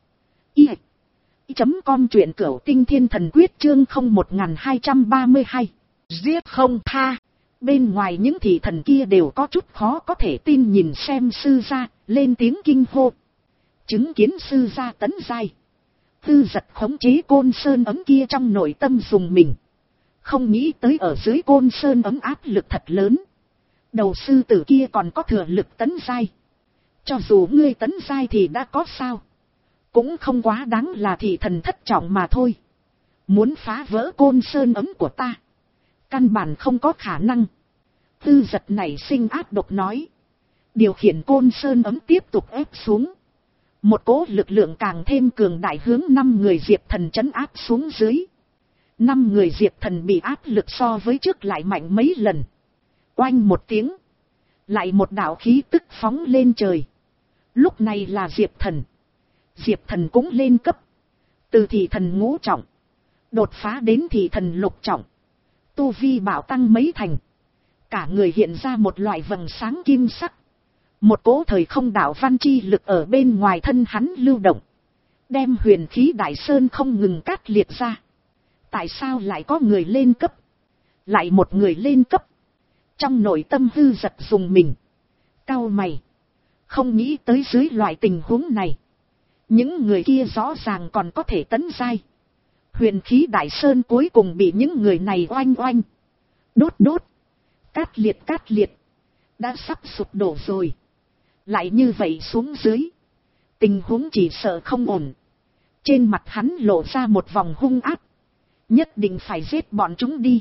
i chấm com, truyện Cửu Tinh Thiên Thần Quyết chương không một hai ba hai. Giết không tha. Bên ngoài những thị thần kia đều có chút khó có thể tin nhìn xem sư gia, lên tiếng kinh hô. Chứng kiến sư gia tấn giai, Tư Giật khống chế côn sơn ấm kia trong nội tâm dùng mình. Không nghĩ tới ở dưới côn sơn ấm áp lực thật lớn. Đầu sư tử kia còn có thừa lực tấn giai. Cho dù ngươi tấn giai thì đã có sao, cũng không quá đáng là thị thần thất trọng mà thôi. Muốn phá vỡ côn sơn ấm của ta, căn bản không có khả năng. Tư Giật nảy sinh áp độc nói. Điều khiển côn sơn ấm tiếp tục ép xuống. Một cỗ lực lượng càng thêm cường đại hướng năm người Diệp Thần trấn áp xuống dưới. Năm người Diệp Thần bị áp lực so với trước lại mạnh mấy lần. Oanh một tiếng, lại một đạo khí tức phóng lên trời. Lúc này là Diệp Thần. Diệp Thần cũng lên cấp. Từ thị thần ngũ trọng, đột phá đến thị thần lục trọng. Tu vi bảo tăng mấy thành. Cả người hiện ra một loại vầng sáng kim sắc. Một cỗ thời không đạo văn chi lực ở bên ngoài thân hắn lưu động, đem huyền khí đại sơn không ngừng cát liệt ra. Tại sao lại có người lên cấp? Lại một người lên cấp. Trong nội tâm Tư Giật dùng mình, cau mày. Không nghĩ tới dưới loại tình huống này, những người kia rõ ràng còn có thể tấn giai. Huyền khí đại sơn cuối cùng bị những người này oanh oanh, đốt đốt, cát liệt cát liệt, đã sắp sụp đổ rồi. Lại như vậy xuống dưới, tình huống chỉ sợ không ổn. Trên mặt hắn lộ ra một vòng hung ác. Nhất định phải giết bọn chúng đi.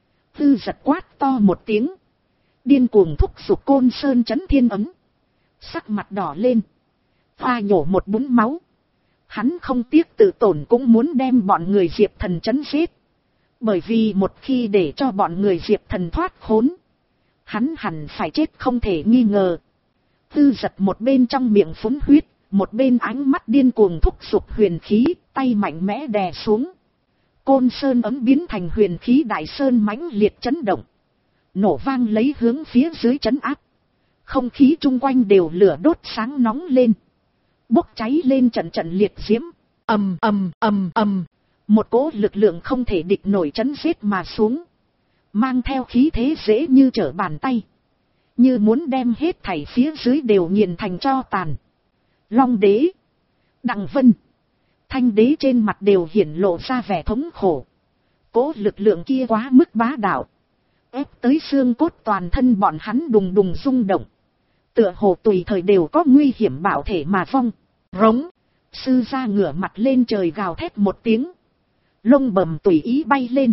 Tư Giật quát to một tiếng, điên cuồng thúc giục côn sơn chấn thiên ấm. Sắc mặt đỏ lên, pha nhổ một búng máu. Hắn không tiếc tự tổn cũng muốn đem bọn người Diệp Thần chấn giết. Bởi vì một khi để cho bọn người Diệp Thần thoát khốn, hắn hẳn phải chết không thể nghi ngờ. Tư Giật một bên trong miệng phun huyết, một bên ánh mắt điên cuồng thúc giục huyền khí, tay mạnh mẽ đè xuống. Côn sơn ấm biến thành huyền khí đại sơn mãnh liệt chấn động, nổ vang lấy hướng phía dưới chấn áp. Không khí chung quanh đều lửa đốt sáng nóng lên, bốc cháy lên trận trận liệt diễm. Ầm ầm ầm ầm, một cỗ lực lượng không thể địch nổi chấn giết mà xuống, mang theo khí thế dễ như trở bàn tay, như muốn đem hết thảy phía dưới đều nghiền thành tro tàn. Long Đế, Đặng Vân, Thanh Đế trên mặt đều hiển lộ ra vẻ thống khổ. Cỗ lực lượng kia quá mức bá đạo, ép tới xương cốt toàn thân bọn hắn đùng đùng rung động, tựa hồ tùy thời đều có nguy hiểm bảo thể mà vong. Rống, sư gia ngửa mặt lên trời gào thét một tiếng, lông bầm tùy ý bay lên,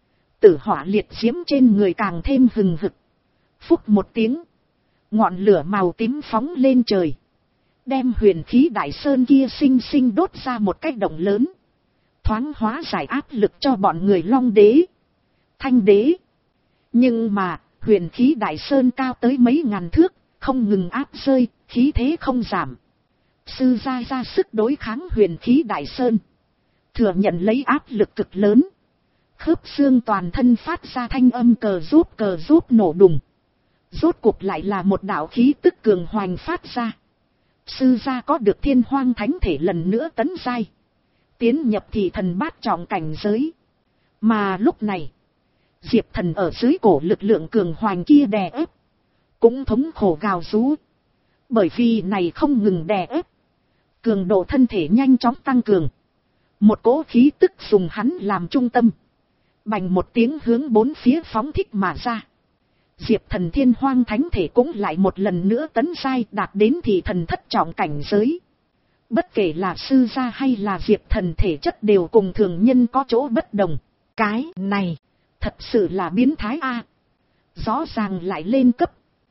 tử hỏa liệt diễm trên người càng thêm hừng hực. Phúc một tiếng, ngọn lửa màu tím phóng lên trời, đem huyền khí đại sơn kia xinh xinh đốt ra một cái động lớn, thoáng hóa giải áp lực cho bọn người Long Đế, Thanh Đế. Nhưng mà huyền khí đại sơn cao tới mấy ngàn thước, không ngừng áp rơi, khí thế không giảm. Sư gia ra sức đối kháng huyền khí đại sơn, thừa nhận lấy áp lực cực lớn, khớp xương toàn thân phát ra thanh âm cờ rúp cờ rúp nổ đùng. Rốt cuộc lại là một đạo khí tức cường hoành phát ra. Sư gia có được Thiên Hoang Thánh Thể lần nữa tấn giai, tiến nhập thị thần bát trọng cảnh giới. Mà lúc này, Diệp Thần ở dưới cổ lực lượng cường hoành kia đè ép, cũng thống khổ gào rú. Bởi vì này không ngừng đè ép, cường độ thân thể nhanh chóng tăng cường. Một cỗ khí tức dùng hắn làm trung tâm, bành một tiếng hướng bốn phía phóng thích mà ra. Diệp Thần thiên hoang thánh thể cũng lại một lần nữa tấn giai đạt đến thị thần thất trọng cảnh giới. Bất kể là sư gia hay là Diệp Thần thể chất đều cùng thường nhân có chỗ bất đồng. Cái này thật sự là biến thái a. Rõ ràng lại lên cấp.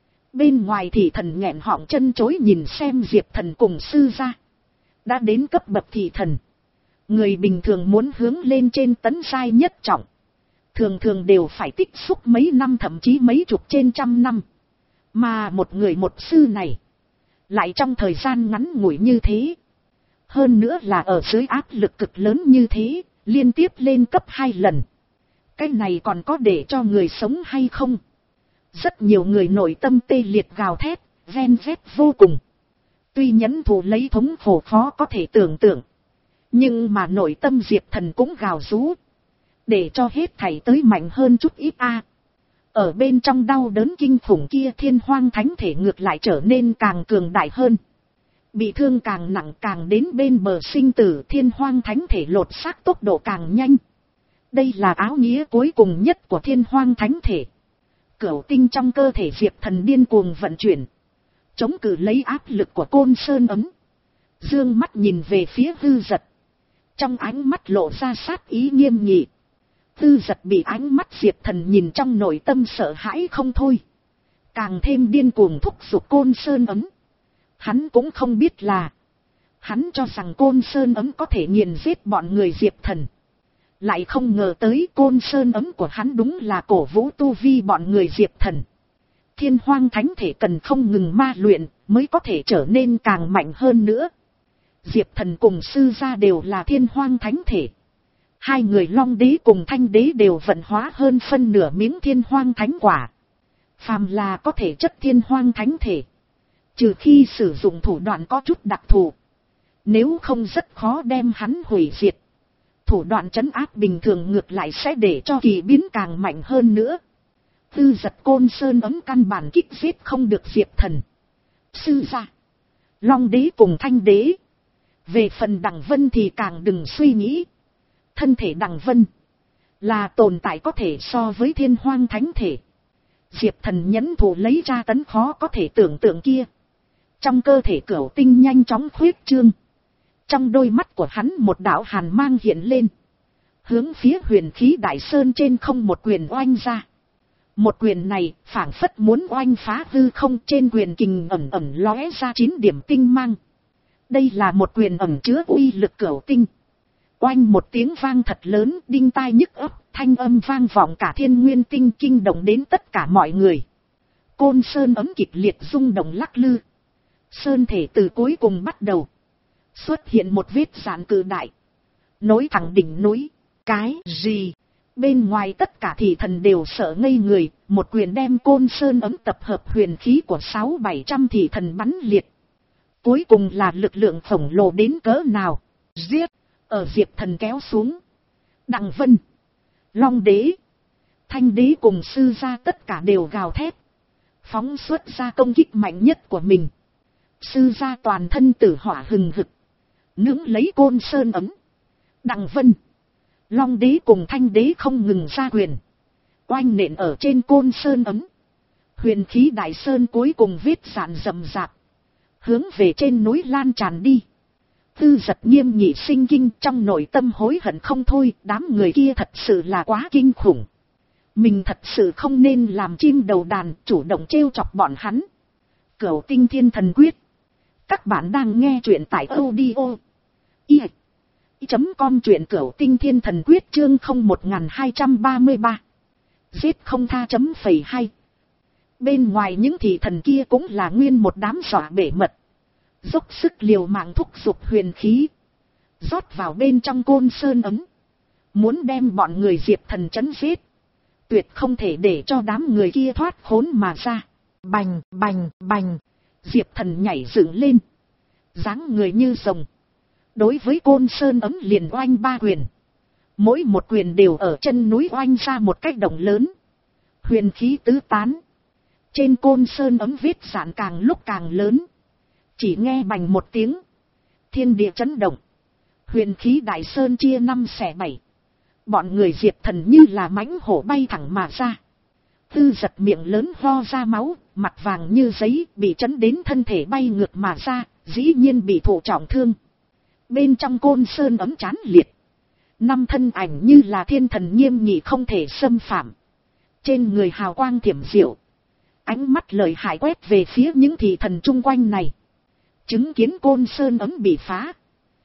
Bên ngoài thị thần nghẹn họng chân chối nhìn xem Diệp Thần cùng sư gia đã đến cấp bậc thị thần. Người bình thường muốn hướng lên trên tấn giai nhất trọng, thường thường đều phải tích xúc mấy năm thậm chí mấy chục trên trăm năm. Mà một người một sư này, lại trong thời gian ngắn ngủi như thế. Hơn nữa là ở dưới áp lực cực lớn như thế, liên tiếp lên cấp hai lần. Cái này còn có để cho người sống hay không? Rất nhiều người nội tâm tê liệt gào thét, ven vét vô cùng. Tuy nhẫn thù lấy thống khổ khó có thể tưởng tượng, nhưng mà nội tâm Diệp Thần cũng gào rú. Để cho hết thảy tới mạnh hơn chút ít a. Ở bên trong đau đớn kinh khủng kia thiên hoang thánh thể ngược lại trở nên càng cường đại hơn. Bị thương càng nặng càng đến bên bờ sinh tử, thiên hoang thánh thể lột xác tốc độ càng nhanh. Đây là áo nghĩa cuối cùng nhất của thiên hoang thánh thể. Cửu tinh trong cơ thể Diệp Thần điên cuồng vận chuyển, chống cự lấy áp lực của côn sơn ấm. Dương mắt nhìn về phía Hư Dật, trong ánh mắt lộ ra sát ý nghiêm nghị. Hư Dật bị ánh mắt Diệp Thần nhìn trong nội tâm sợ hãi không thôi, càng thêm điên cuồng thúc giục côn sơn ấm. Hắn cũng không biết là, hắn cho rằng côn sơn ấm có thể nghiền giết bọn người Diệp Thần, lại không ngờ tới côn sơn ấm của hắn đúng là cổ vũ tu vi bọn người Diệp Thần. Thiên hoang thánh thể cần không ngừng ma luyện mới có thể trở nên càng mạnh hơn nữa. Diệp Thần cùng sư gia đều là thiên hoang thánh thể. Hai người Long Đế cùng Thanh Đế đều vận hóa hơn phân nửa miếng thiên hoang thánh quả. Phàm là có thể chất thiên hoang thánh thể, trừ khi sử dụng thủ đoạn có chút đặc thù, nếu không rất khó đem hắn hủy diệt. Thủ đoạn trấn áp bình thường ngược lại sẽ để cho kỳ biến càng mạnh hơn nữa. Tư Giật côn sơn ấm căn bản kích giết không được Diệp Thần, sư gia, Long Đế cùng Thanh Đế. Về phần Đằng Vân thì càng đừng suy nghĩ. Thân thể Đằng Vân là tồn tại có thể so với thiên hoang thánh thể. Diệp Thần nhẫn thủ lấy ra tấn khó có thể tưởng tượng kia. Trong cơ thể cửu tinh nhanh chóng khuyết trương. Trong đôi mắt của hắn một đạo hàn mang hiện lên, hướng phía huyền khí đại sơn trên không một quyền oanh ra. Một quyền này phảng phất muốn oanh phá hư không, trên quyền kình ẩm ẩm lóe ra chín điểm tinh mang. Đây là một quyền ẩm chứa uy lực cửu tinh. Oanh một tiếng vang thật lớn, đinh tai nhức ấp, thanh âm vang vọng cả thiên nguyên tinh, kinh động đến tất cả mọi người. Côn sơn ấm kịch liệt rung động lắc lư. Sơn thể từ cuối cùng bắt đầu xuất hiện một vết dạn cự đại, nối thẳng đỉnh núi. Cái gì? Bên ngoài tất cả thị thần đều sợ ngây người, một quyền đem côn sơn ấm tập hợp huyền khí của sáu bảy trăm thị thần bắn liệt. Cuối cùng là lực lượng khổng lồ đến cỡ nào? Giết! Ở Diệp Thần kéo xuống, Đằng Vân, Long Đế, Thanh Đế cùng sư gia tất cả đều gào thét, phóng xuất ra công kích mạnh nhất của mình. Sư gia toàn thân tử hỏa hừng hực, nướng lấy côn sơn ấm. Đằng Vân, Long Đế cùng Thanh Đế không ngừng ra quyền, oanh nện ở trên côn sơn ấm. Huyền khí đại sơn cuối cùng vết dạn rậm rạp, hướng về trên núi lan tràn đi. Tư Giật nghiêm nghị sinh kinh, trong nội tâm hối hận không thôi, đám người kia thật sự là quá kinh khủng. Mình thật sự không nên làm chim đầu đàn, chủ động trêu chọc bọn hắn. Cửu Tinh Thiên Thần Quyết. Các bạn đang nghe truyện tại audio i chấm com, truyện Cửu Tinh Thiên Thần Quyết chương không một hai ba ba. Giết không tha chấm phẩy hai. Bên ngoài những thị thần kia cũng là nguyên một đám dọa bể mật, dốc sức liều mạng thúc giục huyền khí, rót vào bên trong côn sơn ấm, muốn đem bọn người Diệp Thần chấn giết, tuyệt không thể để cho đám người kia thoát khốn mà ra. Bành bành bành, Diệp Thần nhảy dựng lên, dáng người như rồng, đối với côn sơn ấm liền oanh ba quyền. Mỗi một quyền đều ở chân núi oanh ra một cái động lớn. Huyền khí tứ tán. Trên côn sơn ấm vết dạn càng lúc càng lớn. Chỉ nghe bành một tiếng. Thiên địa chấn động. Huyền khí đại sơn chia năm xẻ bảy. Bọn người Diệp Thần như là mãnh hổ bay thẳng mà ra. Tư giật miệng lớn ho ra máu, mặt vàng như giấy, bị chấn đến thân thể bay ngược mà ra, dĩ nhiên bị thụ trọng thương. Bên trong côn sơn ấm chán liệt. Năm thân ảnh như là thiên thần nghiêm nghị không thể xâm phạm. Trên người hào quang thiểm diệu. Ánh mắt lợi hại quét về phía những thị thần chung quanh này. Chứng kiến côn sơn ấm bị phá.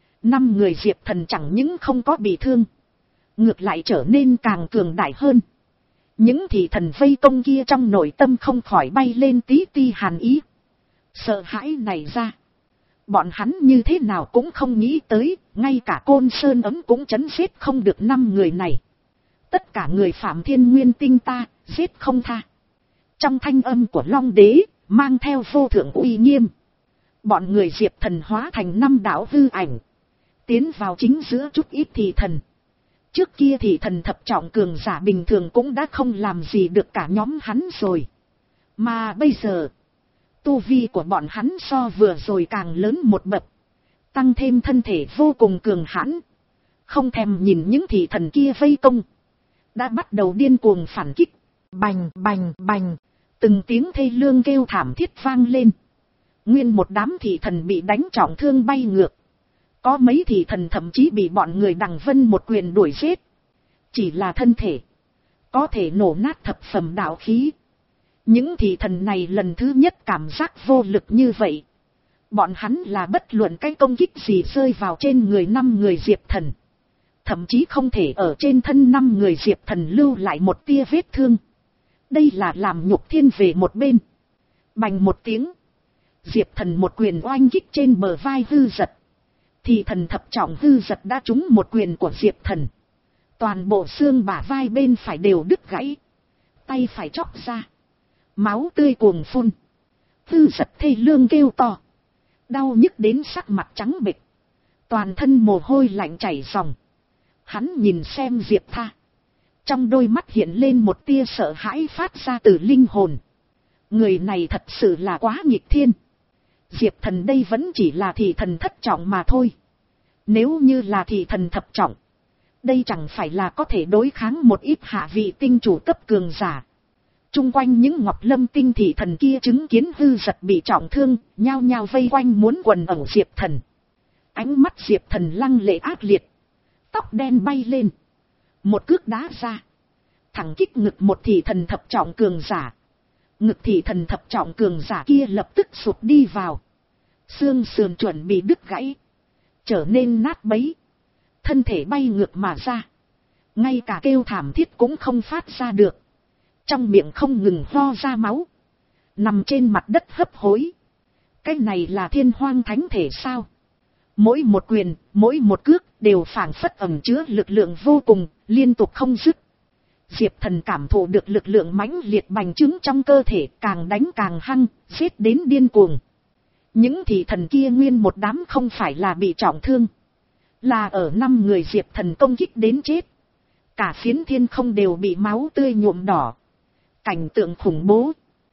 Năm người Diệp Thần chẳng những không có bị thương. Ngược lại trở nên càng cường đại hơn. Những thị thần vây công kia trong nội tâm không khỏi bay lên tí ti hàn ý. Sợ hãi này ra. Bọn hắn như thế nào cũng không nghĩ tới, ngay cả côn sơn ấm cũng chấn giết không được năm người này. Tất cả người phạm thiên nguyên tinh ta, giết không tha. Trong thanh âm của Long Đế, mang theo vô thượng uy nghiêm. Bọn người Diệp Thần hóa thành năm đạo hư ảnh. Tiến vào chính giữa chút ít thị thần. Trước kia thị thần thập trọng cường giả bình thường cũng đã không làm gì được cả nhóm hắn rồi. Mà bây giờ, tu vi của bọn hắn so vừa rồi càng lớn một bậc. Tăng thêm thân thể vô cùng cường hãn. Không thèm nhìn những thị thần kia vây công. Đã bắt đầu điên cuồng phản kích. Bành bành bành. Từng tiếng thê lương kêu thảm thiết vang lên. Nguyên một đám thị thần bị đánh trọng thương bay ngược. Có mấy thị thần thậm chí bị bọn người Đằng Vân một quyền đuổi giết. Chỉ là thân thể. Có thể nổ nát thập phẩm đạo khí. Những thị thần này lần thứ nhất cảm giác vô lực như vậy. Bọn hắn là bất luận cái công kích gì rơi vào trên người năm người Diệp Thần. Thậm chí không thể ở trên thân năm người Diệp Thần lưu lại một tia vết thương. Đây là làm nhục thiên về một bên. Bành một tiếng. Diệp Thần một quyền oanh kích trên bờ vai hư giật. Thì thần thập trọng hư giật đã trúng một quyền của Diệp Thần. Toàn bộ xương bả vai bên phải đều đứt gãy. Tay phải chóc ra. Máu tươi cuồng phun. Hư giật thê lương kêu to. Đau nhức đến sắc mặt trắng bệch. Toàn thân mồ hôi lạnh chảy ròng. Hắn nhìn xem Diệp Tha. Trong đôi mắt hiện lên một tia sợ hãi phát ra từ linh hồn. Người này thật sự là quá nghịch thiên. Diệp Thần đây vẫn chỉ là thị thần thất trọng mà thôi. Nếu như là thị thần thập trọng. Đây chẳng phải là có thể đối kháng một ít hạ vị tinh chủ cấp cường giả. Trung quanh những Ngọc Lâm tinh thị thần kia chứng kiến hư giật bị trọng thương, nhao nhao vây quanh muốn quần ẩu Diệp Thần. Ánh mắt Diệp Thần lăng lệ ác liệt. Tóc đen bay lên. Một cước đá ra. Thẳng kích ngực một thị thần thập trọng cường giả. Ngực thị thần thập trọng cường giả kia lập tức sụt đi vào. Xương sườn chuẩn bị đứt gãy. Trở nên nát bấy. Thân thể bay ngược mà ra. Ngay cả kêu thảm thiết cũng không phát ra được. Trong miệng không ngừng ho ra máu. Nằm trên mặt đất hấp hối. Cái này là thiên hoang thánh thể sao? Mỗi một quyền, mỗi một cước đều phảng phất ẩn chứa lực lượng vô cùng, liên tục không dứt. Diệp Thần cảm thụ được lực lượng mãnh liệt bành trướng trong cơ thể, càng đánh càng hăng, giết đến điên cuồng. Những thị thần kia nguyên một đám không phải là bị trọng thương. Là ở năm người Diệp Thần công kích đến chết. Cả phiến thiên không đều bị máu tươi nhuộm đỏ. Cảnh tượng khủng bố.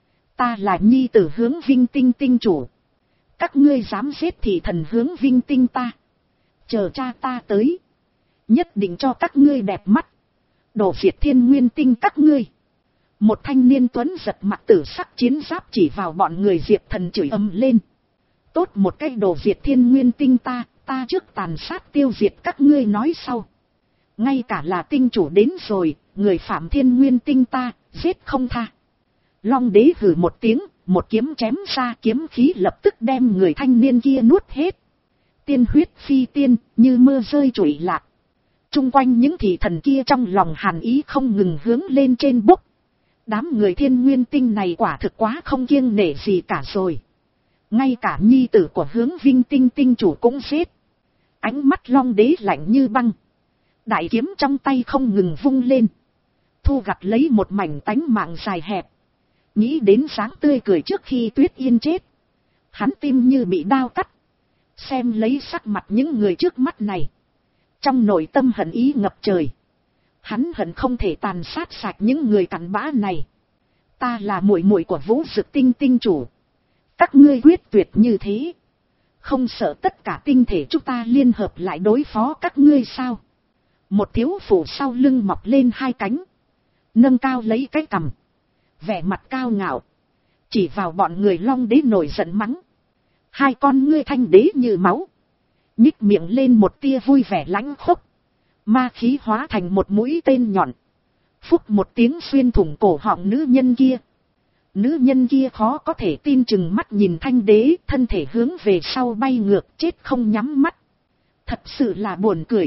Ta là nhi tử Hướng Vinh Tinh tinh chủ. Các ngươi dám giết thị thần Hướng Vinh Tinh ta. Chờ cha ta tới. Nhất định cho các ngươi đẹp mắt. Đổ diệt thiên nguyên tinh các ngươi. Một thanh niên tuấn giật mặt tử sắc chiến giáp chỉ vào bọn người Diệp Thần chửi ầm lên. Tốt một cái đổ diệt thiên nguyên tinh ta, ta trước tàn sát tiêu diệt các ngươi nói sau. Ngay cả là tinh chủ đến rồi, người phạm thiên nguyên tinh ta, giết không tha. Long Đế hừ một tiếng, một kiếm chém ra, kiếm khí lập tức đem người thanh niên kia nuốt hết. Tiên huyết phi tiên, như mưa rơi trụy lạc. Trung quanh những thị thần kia trong lòng hàn ý không ngừng hướng lên trên bốc. Đám người thiên nguyên tinh này quả thực quá không kiêng nể gì cả rồi. Ngay cả nhi tử của Hướng Vinh Tinh tinh chủ cũng giết. Ánh mắt Long Đế lạnh như băng. Đại kiếm trong tay không ngừng vung lên. Thu gặt lấy một mảnh tánh mạng dài hẹp. Nghĩ đến sáng tươi cười trước khi Tuyết Yên chết. Hắn tim như bị đao cắt. Xem lấy sắc mặt những người trước mắt này. Trong nội tâm hận ý ngập trời. Hắn hận không thể tàn sát sạch những người cặn bã này. Ta là muội muội của Vũ Dực Tinh tinh chủ. Các ngươi quyết tuyệt như thế. Không sợ tất cả tinh thể chúng ta liên hợp lại đối phó các ngươi sao? Một thiếu phụ sau lưng mọc lên hai cánh. Nâng cao lấy cái cằm. Vẻ mặt cao ngạo. Chỉ vào bọn người Long Đế nổi giận mắng. Hai con ngươi thanh đế như máu. Nhích miệng lên một tia vui vẻ lãnh khốc. Ma khí hóa thành một mũi tên nhọn. Phúc một tiếng xuyên thủng cổ họng nữ nhân kia. Nữ nhân kia khó có thể tin chừng mắt nhìn thanh đế, thân thể hướng về sau bay ngược, chết không nhắm mắt. Thật sự là buồn cười.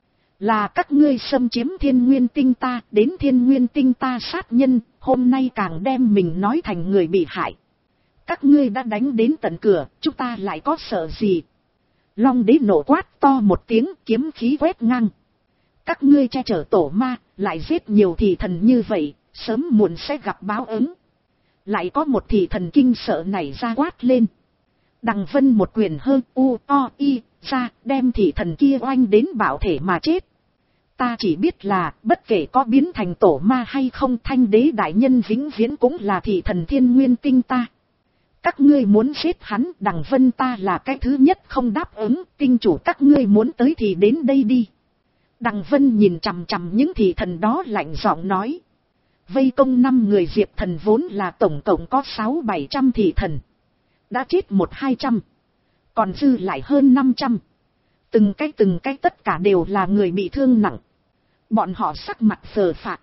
Là các ngươi xâm chiếm thiên nguyên tinh ta, đến thiên nguyên tinh ta sát nhân, hôm nay càng đem mình nói thành người bị hại. Các ngươi đã đánh đến tận cửa, chúng ta lại có sợ gì? Long đế nổ quát to một tiếng, kiếm khí quét ngang. Các ngươi che chở tổ ma, lại giết nhiều thị thần như vậy, sớm muộn sẽ gặp báo ứng. Lại có một thị thần kinh sợ nảy ra quát lên. Đằng Vân một quyền hơn u o i ra, đem thị thần kia oanh đến bảo thể mà chết. Ta chỉ biết là, bất kể có biến thành tổ ma hay không, thanh đế đại nhân vĩnh viễn cũng là thị thần thiên nguyên tinh ta. Các ngươi muốn giết hắn, Đằng Vân ta là cái thứ nhất không đáp ứng, tinh chủ các ngươi muốn tới thì đến đây đi. Đằng Vân nhìn chằm chằm những thị thần đó lạnh giọng nói. Vây công năm người Diệp thần vốn là tổng cộng có sáu bảy trăm thị thần. Đã chết một hai trăm. Còn dư lại hơn năm trăm. Từng cái từng cái tất cả đều là người bị thương nặng. Bọn họ sắc mặt phờ phạc.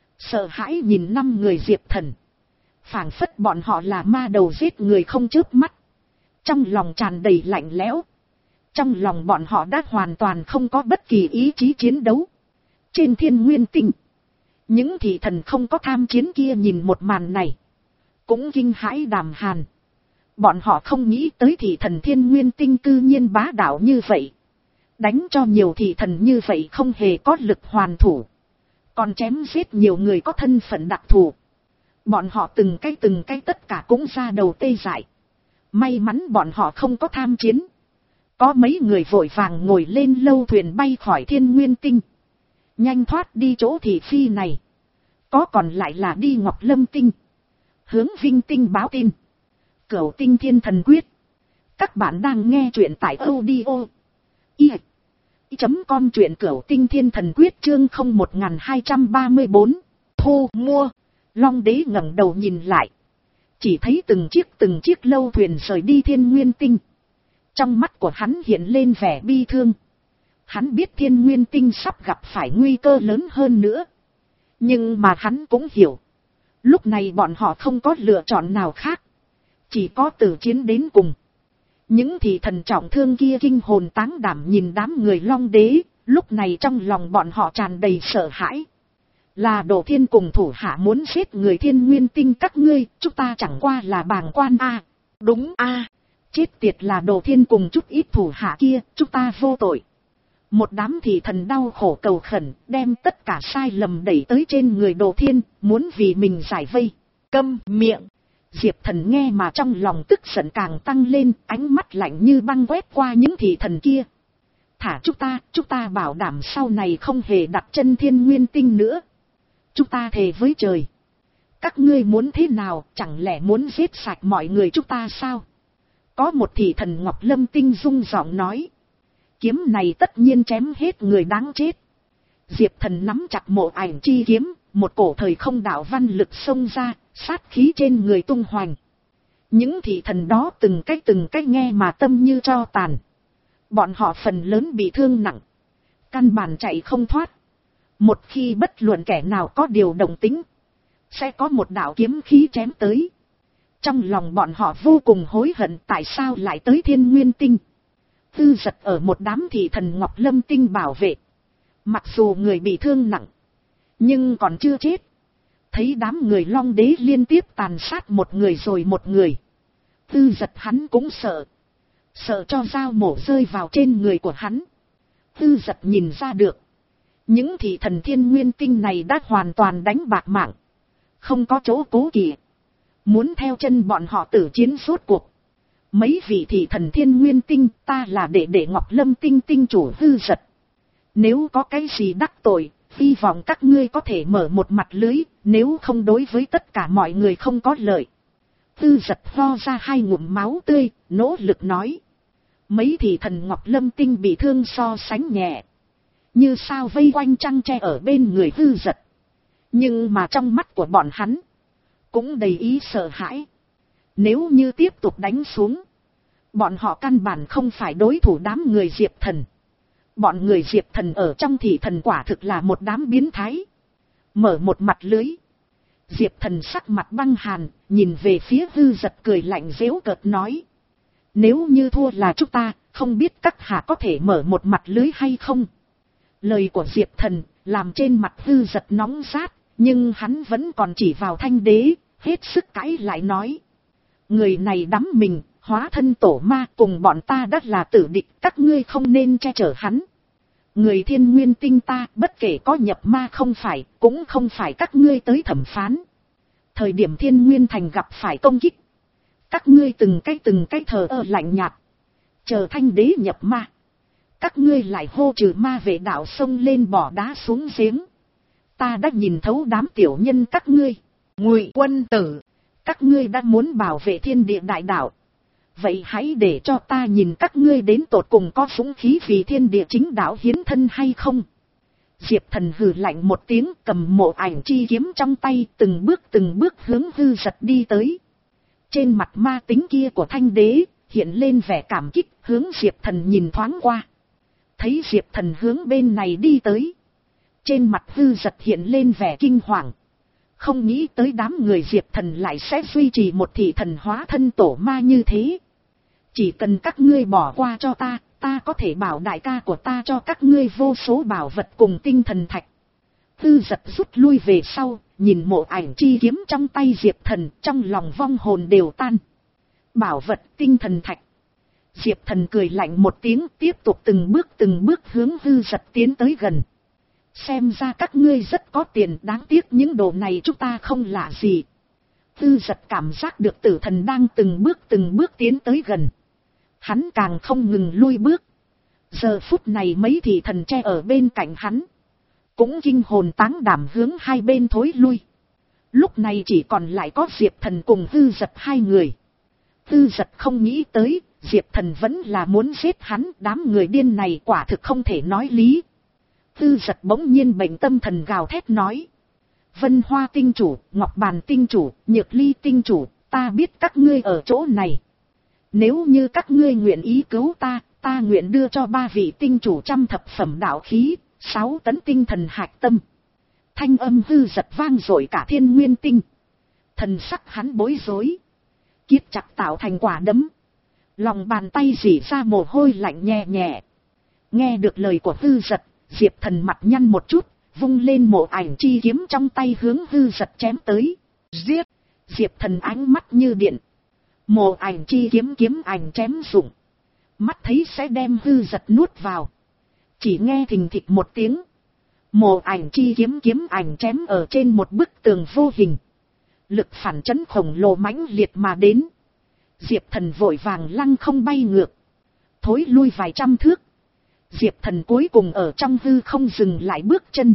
Sợ hãi nhìn năm người Diệp thần. Phảng phất bọn họ là ma đầu giết người không chớp mắt. Trong lòng tràn đầy lạnh lẽo. Trong lòng bọn họ đã hoàn toàn không có bất kỳ ý chí chiến đấu. Trên thiên nguyên tinh. Những thị thần không có tham chiến kia nhìn một màn này. Cũng kinh hãi đàm hàn. Bọn họ không nghĩ tới thị thần thiên nguyên tinh cư nhiên bá đạo như vậy. Đánh cho nhiều thị thần như vậy không hề có lực hoàn thủ. Còn chém giết nhiều người có thân phận đặc thù. Bọn họ từng cái từng cái tất cả cũng ra đầu tê dại. May mắn bọn họ không có tham chiến. Có mấy người vội vàng ngồi lên lâu thuyền bay khỏi thiên nguyên tinh. Nhanh thoát đi chỗ thị phi này. Có còn lại là đi Ngọc Lâm tinh. Hướng Vinh tinh báo tin. Cửu tinh thiên thần quyết. Các bạn đang nghe truyện tại audio. I. Chấm com truyện cửu tinh thiên thần quyết chương không một hai ba bốn. Thu mua. Long đế ngẩng đầu nhìn lại. Chỉ thấy từng chiếc từng chiếc lâu thuyền rời đi thiên nguyên tinh. Trong mắt của hắn hiện lên vẻ bi thương. Hắn biết thiên nguyên tinh sắp gặp phải nguy cơ lớn hơn nữa. Nhưng mà hắn cũng hiểu. Lúc này bọn họ không có lựa chọn nào khác. Chỉ có tử chiến đến cùng. Những thị thần trọng thương kia kinh hồn táng đảm nhìn đám người Long đế. Lúc này trong lòng bọn họ tràn đầy sợ hãi. Là Đồ Thiên cùng thủ hạ muốn giết người thiên nguyên tinh các ngươi. Chúng ta chẳng qua là bàng quan a. Đúng a. Chết tiệt là Đồ Thiên cùng chút ít thủ hạ kia. Chúng ta vô tội. Một đám thị thần đau khổ cầu khẩn, đem tất cả sai lầm đẩy tới trên người Đồ Thiên, muốn vì mình giải vây. Câm miệng. Diệp thần nghe mà trong lòng tức giận càng tăng lên, ánh mắt lạnh như băng quét qua những thị thần kia. Thả chúng ta, chúng ta bảo đảm sau này không hề đặt chân thiên nguyên tinh nữa. Chúng ta thề với trời. Các ngươi muốn thế nào, chẳng lẽ muốn giết sạch mọi người chúng ta sao? Có một thị thần Ngọc Lâm tinh rung giọng nói. Kiếm này tất nhiên chém hết người đáng chết. Diệp thần nắm chặt mộ ảnh chi kiếm, một cổ thời không đạo văn lực xông ra, sát khí trên người tung hoành. Những thị thần đó từng cách từng cách nghe mà tâm như tro tàn. Bọn họ phần lớn bị thương nặng. Căn bản chạy không thoát. Một khi bất luận kẻ nào có điều động tính, sẽ có một đạo kiếm khí chém tới. Trong lòng bọn họ vô cùng hối hận tại sao lại tới thiên nguyên tinh. Tư giật ở một đám thị thần Ngọc Lâm tinh bảo vệ. Mặc dù người bị thương nặng, nhưng còn chưa chết. Thấy đám người Long đế liên tiếp tàn sát một người rồi một người. Tư giật hắn cũng sợ. Sợ cho dao mổ rơi vào trên người của hắn. Tư giật nhìn ra được. Những thị thần thiên nguyên tinh này đã hoàn toàn đánh bạc mạng. Không có chỗ cố kỵ. Muốn theo chân bọn họ tử chiến suốt cuộc. Mấy vị thị thần thiên nguyên tinh ta là đệ đệ Ngọc Lâm tinh tinh chủ Tư giật. Nếu có cái gì đắc tội, hy vọng các ngươi có thể mở một mặt lưới, nếu không đối với tất cả mọi người không có lợi. Tư Giật ho ra hai ngụm máu tươi, nỗ lực nói. Mấy thị thần Ngọc Lâm Tinh bị thương so sánh nhẹ, như sao vây quanh trăng tre ở bên người Tư Giật. Nhưng mà trong mắt của bọn hắn, cũng đầy ý sợ hãi. Nếu như tiếp tục đánh xuống, bọn họ căn bản không phải đối thủ đám người Diệp Thần. Bọn người Diệp Thần ở trong thị thần quả thực là một đám biến thái. Mở một mặt lưới. Diệp Thần sắc mặt băng hàn, nhìn về phía Tư Giật cười lạnh giễu cợt nói. Nếu như thua là chúng ta, không biết các hạ có thể mở một mặt lưới hay không? Lời của Diệp Thần làm trên mặt Tư Giật nóng rát, nhưng hắn vẫn còn chỉ vào Thanh Đế, hết sức cãi lại nói. Người này đắm mình, hóa thân tổ ma, cùng bọn ta đã là tử địch, các ngươi không nên che chở hắn. Người Thiên Nguyên Tinh ta, bất kể có nhập ma không phải, cũng không phải các ngươi tới thẩm phán. Thời điểm Thiên Nguyên Thành gặp phải công kích, các ngươi từng cái từng cái thờ ơ lạnh nhạt, chờ Thanh Đế nhập ma, các ngươi lại hô trừ ma về đạo sông lên bỏ đá xuống giếng. Ta đã nhìn thấu đám tiểu nhân các ngươi, Ngụy Quân Tử, các ngươi đã muốn bảo vệ thiên địa đại đạo. Vậy hãy để cho ta nhìn các ngươi đến tột cùng có dũng khí vì thiên địa chính đạo hiến thân hay không. Diệp Thần hừ lạnh một tiếng, cầm mộ ảnh chi kiếm trong tay, từng bước từng bước hướng Tư Giật đi tới. Trên mặt ma tính kia của Thanh Đế hiện lên vẻ cảm kích, hướng Diệp Thần nhìn thoáng qua. Thấy Diệp Thần hướng bên này đi tới, trên mặt Tư Giật hiện lên vẻ kinh hoàng. Không nghĩ tới đám người Diệp Thần lại sẽ duy trì một thị thần hóa thân tổ ma như thế. Chỉ cần các ngươi bỏ qua cho ta, ta có thể bảo đại ca của ta cho các ngươi vô số bảo vật cùng tinh thần thạch. Tư Giật rút lui về sau, nhìn mộ ảnh chi kiếm trong tay Diệp Thần, trong lòng vong hồn đều tan. Bảo vật, tinh thần thạch. Diệp Thần cười lạnh một tiếng, tiếp tục từng bước từng bước hướng Tư Giật tiến tới gần. Xem ra các ngươi rất có tiền, đáng tiếc những đồ này chúng ta không lạ gì. Tư Giật cảm giác được tử thần đang từng bước từng bước tiến tới gần. Hắn càng không ngừng lui bước. Giờ phút này mấy thị thần che ở bên cạnh hắn, cũng kinh hồn táng đảm hướng hai bên thối lui. Lúc này chỉ còn lại có Diệp Thần cùng Tư Giật hai người. Tư Giật không nghĩ tới, Diệp Thần vẫn là muốn giết hắn, đám người điên này quả thực không thể nói lý. Tư Giật bỗng nhiên bệnh tâm thần gào thét nói. Vân Hoa tinh chủ, Ngọc Bàn tinh chủ, Nhược Ly tinh chủ, ta biết các ngươi ở chỗ này. Nếu như các ngươi nguyện ý cứu ta, ta nguyện đưa cho ba vị tinh chủ trăm thập phẩm đạo khí, sáu tấn tinh thần hạch tâm. Thanh âm Tư Giật vang dội cả thiên nguyên tinh. Thần sắc hắn bối rối, kiết chặt tạo thành quả đấm. Lòng bàn tay rỉ ra mồ hôi lạnh nhẹ nhẹ. Nghe được lời của Tư Giật, Diệp Thần mặt nhăn một chút, vung lên mộ ảnh chi kiếm trong tay hướng Tư Giật chém tới. Giết! Diệp Thần ánh mắt như điện. Mộ ảnh chi kiếm kiếm ảnh chém rụng. Mắt thấy sẽ đem Tư Giật nuốt vào. Chỉ nghe thình thịch một tiếng. Mộ ảnh chi kiếm kiếm ảnh chém ở trên một bức tường vô hình. Lực phản chấn khổng lồ mãnh liệt mà đến. Diệp Thần vội vàng lăng không bay ngược, thối lui vài trăm thước. Diệp Thần cuối cùng ở trong hư không dừng lại bước chân.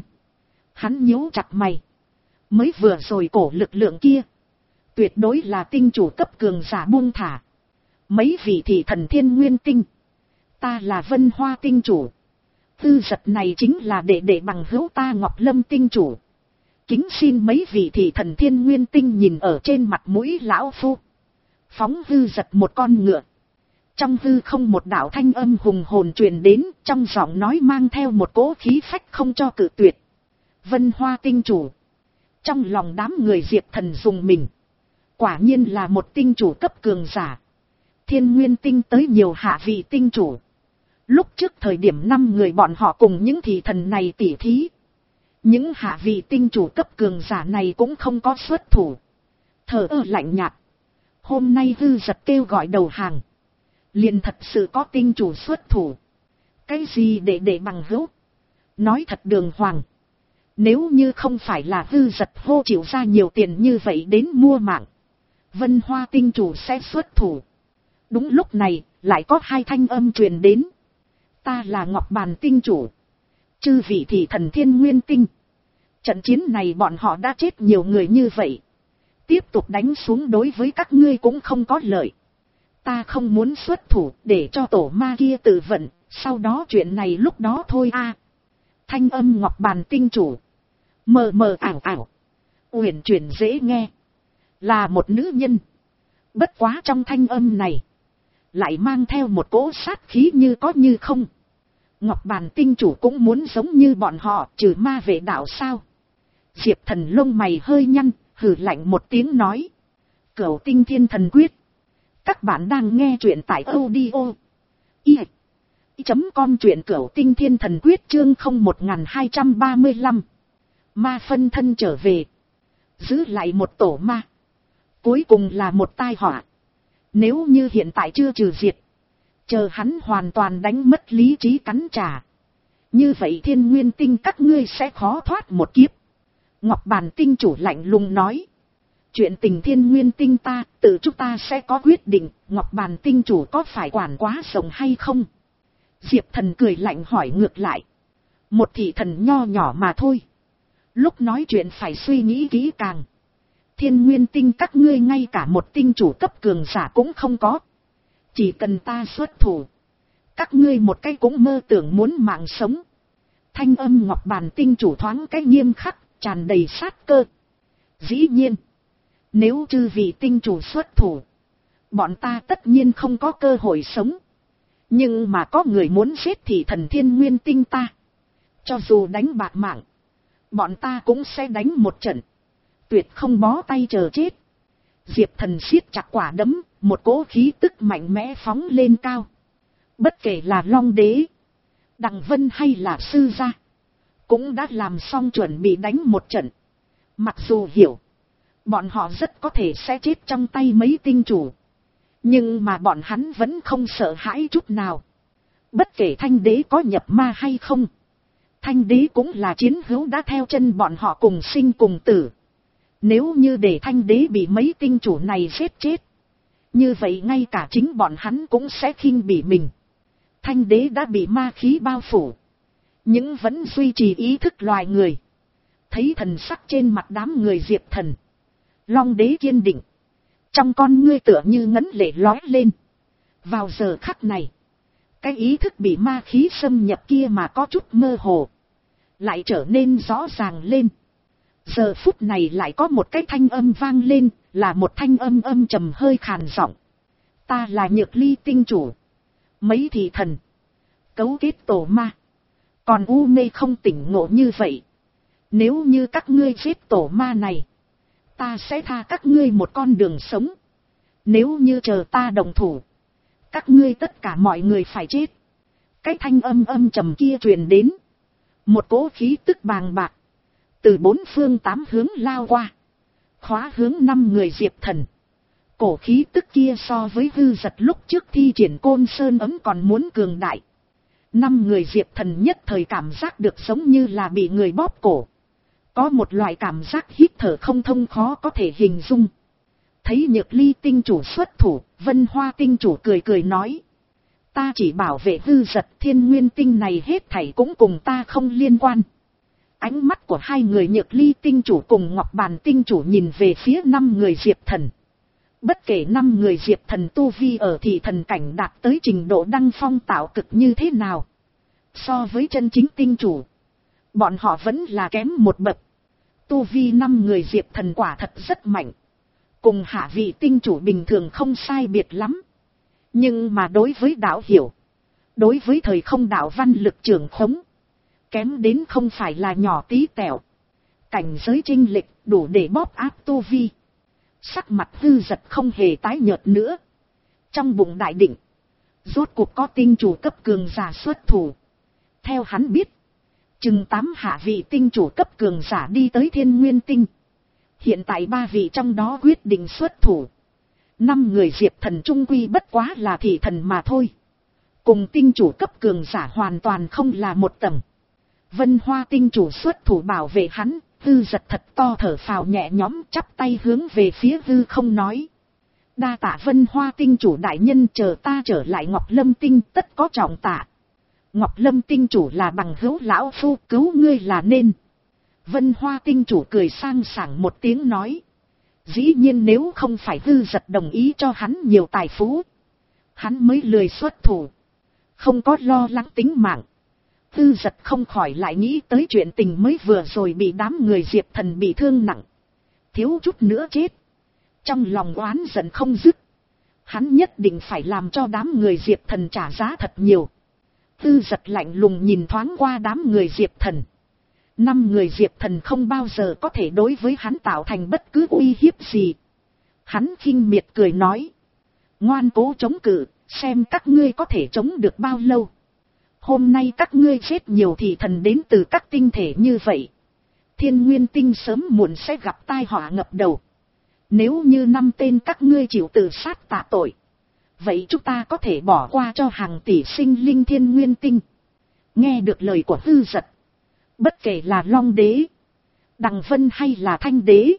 Hắn nhíu chặt mày. Mới vừa rồi cổ lực lượng kia, tuyệt đối là tinh chủ cấp cường giả buông thả. Mấy vị thị thần thiên nguyên tinh, ta là Vân Hoa tinh chủ. Tư Giật này chính là đệ đệ bằng hữu ta Ngọc Lâm tinh chủ. Kính xin mấy vị thị thần thiên nguyên tinh nhìn ở trên mặt mũi lão phu. Phóng Tư Giật một con ngựa. Trong hư không một đạo thanh âm hùng hồn truyền đến, trong giọng nói mang theo một cỗ khí phách không cho cự tuyệt. Vân Hoa tinh chủ. Trong lòng đám người Diệp Thần dùng mình. Quả nhiên là một tinh chủ cấp cường giả. Thiên nguyên tinh tới nhiều hạ vị tinh chủ. Lúc trước thời điểm năm người bọn họ cùng những thị thần này tỉ thí. Những hạ vị tinh chủ cấp cường giả này cũng không có xuất thủ. Thờ ơ lạnh nhạt. Hôm nay Tư Giật kêu gọi đầu hàng. Liền thật sự có tinh chủ xuất thủ. Cái gì để để bằng hữu? Nói thật đường hoàng. Nếu như không phải là Tư Giật hô chịu ra nhiều tiền như vậy đến mua mạng, Vân Hoa tinh chủ sẽ xuất thủ. Đúng lúc này, lại có hai thanh âm truyền đến. Ta là Ngọc Bàn tinh chủ. Chư vị thị thần thiên nguyên tinh. Trận chiến này bọn họ đã chết nhiều người như vậy. Tiếp tục đánh xuống đối với các ngươi cũng không có lợi. Ta không muốn xuất thủ để cho tổ ma kia tự vận, sau đó chuyện này lúc đó thôi a. Thanh âm ngọc bàn tinh chủ. Mờ mờ ảo ảo. Uyển chuyển dễ nghe. Là một nữ nhân. Bất quá trong thanh âm này. Lại mang theo một cỗ sát khí như có như không. Ngọc bàn tinh chủ cũng muốn giống như bọn họ trừ ma vệ đạo sao. Diệp Thần lông mày hơi nhăn, hừ lạnh một tiếng nói. Cửu tinh thiên thần quyết. Các bạn đang nghe truyện tại audio. I. Chấm com truyện cửu tinh thiên thần quyết chương không một hai ba lăm. Ma phân thân trở về. Giữ lại một tổ ma. Cuối cùng là một tai họa. Nếu như hiện tại chưa trừ diệt. Chờ hắn hoàn toàn đánh mất lý trí cắn trả. Như vậy thiên nguyên tinh các ngươi sẽ khó thoát một kiếp. Ngọc bàn tinh chủ lạnh lùng nói. Chuyện tình thiên nguyên tinh ta, tự chúng ta sẽ có quyết định. Ngọc bàn tinh chủ có phải quản quá rộng hay không? Diệp Thần cười lạnh hỏi ngược lại. Một thị thần nho nhỏ mà thôi. Lúc nói chuyện phải suy nghĩ kỹ càng. Thiên nguyên tinh các ngươi ngay cả một tinh chủ cấp cường giả cũng không có. Chỉ cần ta xuất thủ. Các ngươi một cái cũng mơ tưởng muốn mạng sống. Thanh âm ngọc bàn tinh chủ thoáng cái nghiêm khắc, tràn đầy sát cơ. Dĩ nhiên. Nếu chư vị tinh chủ xuất thủ. Bọn ta tất nhiên không có cơ hội sống. Nhưng mà có người muốn giết thị thần thiên nguyên tinh ta. Cho dù đánh bạc mạng. Bọn ta cũng sẽ đánh một trận. Tuyệt không bó tay chờ chết. Diệp Thần siết chặt quả đấm. Một cỗ khí tức mạnh mẽ phóng lên cao. Bất kể là Long Đế, Đằng Vân hay là Sư Gia. Cũng đã làm xong chuẩn bị đánh một trận. Mặc dù hiểu. Bọn họ rất có thể sẽ chết trong tay mấy tinh chủ. Nhưng mà bọn hắn vẫn không sợ hãi chút nào. Bất kể Thanh Đế có nhập ma hay không. Thanh Đế cũng là chiến hữu đã theo chân bọn họ cùng sinh cùng tử. Nếu như để Thanh Đế bị mấy tinh chủ này giết chết. Như vậy ngay cả chính bọn hắn cũng sẽ khinh bỉ mình. Thanh Đế đã bị ma khí bao phủ. Nhưng vẫn duy trì ý thức loài người. Thấy thần sắc trên mặt đám người Diệp Thần. Long Đế kiên định. Trong con ngươi tựa như ngấn lệ lói lên. Vào giờ khắc này. Cái ý thức bị ma khí xâm nhập kia mà có chút mơ hồ. Lại trở nên rõ ràng lên. Giờ phút này lại có một cái thanh âm vang lên. Là một thanh âm âm trầm hơi khàn giọng. Ta là Nhược Ly tinh chủ. Mấy thị thần. Cấu kết tổ ma. Còn u mê không tỉnh ngộ như vậy. Nếu như các ngươi giết tổ ma này. Ta sẽ tha các ngươi một con đường sống. Nếu như chờ ta đồng thủ. Các ngươi tất cả mọi người phải chết. Cái thanh âm âm trầm kia truyền đến. Một cỗ khí tức bàng bạc. Từ bốn phương tám hướng lao qua. Khóa hướng năm người Diệp Thần. Cổ khí tức kia so với hư giật lúc trước thi triển Côn Sơn ấm còn muốn cường đại. Năm người Diệp Thần nhất thời cảm giác được giống như là bị người bóp cổ. Có một loại cảm giác hít thở không thông khó có thể hình dung. Thấy Nhược Ly tinh chủ xuất thủ, Vân Hoa tinh chủ cười cười nói. Ta chỉ bảo vệ hư giật, thiên nguyên tinh này hết thảy cũng cùng ta không liên quan. Ánh mắt của hai người Nhược Ly tinh chủ cùng Ngọc Bàn tinh chủ nhìn về phía năm người Diệp Thần. Bất kể năm người Diệp Thần tu vi ở thị thần cảnh đạt tới trình độ đăng phong tạo cực như thế nào. So với chân chính tinh chủ. Bọn họ vẫn là kém một bậc. Tu vi năm người Diệp Thần quả thật rất mạnh. Cùng hạ vị tinh chủ bình thường không sai biệt lắm. Nhưng mà đối với đạo hiểu. Đối với thời không đạo văn lực trưởng khống. Kém đến không phải là nhỏ tí tẹo. Cảnh giới chênh lệch đủ để bóp áp tu vi. Sắc mặt hư giật không hề tái nhợt nữa. Trong bụng đại định. Rốt cuộc có tinh chủ cấp cường giả xuất thủ. Theo hắn biết. Chừng tám hạ vị tinh chủ cấp cường giả đi tới thiên nguyên tinh. Hiện tại ba vị trong đó quyết định xuất thủ. Năm người Diệp Thần trung quy bất quá là thị thần mà thôi. Cùng tinh chủ cấp cường giả hoàn toàn không là một tầng. Vân Hoa tinh chủ xuất thủ bảo vệ hắn. Hư giật thật to thở phào nhẹ nhõm chắp tay hướng về phía hư không nói. Đa tạ Vân Hoa tinh chủ đại nhân chờ ta trở lại Ngọc Lâm tinh tất có trọng tạ. Ngọc Lâm tinh chủ là bằng hữu lão phu, cứu ngươi là nên. Vân Hoa tinh chủ cười sang sảng một tiếng nói. Dĩ nhiên nếu không phải Hư Giật đồng ý cho hắn nhiều tài phú, hắn mới lười xuất thủ. Không có lo lắng tính mạng. Hư Giật không khỏi lại nghĩ tới chuyện tình mới vừa rồi bị đám người Diệp Thần bị thương nặng, thiếu chút nữa chết. Trong lòng oán giận không dứt. Hắn nhất định phải làm cho đám người Diệp Thần trả giá thật nhiều. Hư Giật lạnh lùng nhìn thoáng qua đám người Diệp Thần. Năm người Diệp Thần không bao giờ có thể đối với hắn tạo thành bất cứ uy hiếp gì. Hắn khinh miệt cười nói. Ngoan cố chống cự, xem các ngươi có thể chống được bao lâu. Hôm nay các ngươi giết nhiều thì thần đến từ các tinh thể như vậy. Thiên Nguyên Tinh sớm muộn sẽ gặp tai họa ngập đầu. Nếu như năm tên các ngươi chịu tự sát tạ tội, vậy chúng ta có thể bỏ qua cho hàng tỷ sinh linh Thiên Nguyên Tinh. Nghe được lời của Hư Giật, bất kể là Long Đế, Đằng Vân hay là Thanh Đế,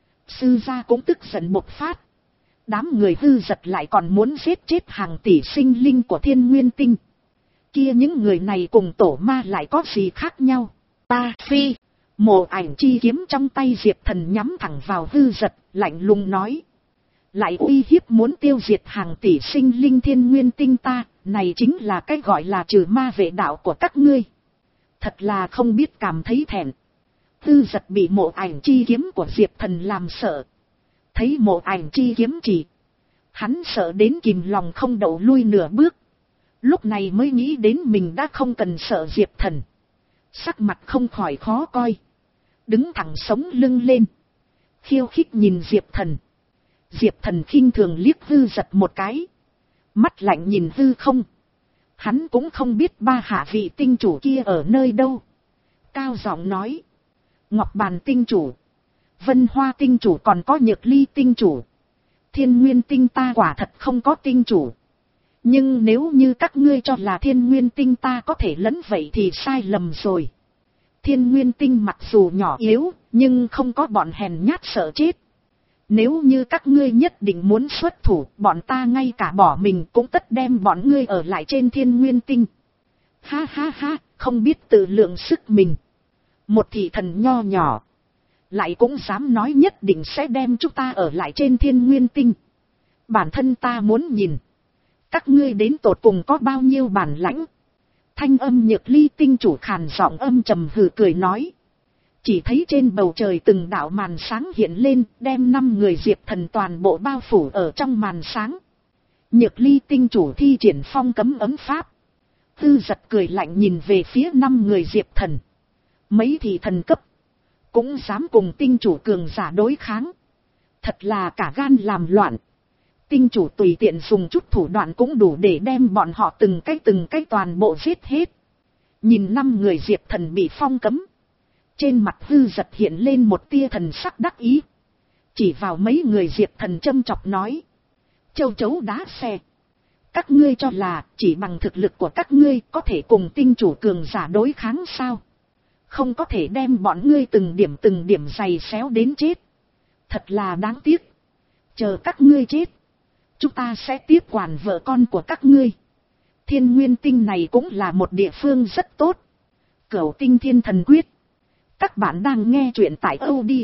sư gia cũng tức giận một phát. Đám người Hư Giật lại còn muốn giết chết hàng tỷ sinh linh của Thiên Nguyên Tinh. Kia những người này cùng tổ ma lại có gì khác nhau? Ta phi, Mộ Ảnh chi kiếm trong tay Diệp Thần nhắm thẳng vào Hư Giật, lạnh lùng nói. Lại uy hiếp muốn tiêu diệt hàng tỷ sinh linh Thiên Nguyên Tinh ta, này chính là cái gọi là trừ ma vệ đạo của các ngươi. Thật là không biết cảm thấy thẹn. Hư Giật bị Mộ Ảnh chi kiếm của Diệp Thần làm sợ. Thấy Mộ Ảnh chi kiếm chỉ, hắn sợ đến kìm lòng không đậu lui nửa bước. Lúc này mới nghĩ đến mình đã không cần sợ Diệp Thần. Sắc mặt không khỏi khó coi. Đứng thẳng sống lưng lên, khiêu khích nhìn Diệp Thần. Diệp Thần khinh thường liếc Hư Giật một cái, mắt lạnh nhìn hư không. Hắn cũng không biết ba hạ vị tinh chủ kia ở nơi đâu. Cao giọng nói. Ngọc Bàn tinh chủ, Vân Hoa tinh chủ còn có Nhược Ly tinh chủ. Thiên Nguyên Tinh ta quả thật không có tinh chủ. Nhưng nếu như các ngươi cho là Thiên Nguyên Tinh ta có thể lẫn vậy thì sai lầm rồi. Thiên Nguyên Tinh mặc dù nhỏ yếu, nhưng không có bọn hèn nhát sợ chết. Nếu như các ngươi nhất định muốn xuất thủ, bọn ta ngay cả bỏ mình cũng tất đem bọn ngươi ở lại trên Thiên Nguyên Tinh. Ha ha ha, không biết tự lượng sức mình. Một thị thần nho nhỏ, lại cũng dám nói nhất định sẽ đem chúng ta ở lại trên Thiên Nguyên Tinh. Bản thân ta muốn nhìn, các ngươi đến tột cùng có bao nhiêu bản lãnh. Thanh âm Nhược Ly tinh chủ khàn giọng âm trầm hừ cười nói. Chỉ thấy trên bầu trời từng đạo màn sáng hiện lên, đem năm người Diệp Thần toàn bộ bao phủ ở trong màn sáng. Nhược Ly tinh chủ thi triển phong cấm ấm pháp. Hư Giật cười lạnh nhìn về phía năm người Diệp Thần. Mấy thì thần cấp, cũng dám cùng tinh chủ cường giả đối kháng. Thật là cả gan làm loạn. Tinh chủ tùy tiện dùng chút thủ đoạn cũng đủ để đem bọn họ từng cái từng cái toàn bộ giết hết. Nhìn năm người Diệp Thần bị phong cấm, trên mặt Hư Giật hiện lên một tia thần sắc đắc ý. Chỉ vào mấy người Diệp Thần châm chọc nói. Châu chấu đá xe. Các ngươi cho là chỉ bằng thực lực của các ngươi có thể cùng tinh chủ cường giả đối kháng sao? Không có thể đem bọn ngươi từng điểm từng điểm giày xéo đến chết. Thật là đáng tiếc. Chờ các ngươi chết, chúng ta sẽ tiếp quản vợ con của các ngươi. Thiên Nguyên Tinh này cũng là một địa phương rất tốt. Cửu Tinh Thiên Thần Quyết. Các bạn đang nghe truyện tại audio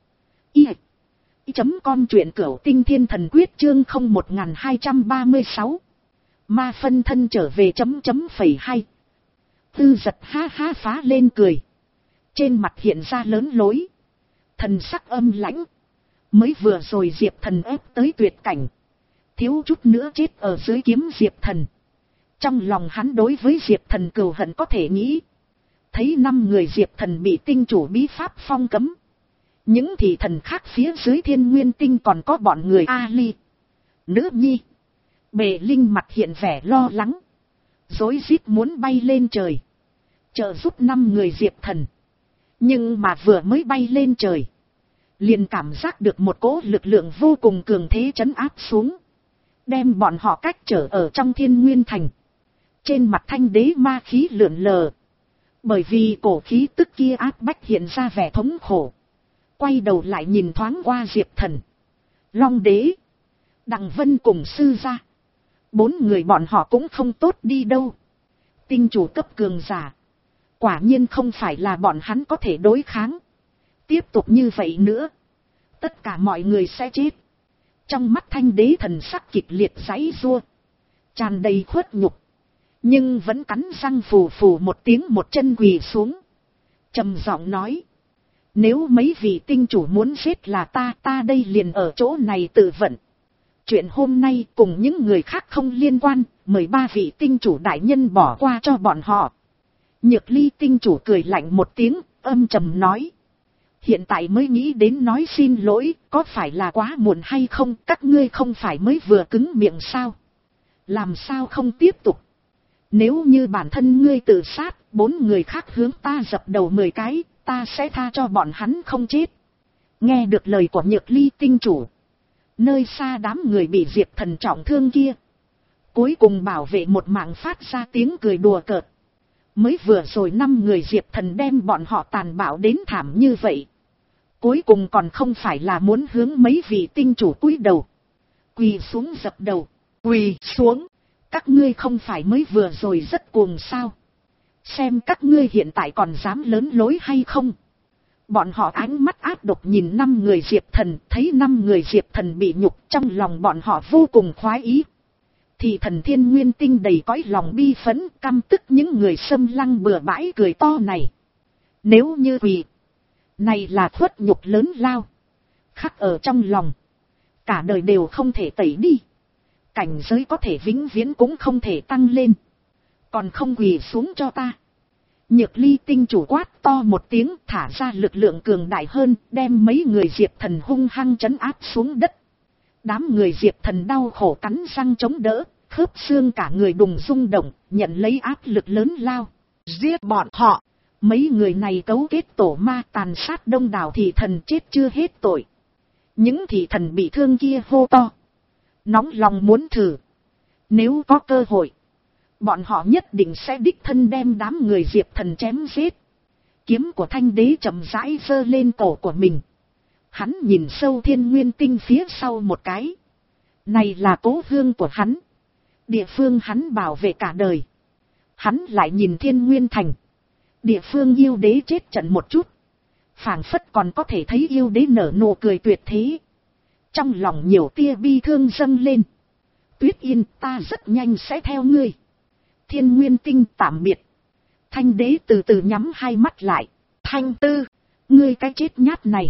i chấm com truyện Cửu Tinh Thiên Thần Quyết chương không một hai ba sáu. Ma phân thân trở về chấm chấm phẩy hai. Hư Giật ha ha phá lên cười. Trên mặt hiện ra lớn lối. Thần sắc âm lãnh. Mới vừa rồi Diệp Thần ép tới tuyệt cảnh, thiếu chút nữa chết ở dưới kiếm Diệp Thần. Trong lòng hắn đối với Diệp Thần cừu hận có thể nghĩ. Thấy năm người Diệp Thần bị tinh chủ bí pháp phong cấm. Những thị thần khác phía dưới Thiên Nguyên Tinh còn có bọn người A Ly, Nữ Nhi, Bệ Linh mặt hiện vẻ lo lắng, rối rít muốn bay lên trời trợ giúp năm người Diệp Thần. Nhưng mà vừa mới bay lên trời, liền cảm giác được một cỗ lực lượng vô cùng cường thế trấn áp xuống, đem bọn họ cách trở ở trong Thiên Nguyên Thành. Trên mặt Thanh Đế ma khí lượn lờ, bởi vì cổ khí tức kia áp bách hiện ra vẻ thống khổ. Quay đầu lại nhìn thoáng qua Diệp Thần, Long Đế, Đằng Vân cùng sư gia. Bốn người bọn họ cũng không tốt đi đâu. Tinh chủ cấp cường giả. Quả nhiên không phải là bọn hắn có thể đối kháng. Tiếp tục như vậy nữa, tất cả mọi người sẽ chết. Trong mắt Thanh đế thần sắc kịch liệt giãy giụa, tràn đầy khuất nhục. Nhưng vẫn cắn răng phù phù một tiếng một chân quỳ xuống. Trầm giọng nói. Nếu mấy vị tinh chủ muốn giết là ta, ta đây liền ở chỗ này tự vận. Chuyện hôm nay cùng những người khác không liên quan, mời ba vị tinh chủ đại nhân bỏ qua cho bọn họ. Nhược Ly tinh chủ cười lạnh một tiếng, âm trầm nói. Hiện tại mới nghĩ đến nói xin lỗi, có phải là quá muộn hay không, các ngươi không phải mới vừa cứng miệng sao? Làm sao không tiếp tục? Nếu như bản thân ngươi tự sát, bốn người khác hướng ta dập đầu mười cái, ta sẽ tha cho bọn hắn không chết. Nghe được lời của Nhược Ly tinh chủ, nơi xa đám người bị Diệp Thần trọng thương kia, cuối cùng bảo vệ một mạng phát ra tiếng cười đùa cợt. Mới vừa rồi năm người Diệp Thần đem bọn họ tàn bạo đến thảm như vậy, cuối cùng còn không phải là muốn hướng mấy vị tinh chủ cúi đầu, quỳ xuống dập đầu. Quỳ xuống, các ngươi không phải mới vừa rồi rất cuồng sao? Xem các ngươi hiện tại còn dám lớn lối hay không? Bọn họ ánh mắt ác độc nhìn năm người Diệp Thần, thấy năm người Diệp Thần bị nhục, trong lòng bọn họ vô cùng khoái ý. Thì thần Thiên Nguyên Tinh đầy cõi lòng bi phẫn, căm tức những người xâm lăng bừa bãi cười to này. Nếu như quỳ, này là khuất nhục lớn lao, khắc ở trong lòng, cả đời đều không thể tẩy đi. Cảnh giới có thể vĩnh viễn cũng không thể tăng lên. Còn không quỳ xuống cho ta. Nhược Ly tinh chủ quát to một tiếng, thả ra lực lượng cường đại hơn, đem mấy người Diệp Thần hung hăng trấn áp xuống đất. Đám người Diệp Thần đau khổ cắn răng chống đỡ, khớp xương cả người đùng rung động, nhận lấy áp lực lớn lao. Giết bọn họ. Mấy người này cấu kết tổ ma tàn sát đông đảo thị thần chết chưa hết tội. Những thị thần bị thương kia hô to, nóng lòng muốn thử. Nếu có cơ hội, bọn họ nhất định sẽ đích thân đem đám người Diệp Thần chém giết. Kiếm của Thanh đế chậm rãi giơ lên cổ của mình. Hắn nhìn sâu Thiên Nguyên Tinh phía sau một cái. Này là cố hương của hắn, địa phương hắn bảo vệ cả đời. Hắn lại nhìn Thiên Nguyên Thành, địa phương yêu đế chết trận một chút, phảng phất còn có thể thấy yêu đế nở nụ cười tuyệt thế. Trong lòng nhiều tia bi thương dâng lên. Tuyết Yên, ta rất nhanh sẽ theo ngươi. Thiên Nguyên Tinh tạm biệt. Thanh đế từ từ nhắm hai mắt lại. Thanh Tư, ngươi cái chết nhát này,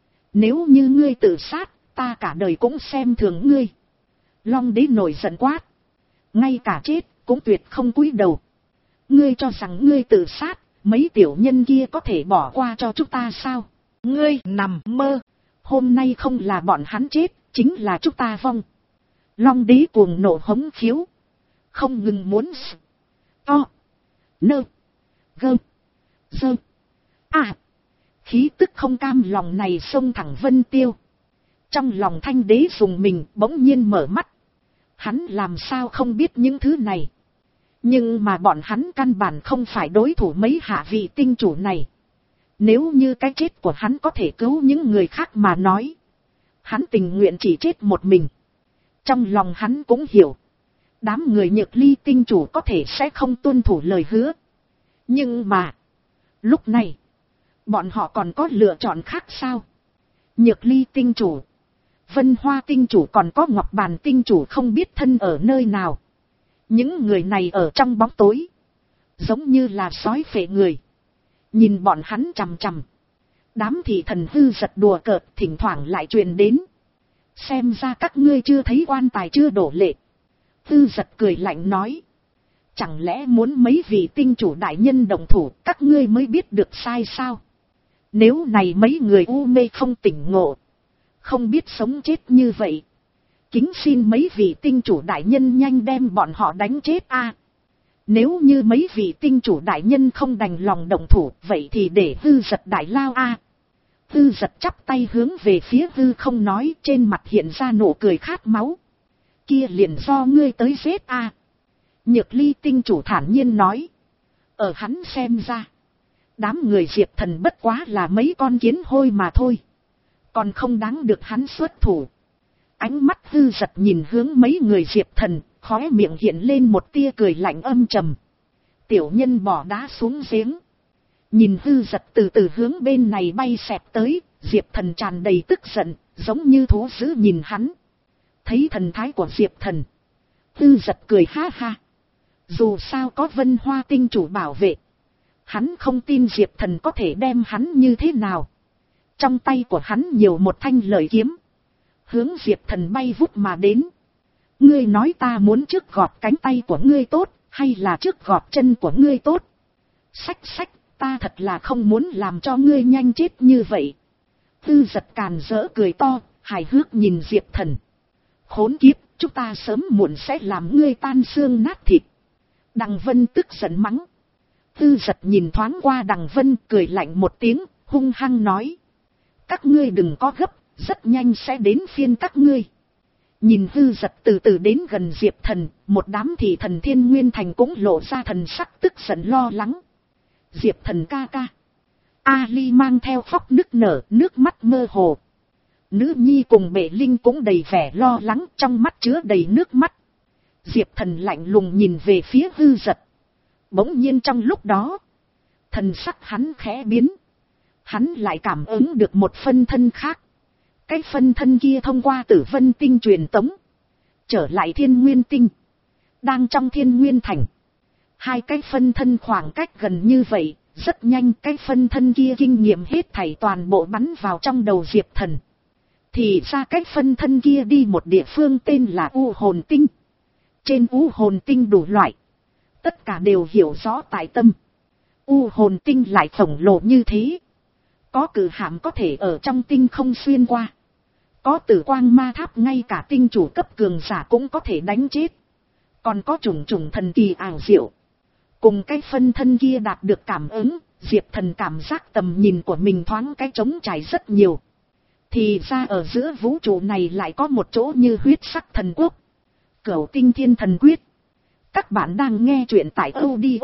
nếu như ngươi tự sát, ta cả đời cũng xem thường ngươi. Long đế nổi giận quát. Ngay cả chết cũng tuyệt không cúi đầu. Ngươi cho rằng ngươi tự sát, mấy tiểu nhân kia có thể bỏ qua cho chúng ta sao? Ngươi nằm mơ. Hôm nay không là bọn hắn chết, chính là chúng ta vong. Long đế cuồng nộ hống khiếu, không ngừng muốn s, to, nơ, gơ, dơ, à. Khí tức không cam lòng này xông thẳng Vân Tiêu. Trong lòng Thanh đế dùng mình bỗng nhiên mở mắt. Hắn làm sao không biết những thứ này. Nhưng mà bọn hắn căn bản không phải đối thủ mấy hạ vị tinh chủ này. Nếu như cái chết của hắn có thể cứu những người khác mà nói, hắn tình nguyện chỉ chết một mình. Trong lòng hắn cũng hiểu, đám người Nhược Ly tinh chủ có thể sẽ không tuân thủ lời hứa. Nhưng mà, lúc này, bọn họ còn có lựa chọn khác sao? Nhược Ly tinh chủ, Vân Hoa tinh chủ còn có Ngọc Bàn tinh chủ không biết thân ở nơi nào. Những người này ở trong bóng tối, giống như là sói phệ người. Nhìn bọn hắn chằm chằm. Đám thị thần hư giật đùa cợt thỉnh thoảng lại truyền đến. Xem ra các ngươi chưa thấy quan tài chưa đổ lệ. Hư giật cười lạnh nói. Chẳng lẽ muốn mấy vị tinh chủ đại nhân đồng thủ các ngươi mới biết được sai sao? Nếu này mấy người u mê không tỉnh ngộ, không biết sống chết như vậy, kính xin mấy vị tinh chủ đại nhân nhanh đem bọn họ đánh chết a. Nếu như mấy vị tinh chủ đại nhân không đành lòng đồng thủ, vậy thì để hư giật đại lao a. Hư giật chắp tay hướng về phía hư không nói, trên mặt hiện ra nụ cười khát máu. Kia liền do ngươi tới giết a. Nhược Ly tinh chủ thản nhiên nói. Ở hắn xem ra, đám người Diệp Thần bất quá là mấy con kiến hôi mà thôi, còn không đáng được hắn xuất thủ. Ánh mắt hư giật nhìn hướng mấy người Diệp Thần, khóe miệng hiện lên một tia cười lạnh âm trầm. tiểu nhân bỏ đá xuống giếng. Nhìn hư giật từ từ hướng bên này bay xẹt tới, Diệp Thần tràn đầy tức giận, giống như thú dữ nhìn hắn. Thấy thần thái của Diệp Thần, hư giật cười ha ha. Dù sao có Vân Hoa tinh chủ bảo vệ, hắn không tin Diệp Thần có thể đem hắn như thế nào. Trong tay của hắn nhiều một thanh lợi kiếm, hướng Diệp Thần bay vút mà đến. Ngươi nói ta muốn trước gọt cánh tay của ngươi tốt, hay là trước gọt chân của ngươi tốt? Xách xách, ta thật là không muốn làm cho ngươi nhanh chết như vậy. Tư giật càn rỡ cười to, hài hước nhìn Diệp Thần. Khốn kiếp, chúng ta sớm muộn sẽ làm ngươi tan xương nát thịt. Đằng Vân tức giận mắng. Tư giật nhìn thoáng qua Đằng Vân, cười lạnh một tiếng, hung hăng nói. Các ngươi đừng có gấp, rất nhanh sẽ đến phiên các ngươi. Nhìn Tư giật từ từ đến gần Diệp Thần, một đám thị thần Thiên Nguyên Thành cũng lộ ra thần sắc tức giận lo lắng. Diệp Thần ca ca. Ali mang theo khóc nức nở, nước mắt mơ hồ. Nữ nhi cùng Bệ Linh cũng đầy vẻ lo lắng, trong mắt chứa đầy nước mắt. Diệp Thần lạnh lùng nhìn về phía Tư giật. Bỗng nhiên trong lúc đó, thần sắc hắn khẽ biến. Hắn lại cảm ứng được một phân thân khác. Cái phân thân kia thông qua Tử Vân Tinh truyền tống, trở lại Thiên Nguyên Tinh, đang trong Thiên Nguyên Thành. Hai cái phân thân khoảng cách gần như vậy, rất nhanh cái phân thân kia kinh nghiệm hết thảy toàn bộ bắn vào trong đầu Diệp Thần. Thì ra cái phân thân kia đi một địa phương tên là U Hồn Tinh. Trên U Hồn Tinh đủ loại, tất cả đều hiểu rõ tại tâm. U Hồn Tinh lại khổng lồ như thế. Có cử hạm có thể ở trong tinh không xuyên qua. Có tử quang ma tháp ngay cả tinh chủ cấp cường giả cũng có thể đánh chết. Còn có trùng trùng thần kỳ ảo diệu. Cùng cái phân thân kia đạt được cảm ứng, Diệp Thần cảm giác tầm nhìn của mình thoáng cái trống trải rất nhiều. Thì ra ở giữa vũ trụ này lại có một chỗ như huyết sắc thần quốc. Cửu Tinh Thiên Thần Quyết. Các bạn đang nghe truyện tại audio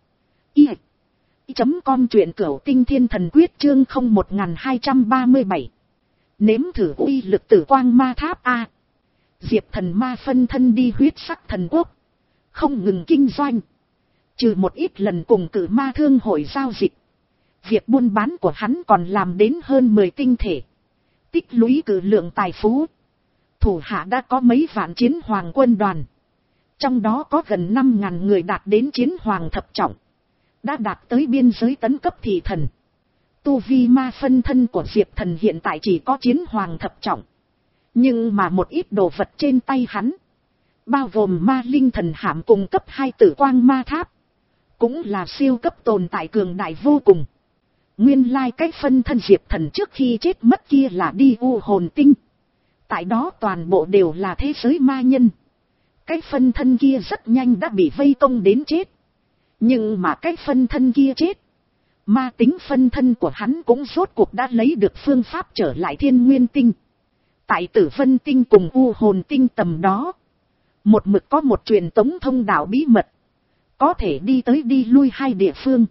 i chấm com truyện Cửu Tinh Thiên Thần Quyết chương không một hai ba bảy. Nếm thử uy lực tử quang ma tháp A. Diệp Thần ma phân thân đi huyết sắc thần quốc, không ngừng kinh doanh. Trừ một ít lần cùng cử ma thương hội giao dịch, việc buôn bán của hắn còn làm đến hơn mười tinh thể. Tích lũy cử lượng tài phú. Thủ hạ đã có mấy vạn chiến hoàng quân đoàn. Trong đó có gần năm ngàn người đạt đến chiến hoàng thập trọng. Đã đạt tới biên giới tấn cấp thị thần. Tu vi ma phân thân của Diệp Thần hiện tại chỉ có chiến hoàng thập trọng. Nhưng mà một ít đồ vật trên tay hắn, bao gồm ma linh thần hạm cùng cấp hai tử quang ma tháp, cũng là siêu cấp tồn tại cường đại vô cùng. Nguyên lai like cái phân thân Diệp Thần trước khi chết mất kia là đi U Hồn Tinh. Tại đó toàn bộ đều là thế giới ma nhân. Cái phân thân kia rất nhanh đã bị vây công đến chết. Nhưng mà cái phân thân kia chết, ma tính phân thân của hắn cũng rốt cuộc đã lấy được phương pháp trở lại Thiên Nguyên Tinh. Tại Tử Vân Tinh cùng U Hồn Tinh tầm đó, một mực có một truyền tống thông đạo bí mật, có thể đi tới đi lui hai địa phương.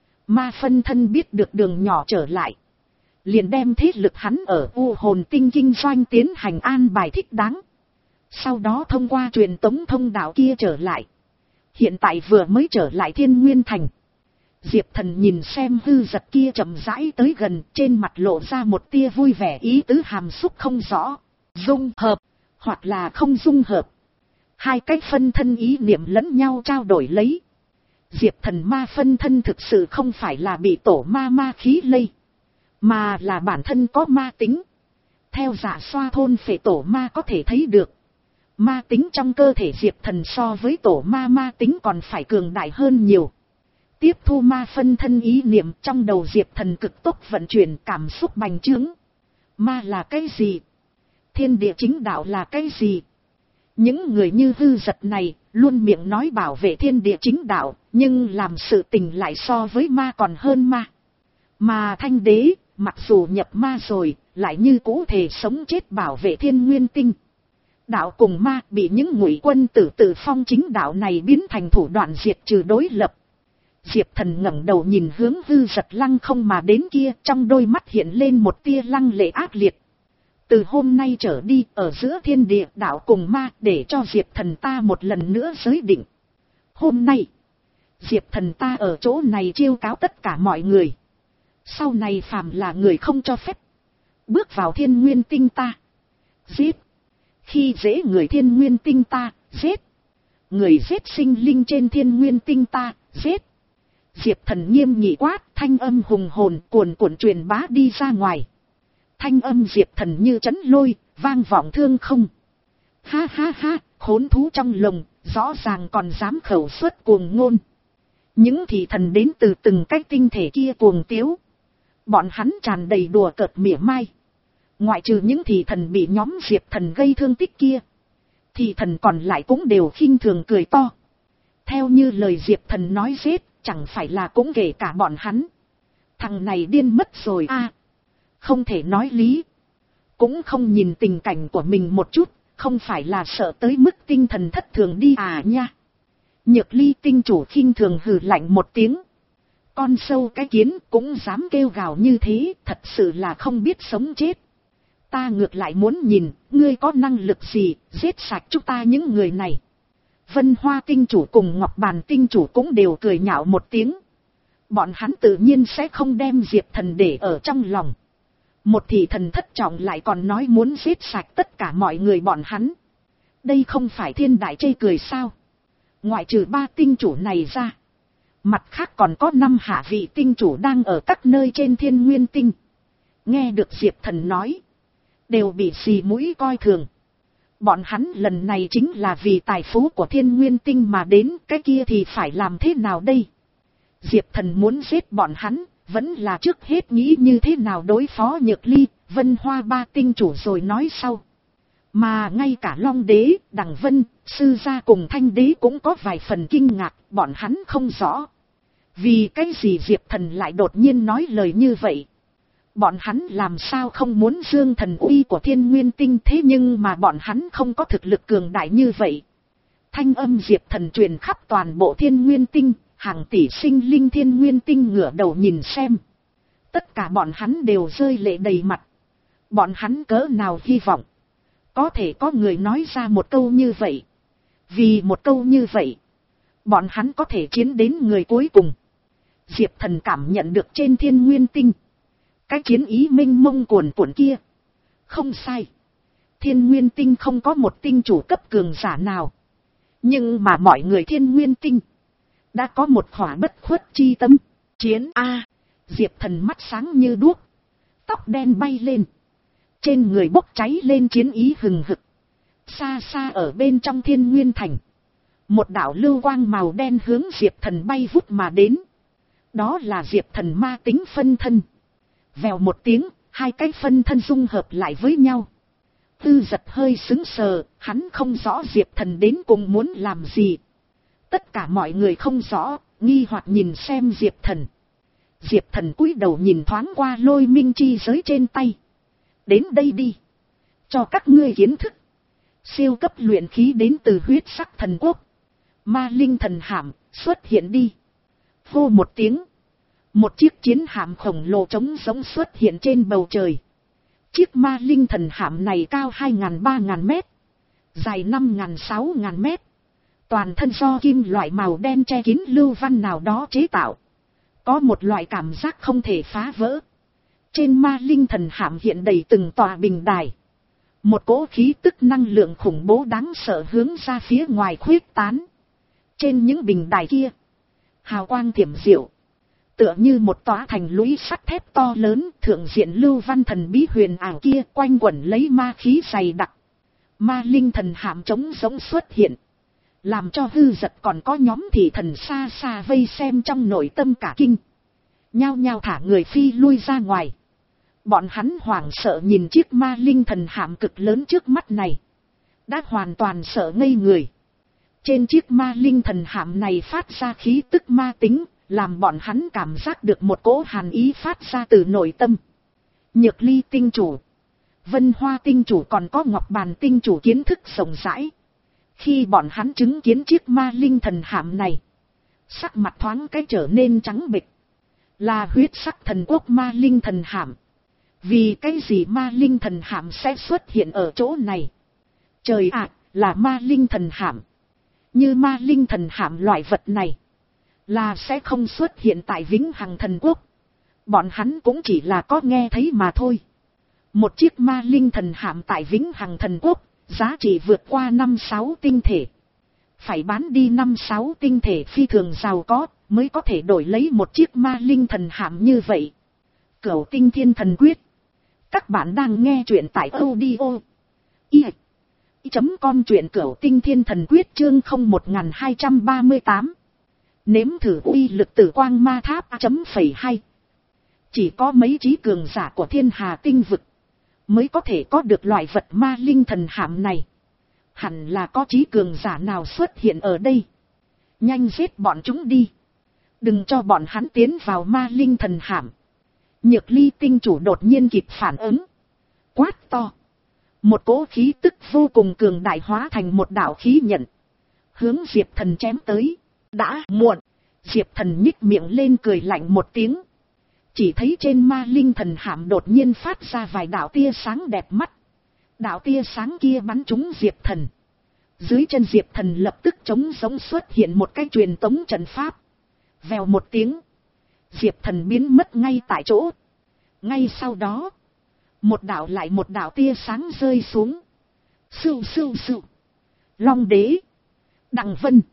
Ma phân thân biết được đường nhỏ trở lại, liền đem thế lực hắn ở U Hồn Tinh kinh doanh tiến hành an bài thích đáng. Sau đó thông qua truyền tống thông đạo kia trở lại. Hiện tại vừa mới trở lại Thiên Nguyên Thành. Diệp Thần nhìn xem hư giật kia chậm rãi tới gần, trên mặt lộ ra một tia vui vẻ, ý tứ hàm xúc không rõ. Dung hợp, hoặc là không dung hợp. Hai cái phân thân ý niệm lẫn nhau trao đổi lấy. Diệp Thần ma phân thân thực sự không phải là bị tổ ma ma khí lây, mà là bản thân có ma tính. Theo Dạ Xoa thôn phệ tổ ma có thể thấy được, ma tính trong cơ thể Diệp Thần so với tổ ma ma tính còn phải cường đại hơn nhiều. Tiếp thu ma phân thân ý niệm, trong đầu Diệp Thần cực tốc vận chuyển, cảm xúc bành trướng. Ma là cái gì? Thiên địa chính đạo là cái gì? Những người như hư giật này, luôn miệng nói bảo vệ thiên địa chính đạo, nhưng làm sự tình lại so với ma còn hơn ma. Mà Thanh Đế, mặc dù nhập ma rồi, lại như cũ thể sống chết bảo vệ Thiên Nguyên Tinh. Đạo cùng ma bị những ngụy quân tử tự phong chính đạo này biến thành thủ đoạn diệt trừ đối lập. Diệp Thần ngẩng đầu nhìn hướng hư giật lăng không mà đến kia, trong đôi mắt hiện lên một tia lăng lệ ác liệt. Từ hôm nay trở đi, ở giữa thiên địa đạo cùng ma, để cho Diệp Thần ta một lần nữa giới định. Hôm nay, Diệp Thần ta ở chỗ này chiêu cáo tất cả mọi người. Sau này phàm là người không cho phép bước vào Thiên Nguyên Tinh ta, giết. Khi dễ người Thiên Nguyên Tinh ta, giết. Người giết sinh linh trên Thiên Nguyên Tinh ta, giết. Diệp Thần nghiêm nghị quát, thanh âm hùng hồn cuồn cuộn truyền bá đi ra ngoài. Thanh âm Diệp Thần như chấn lôi, vang vọng thương không. Ha ha ha, khốn thú trong lồng, rõ ràng còn dám khẩu xuất cuồng ngôn. Những thị thần đến từ từng cái tinh thể kia cuồng tiếu. Bọn hắn tràn đầy đùa cợt mỉa mai. Ngoại trừ những thị thần bị nhóm Diệp Thần gây thương tích kia, thị thần còn lại cũng đều khinh thường cười to. Theo như lời Diệp Thần nói giết, chẳng phải là cũng kể cả bọn hắn. Thằng này điên mất rồi a, à, không thể nói lý. Cũng không nhìn tình cảnh của mình một chút, không phải là sợ tới mức tinh thần thất thường đi à nha. Nhược Ly tinh chủ khinh thường hừ lạnh một tiếng. Con sâu cái kiến cũng dám kêu gào như thế, thật sự là không biết sống chết. Ta ngược lại muốn nhìn, ngươi có năng lực gì, giết sạch chúng ta những người này. Vân Hoa tinh chủ cùng Ngọc Bàn tinh chủ cũng đều cười nhạo một tiếng. Bọn hắn tự nhiên sẽ không đem Diệp Thần để ở trong lòng. Một thị thần thất trọng lại còn nói muốn giết sạch tất cả mọi người bọn hắn. Đây không phải thiên đại chê cười sao? Ngoại trừ ba tinh chủ này ra, mặt khác còn có năm hạ vị tinh chủ đang ở các nơi trên Thiên Nguyên Tinh. Nghe được Diệp Thần nói, đều bị xì mũi coi thường. Bọn hắn lần này chính là vì tài phú của Thiên Nguyên Tinh mà đến, cái kia thì phải làm thế nào đây? Diệp Thần muốn giết bọn hắn, vẫn là trước hết nghĩ như thế nào đối phó Nhược Ly, Vân Hoa ba tinh chủ rồi nói sau. Mà ngay cả Long Đế, Đằng Vân, Sư Gia cùng Thanh Đế cũng có vài phần kinh ngạc, bọn hắn không rõ. Vì cái gì Diệp Thần lại đột nhiên nói lời như vậy? Bọn hắn làm sao không muốn dương thần uy của Thiên Nguyên Tinh, thế nhưng mà bọn hắn không có thực lực cường đại như vậy. Thanh âm Diệp Thần truyền khắp toàn bộ Thiên Nguyên Tinh, hàng tỷ sinh linh Thiên Nguyên Tinh ngửa đầu nhìn xem. Tất cả bọn hắn đều rơi lệ đầy mặt. Bọn hắn cỡ nào hy vọng có thể có người nói ra một câu như vậy. Vì một câu như vậy, bọn hắn có thể chiến đến người cuối cùng. Diệp Thần cảm nhận được trên Thiên Nguyên Tinh cái chiến ý mênh mông cuồn cuộn kia. Không sai, Thiên Nguyên Tinh không có một tinh chủ cấp cường giả nào. Nhưng mà mọi người Thiên Nguyên Tinh đã có một khỏa bất khuất chi tâm. Chiến A. Diệp Thần mắt sáng như đuốc, tóc đen bay lên, trên người bốc cháy lên chiến ý hừng hực. Xa xa ở bên trong Thiên Nguyên Thành, một đạo lưu quang màu đen hướng Diệp Thần bay vút mà đến. Đó là Diệp Thần ma tính phân thân. Vèo một tiếng, hai cái phân thân dung hợp lại với nhau. Tư Giật hơi sững sờ, hắn không rõ Diệp Thần đến cùng muốn làm gì. Tất cả mọi người không rõ, nghi hoặc nhìn xem Diệp Thần. Diệp Thần cúi đầu nhìn thoáng qua lôi minh chi giới trên tay. Đến đây đi, cho các ngươi kiến thức siêu cấp luyện khí đến từ huyết sắc thần quốc. Ma linh thần hạm xuất hiện đi. Hô một tiếng, một chiếc chiến hạm khổng lồ trống giống xuất hiện trên bầu trời. Chiếc ma linh thần hạm này cao hai ngàn ba ngàn mét, dài năm ngàn sáu ngàn mét. Toàn thân do kim loại màu đen che kín lưu văn nào đó chế tạo. Có một loại cảm giác không thể phá vỡ. Trên ma linh thần hạm hiện đầy từng tòa bình đài. Một cỗ khí tức năng lượng khủng bố đáng sợ hướng ra phía ngoài khuếch tán. Trên những bình đài kia, hào quang thiểm diệu, tựa như một tòa thành lũy sắt thép to lớn. Thượng diện lưu văn thần bí huyền ảo kia quanh quẩn lấy ma khí dày đặc. Ma linh thần hạm trống giống xuất hiện, làm cho Hư Giật còn có nhóm thị thần xa xa vây xem trong nội tâm cả kinh. Nhao nhao thả người phi lui ra ngoài. Bọn hắn hoảng sợ nhìn chiếc ma linh thần hạm cực lớn trước mắt này, đã hoàn toàn sợ ngây người. Trên chiếc ma linh thần hạm này phát ra khí tức ma tính, làm bọn hắn cảm giác được một cỗ hàn ý phát ra từ nội tâm. Nhược Ly tinh chủ, Vân Hoa tinh chủ còn có Ngọc Bàn tinh chủ kiến thức rộng rãi. Khi bọn hắn chứng kiến chiếc ma linh thần hạm này, sắc mặt thoáng cái trở nên trắng bệch. Là huyết sắc thần quốc ma linh thần hạm. Vì cái gì ma linh thần hạm sẽ xuất hiện ở chỗ này? Trời ạ, là ma linh thần hạm. Như ma linh thần hạm loại vật này, là sẽ không xuất hiện tại Vĩnh Hằng Thần Quốc. Bọn hắn cũng chỉ là có nghe thấy mà thôi. Một chiếc ma linh thần hạm tại Vĩnh Hằng Thần Quốc, giá trị vượt qua năm sáu tinh thể. Phải bán đi năm sáu tinh thể phi thường giàu có, mới có thể đổi lấy một chiếc ma linh thần hạm như vậy. Cửu Tinh Thiên Thần Quyết. Các bạn đang nghe truyện tại audio i chấm com, truyện Cửu Tinh Thiên Thần Quyết chương không một hai ba tám. Nếm thử uy lực Tử Quang Ma Tháp chấm phẩy hai. Chỉ có mấy trí cường giả của Thiên Hà tinh vực mới có thể có được loại vật ma linh thần hạm này. Hẳn là có trí cường giả nào xuất hiện ở đây. Nhanh giết bọn chúng đi. Đừng cho bọn hắn tiến vào ma linh thần hạm. Nhược Ly tinh chủ đột nhiên kịp phản ứng. Quát to. Một cỗ khí tức vô cùng cường đại hóa thành một đạo khí nhận. Hướng Diệp Thần chém tới. Đã muộn. Diệp Thần nhích miệng lên cười lạnh một tiếng. Chỉ thấy trên ma linh thần hạm đột nhiên phát ra vài đạo tia sáng đẹp mắt. Đạo tia sáng kia bắn trúng Diệp Thần. Dưới chân Diệp Thần lập tức trống giống xuất hiện một cái truyền tống trận pháp. Vèo một tiếng. Diệp Thần biến mất ngay tại chỗ. Ngay sau đó. Một đạo lại một đạo tia sáng rơi xuống. Sưu sưu sưu. Long Đế. Đặng Vân.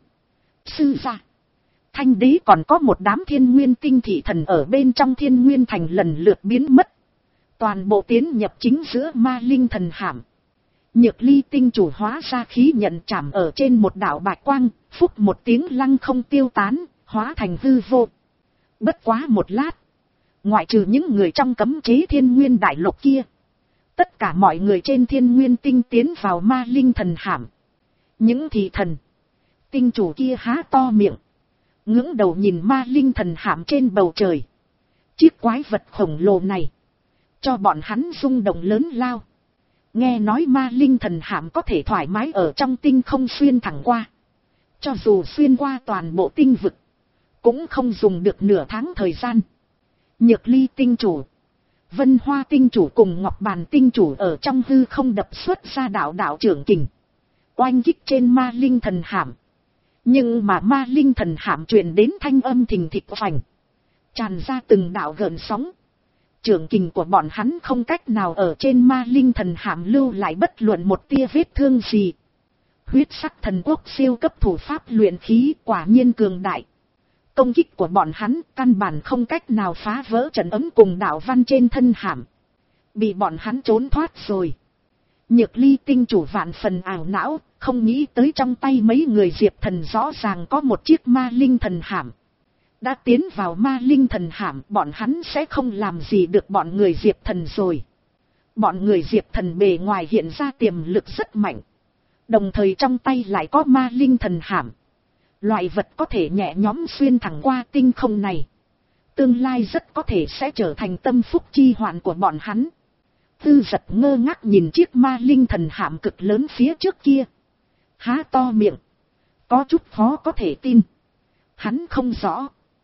Sư Gia. Thanh Đế còn có một đám thiên nguyên tinh thị thần ở bên trong thiên nguyên thành lần lượt biến mất. Toàn bộ tiến nhập chính giữa ma linh thần hạm. Nhược Ly tinh chủ hóa ra khí nhận chạm ở trên một đạo bạch quang, phúc một tiếng lăng không tiêu tán, hóa thành hư vô. Bất quá một lát. Ngoại trừ những người trong cấm chế thiên nguyên đại lục kia. Tất cả mọi người trên thiên nguyên tinh tiến vào ma linh thần hạm. Những thị thần. Tinh chủ kia há to miệng. Ngưỡng đầu nhìn ma linh thần hạm trên bầu trời. Chiếc quái vật khổng lồ này. Cho bọn hắn rung động lớn lao. Nghe nói ma linh thần hạm có thể thoải mái ở trong tinh không xuyên thẳng qua. Cho dù xuyên qua toàn bộ tinh vực. Cũng không dùng được nửa tháng thời gian. Nhược Ly tinh chủ. Vân Hoa tinh chủ cùng Ngọc Bàn tinh chủ ở trong hư không đập xuất ra đạo đạo trưởng kình. Oanh kích trên ma linh thần hạm. Nhưng mà ma linh thần hạm truyền đến thanh âm thình thịch phành. Tràn ra từng đạo gợn sóng. Trưởng kình của bọn hắn không cách nào ở trên ma linh thần hạm lưu lại bất luận một tia vết thương gì. Huyết sắc thần quốc siêu cấp thủ pháp luyện khí quả nhiên cường đại. Công kích của bọn hắn căn bản không cách nào phá vỡ trận ấm cùng đạo văn trên thân hạm. Bị bọn hắn trốn thoát rồi. Nhược Ly tinh chủ vạn phần ảo não, không nghĩ tới trong tay mấy người Diệp Thần rõ ràng có một chiếc ma linh thần hạm. Đã tiến vào ma linh thần hạm, bọn hắn sẽ không làm gì được bọn người Diệp Thần rồi. Bọn người Diệp Thần bề ngoài hiện ra tiềm lực rất mạnh. Đồng thời trong tay lại có ma linh thần hạm. Loại vật có thể nhẹ nhõm xuyên thẳng qua tinh không này. Tương lai rất có thể sẽ trở thành tâm phúc chi hoạn của bọn hắn. Tư Giật ngơ ngác nhìn chiếc ma linh thần hạm cực lớn phía trước kia. Há to miệng. Có chút khó có thể tin. Hắn không rõ.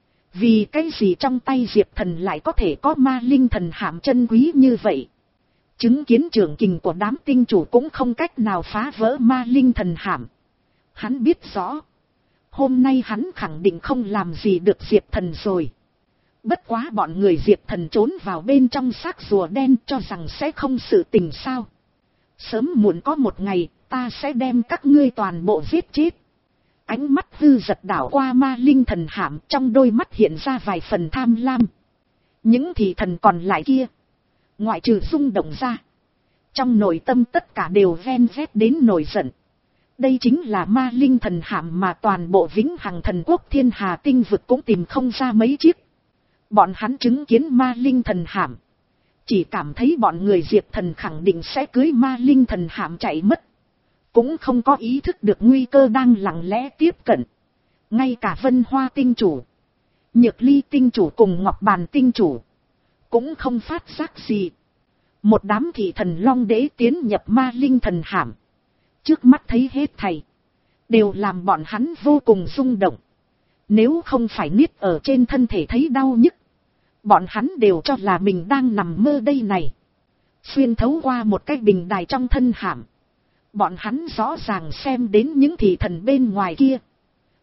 Vì cái gì trong tay Diệp Thần lại có thể có ma linh thần hạm chân quý như vậy. Chứng kiến trưởng kình của đám tinh chủ cũng không cách nào phá vỡ ma linh thần hạm. Hắn biết rõ. Hôm nay hắn khẳng định không làm gì được Diệp Thần rồi. Bất quá bọn người Diệp Thần trốn vào bên trong xác rùa đen cho rằng sẽ không sự tình sao. Sớm muộn có một ngày ta sẽ đem các ngươi toàn bộ giết chết. Ánh mắt Hư Giật đảo qua ma linh thần hạm, trong đôi mắt hiện ra vài phần tham lam. Những thị thần còn lại kia. Ngoại trừ rung động ra. Trong nội tâm tất cả đều ven vét đến nổi giận. Đây chính là ma linh thần hạm mà toàn bộ Vĩnh Hằng Thần Quốc Thiên Hà tinh vực cũng tìm không ra mấy chiếc. Bọn hắn chứng kiến ma linh thần hạm. Chỉ cảm thấy bọn người Diệp Thần khẳng định sẽ cưới ma linh thần hạm chạy mất. Cũng không có ý thức được nguy cơ đang lặng lẽ tiếp cận. Ngay cả Vân Hoa tinh chủ, Nhược Ly tinh chủ cùng Ngọc Bàn tinh chủ cũng không phát giác gì. Một đám thị thần Long Đế tiến nhập ma linh thần hạm. Trước mắt thấy hết thảy đều làm bọn hắn vô cùng rung động. Nếu không phải niết ở trên thân thể thấy đau nhức, bọn hắn đều cho là mình đang nằm mơ đây này. Xuyên thấu qua một cái bình đài trong thân hạm, bọn hắn rõ ràng xem đến những thị thần bên ngoài kia.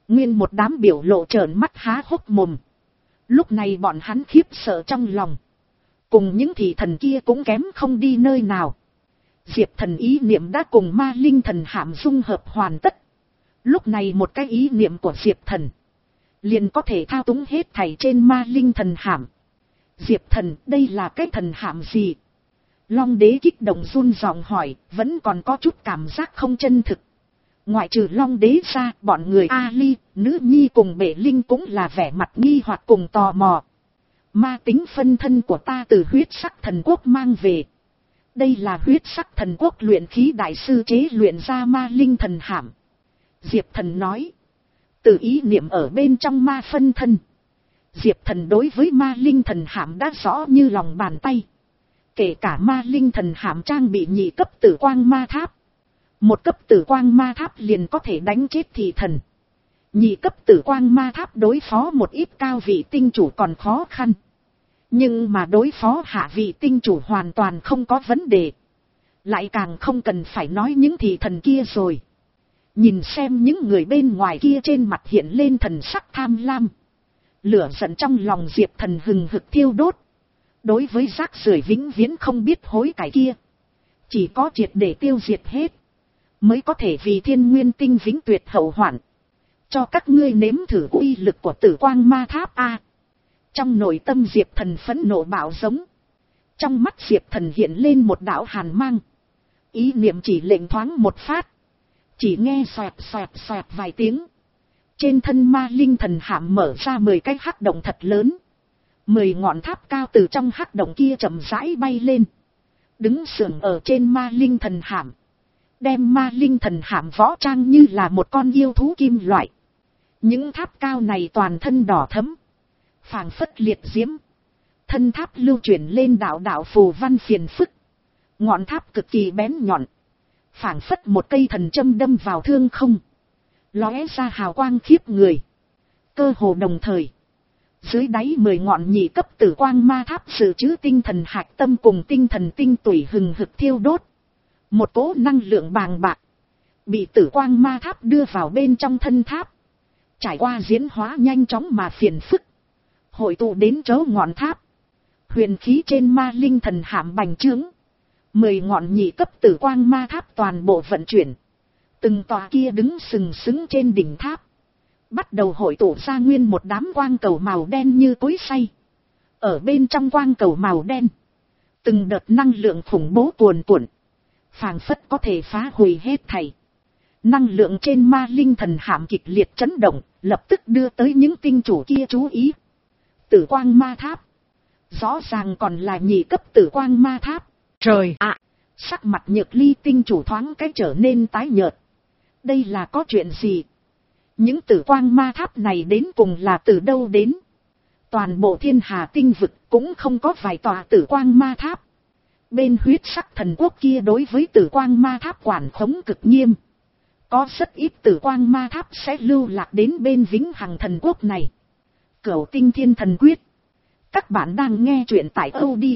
Nguyên một đám biểu lộ trợn mắt há hốc mồm. Lúc này bọn hắn khiếp sợ trong lòng. Cùng những thị thần kia cũng kém không đi nơi nào. Diệp Thần ý niệm đã cùng ma linh thần hạm dung hợp hoàn tất. Lúc này một cái ý niệm của Diệp Thần liền có thể thao túng hết thảy trên ma linh thần hạm. Diệp Thần, đây là cái thần hạm gì? Long đế kích động run giọng hỏi, vẫn còn có chút cảm giác không chân thực. Ngoại trừ Long đế ra, bọn người Ali, nữ nhi cùng Bệ Linh cũng là vẻ mặt nghi hoặc cùng tò mò. Ma tính phân thân của ta từ huyết sắc thần quốc mang về. Đây là huyết sắc thần quốc luyện khí đại sư chế luyện ra ma linh thần hạm. Diệp Thần nói. Từ ý niệm ở bên trong ma phân thân. Diệp Thần đối với ma linh thần hạm đã rõ như lòng bàn tay. Kể cả ma linh thần hạm trang bị nhị cấp tử quang ma tháp. Một cấp tử quang ma tháp liền có thể đánh chết thị thần. Nhị cấp tử quang ma tháp đối phó một ít cao vị tinh chủ còn khó khăn. Nhưng mà đối phó hạ vị tinh chủ hoàn toàn không có vấn đề. Lại càng không cần phải nói những thị thần kia rồi. Nhìn xem những người bên ngoài kia trên mặt hiện lên thần sắc tham lam. Lửa giận trong lòng Diệp Thần hừng hực thiêu đốt. Đối với rác rưởi vĩnh viễn không biết hối cải kia. Chỉ có triệt để tiêu diệt hết. Mới có thể vì thiên nguyên tinh vĩnh tuyệt hậu hoạn. Cho các ngươi nếm thử uy lực của tử quang ma tháp A. Trong nội tâm Diệp Thần phẫn nộ bạo giống. Trong mắt Diệp Thần hiện lên một đạo hàn mang. Ý niệm chỉ lệnh thoáng một phát. Chỉ nghe xoẹt xoẹt xoẹt vài tiếng. Trên thân ma linh thần hạm mở ra mười cái hắc động thật lớn. Mười ngọn tháp cao từ trong hắc động kia chậm rãi bay lên. Đứng sừng ở trên ma linh thần hạm. Đem ma linh thần hạm võ trang như là một con yêu thú kim loại. Những tháp cao này toàn thân đỏ thẫm. Phảng phất liệt diễm. Thân tháp lưu chuyển lên đạo đạo phù văn phiền phức. Ngọn tháp cực kỳ bén nhọn. Phảng phất một cây thần châm đâm vào thương không. Lóe ra hào quang khiếp người. Cơ hồ đồng thời. Dưới đáy mười ngọn nhị cấp tử quang ma tháp dự trữ tinh thần hạch tâm cùng tinh thần tinh tủy hừng hực thiêu đốt. Một cỗ năng lượng bàng bạc. Bị tử quang ma tháp đưa vào bên trong thân tháp. Trải qua diễn hóa nhanh chóng mà phiền phức. Hội tụ đến chỗ ngọn tháp. Huyền khí trên ma linh thần hạm bành trướng. Mười ngọn nhị cấp tử quang ma tháp toàn bộ vận chuyển. Từng tòa kia đứng sừng sững trên đỉnh tháp. Bắt đầu hội tụ ra nguyên một đám quang cầu màu đen như cối xay. Ở bên trong quang cầu màu đen. Từng đợt năng lượng khủng bố cuồn cuộn. Phảng phất có thể phá hủy hết thảy. Năng lượng trên ma linh thần hạm kịch liệt chấn động. Lập tức đưa tới những tinh chủ kia chú ý. Tử quang ma tháp. Rõ ràng còn là nhị cấp tử quang ma tháp. Trời ạ! Sắc mặt Nhược Ly tinh chủ thoáng cái trở nên tái nhợt. Đây là có chuyện gì? Những tử quang ma tháp này đến cùng là từ đâu đến? Toàn bộ thiên hà tinh vực cũng không có vài tòa tử quang ma tháp. Bên huyết sắc thần quốc kia đối với tử quang ma tháp quản khống cực nghiêm. Có rất ít tử quang ma tháp sẽ lưu lạc đến bên vĩnh hằng thần quốc này. Cửu tinh thiên thần quyết. Các bạn đang nghe truyện tại audio.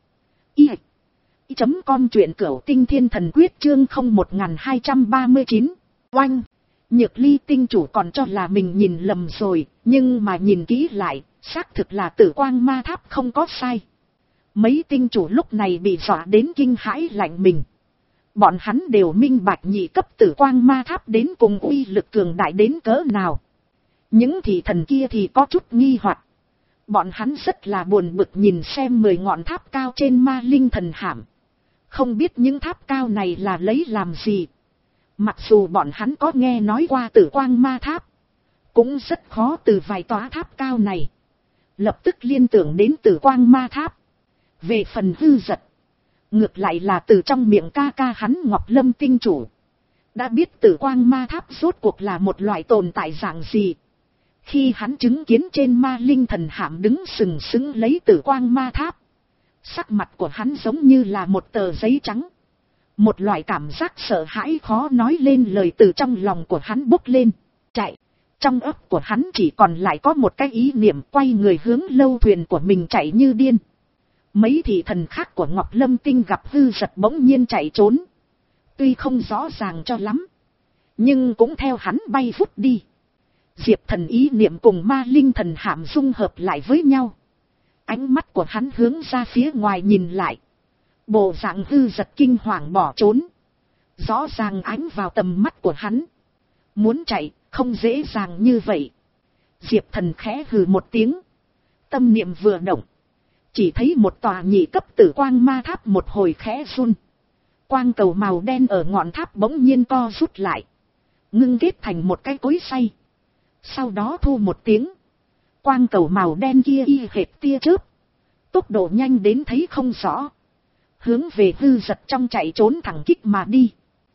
Y. Chấm com truyện cửu tinh thiên thần quyết chương không một hai ba chín. Oanh. Nhược Ly tinh chủ còn cho là mình nhìn lầm rồi. Nhưng mà nhìn kỹ lại. Xác thực là tử quang ma tháp không có sai. Mấy tinh chủ lúc này bị dọa đến kinh hãi lạnh mình. Bọn hắn đều minh bạch nhị cấp tử quang ma tháp đến cùng uy lực cường đại đến cỡ nào. Những thị thần kia thì có chút nghi hoặc. Bọn hắn rất là buồn bực nhìn xem mười ngọn tháp cao trên ma linh thần hạm. Không biết những tháp cao này là lấy làm gì. Mặc dù bọn hắn có nghe nói qua tử quang ma tháp. Cũng rất khó từ vài tòa tháp cao này. Lập tức liên tưởng đến tử quang ma tháp. Về phần hư giật. Ngược lại là từ trong miệng ca ca hắn Ngọc Lâm tinh chủ. Đã biết tử quang ma tháp rốt cuộc là một loại tồn tại dạng gì. Khi hắn chứng kiến trên ma linh thần hạm đứng sừng sững lấy tử quang ma tháp. Sắc mặt của hắn giống như là một tờ giấy trắng. Một loại cảm giác sợ hãi khó nói lên lời từ trong lòng của hắn bốc lên. Chạy. Trong óc của hắn chỉ còn lại có một cái ý niệm quay người hướng lâu thuyền của mình chạy như điên. Mấy thị thần khác của Ngọc Lâm Tinh gặp hư giật bỗng nhiên chạy trốn. Tuy không rõ ràng cho lắm. Nhưng cũng theo hắn bay vút đi. Diệp Thần ý niệm cùng ma linh thần hạm dung hợp lại với nhau. Ánh mắt của hắn hướng ra phía ngoài nhìn lại. Bộ dạng hư giật kinh hoàng bỏ trốn. Rõ ràng ánh vào tầm mắt của hắn. Muốn chạy, không dễ dàng như vậy. Diệp Thần khẽ hừ một tiếng. Tâm niệm vừa động. Chỉ thấy một tòa nhị cấp tử quang ma tháp một hồi khẽ run. Quang cầu màu đen ở ngọn tháp bỗng nhiên co rút lại. Ngưng kết thành một cái cối xay. Sau đó thu một tiếng. Quang cầu màu đen kia y hệt tia chớp. Tốc độ nhanh đến thấy không rõ. Hướng về hư giật trong chạy trốn thẳng kích mà đi.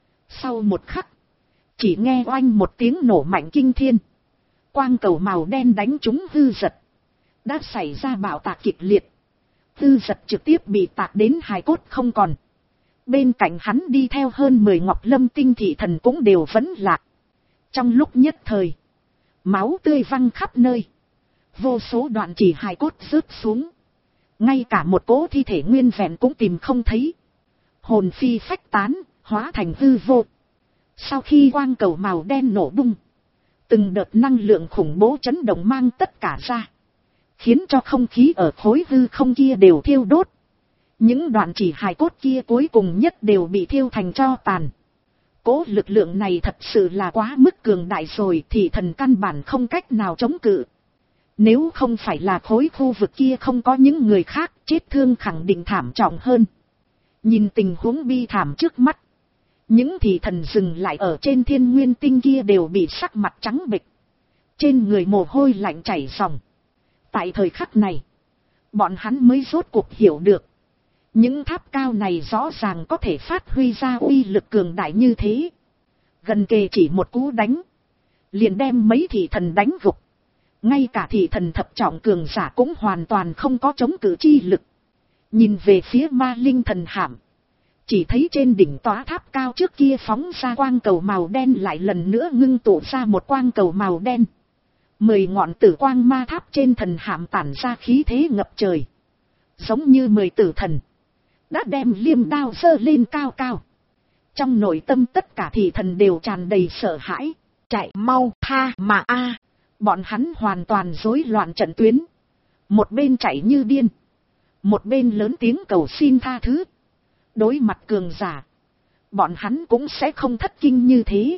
Sau một khắc. Chỉ nghe oanh một tiếng nổ mạnh kinh thiên. Quang cầu màu đen đánh trúng hư giật. Đã xảy ra bạo tạc kịch liệt. Hư giật trực tiếp bị tạc đến hài cốt không còn. Bên cạnh hắn đi theo hơn mười ngọc lâm tinh thị thần cũng đều vẫn lạc. Trong lúc nhất thời. Máu tươi văng khắp nơi. Vô số đoạn chỉ hài cốt rớt xuống. Ngay cả một cỗ thi thể nguyên vẹn cũng tìm không thấy. Hồn phi phách tán, hóa thành hư vô. Sau khi quang cầu màu đen nổ bung. Từng đợt năng lượng khủng bố chấn động mang tất cả ra. Khiến cho không khí ở khối hư không kia đều thiêu đốt. Những đoạn chỉ hài cốt kia cuối cùng nhất đều bị thiêu thành tro tàn. Cố lực lượng này thật sự là quá mức cường đại rồi thì thần căn bản không cách nào chống cự. Nếu không phải là khối khu vực kia không có những người khác, chết thương khẳng định thảm trọng hơn. Nhìn tình huống bi thảm trước mắt. Những thị thần dừng lại ở trên thiên nguyên tinh kia đều bị sắc mặt trắng bệch. Trên người mồ hôi lạnh chảy ròng. Tại thời khắc này, bọn hắn mới rốt cuộc hiểu được. Những tháp cao này rõ ràng có thể phát huy ra uy lực cường đại như thế. Gần kề chỉ một cú đánh. Liền đem mấy thị thần đánh gục. Ngay cả thị thần thập trọng cường giả cũng hoàn toàn không có chống cự chi lực. Nhìn về phía ma linh thần hạm. Chỉ thấy trên đỉnh tòa tháp cao trước kia phóng ra quang cầu màu đen lại lần nữa ngưng tụ ra một quang cầu màu đen. Mười ngọn tử quang ma tháp trên thần hạm tản ra khí thế ngập trời. Giống như mười tử thần. Đã đem liêm đao giơ lên cao cao. Trong nội tâm tất cả thị thần đều tràn đầy sợ hãi. Chạy mau tha mà a. Bọn hắn hoàn toàn rối loạn trận tuyến. Một bên chạy như điên. Một bên lớn tiếng cầu xin tha thứ. Đối mặt cường giả. Bọn hắn cũng sẽ không thất kinh như thế.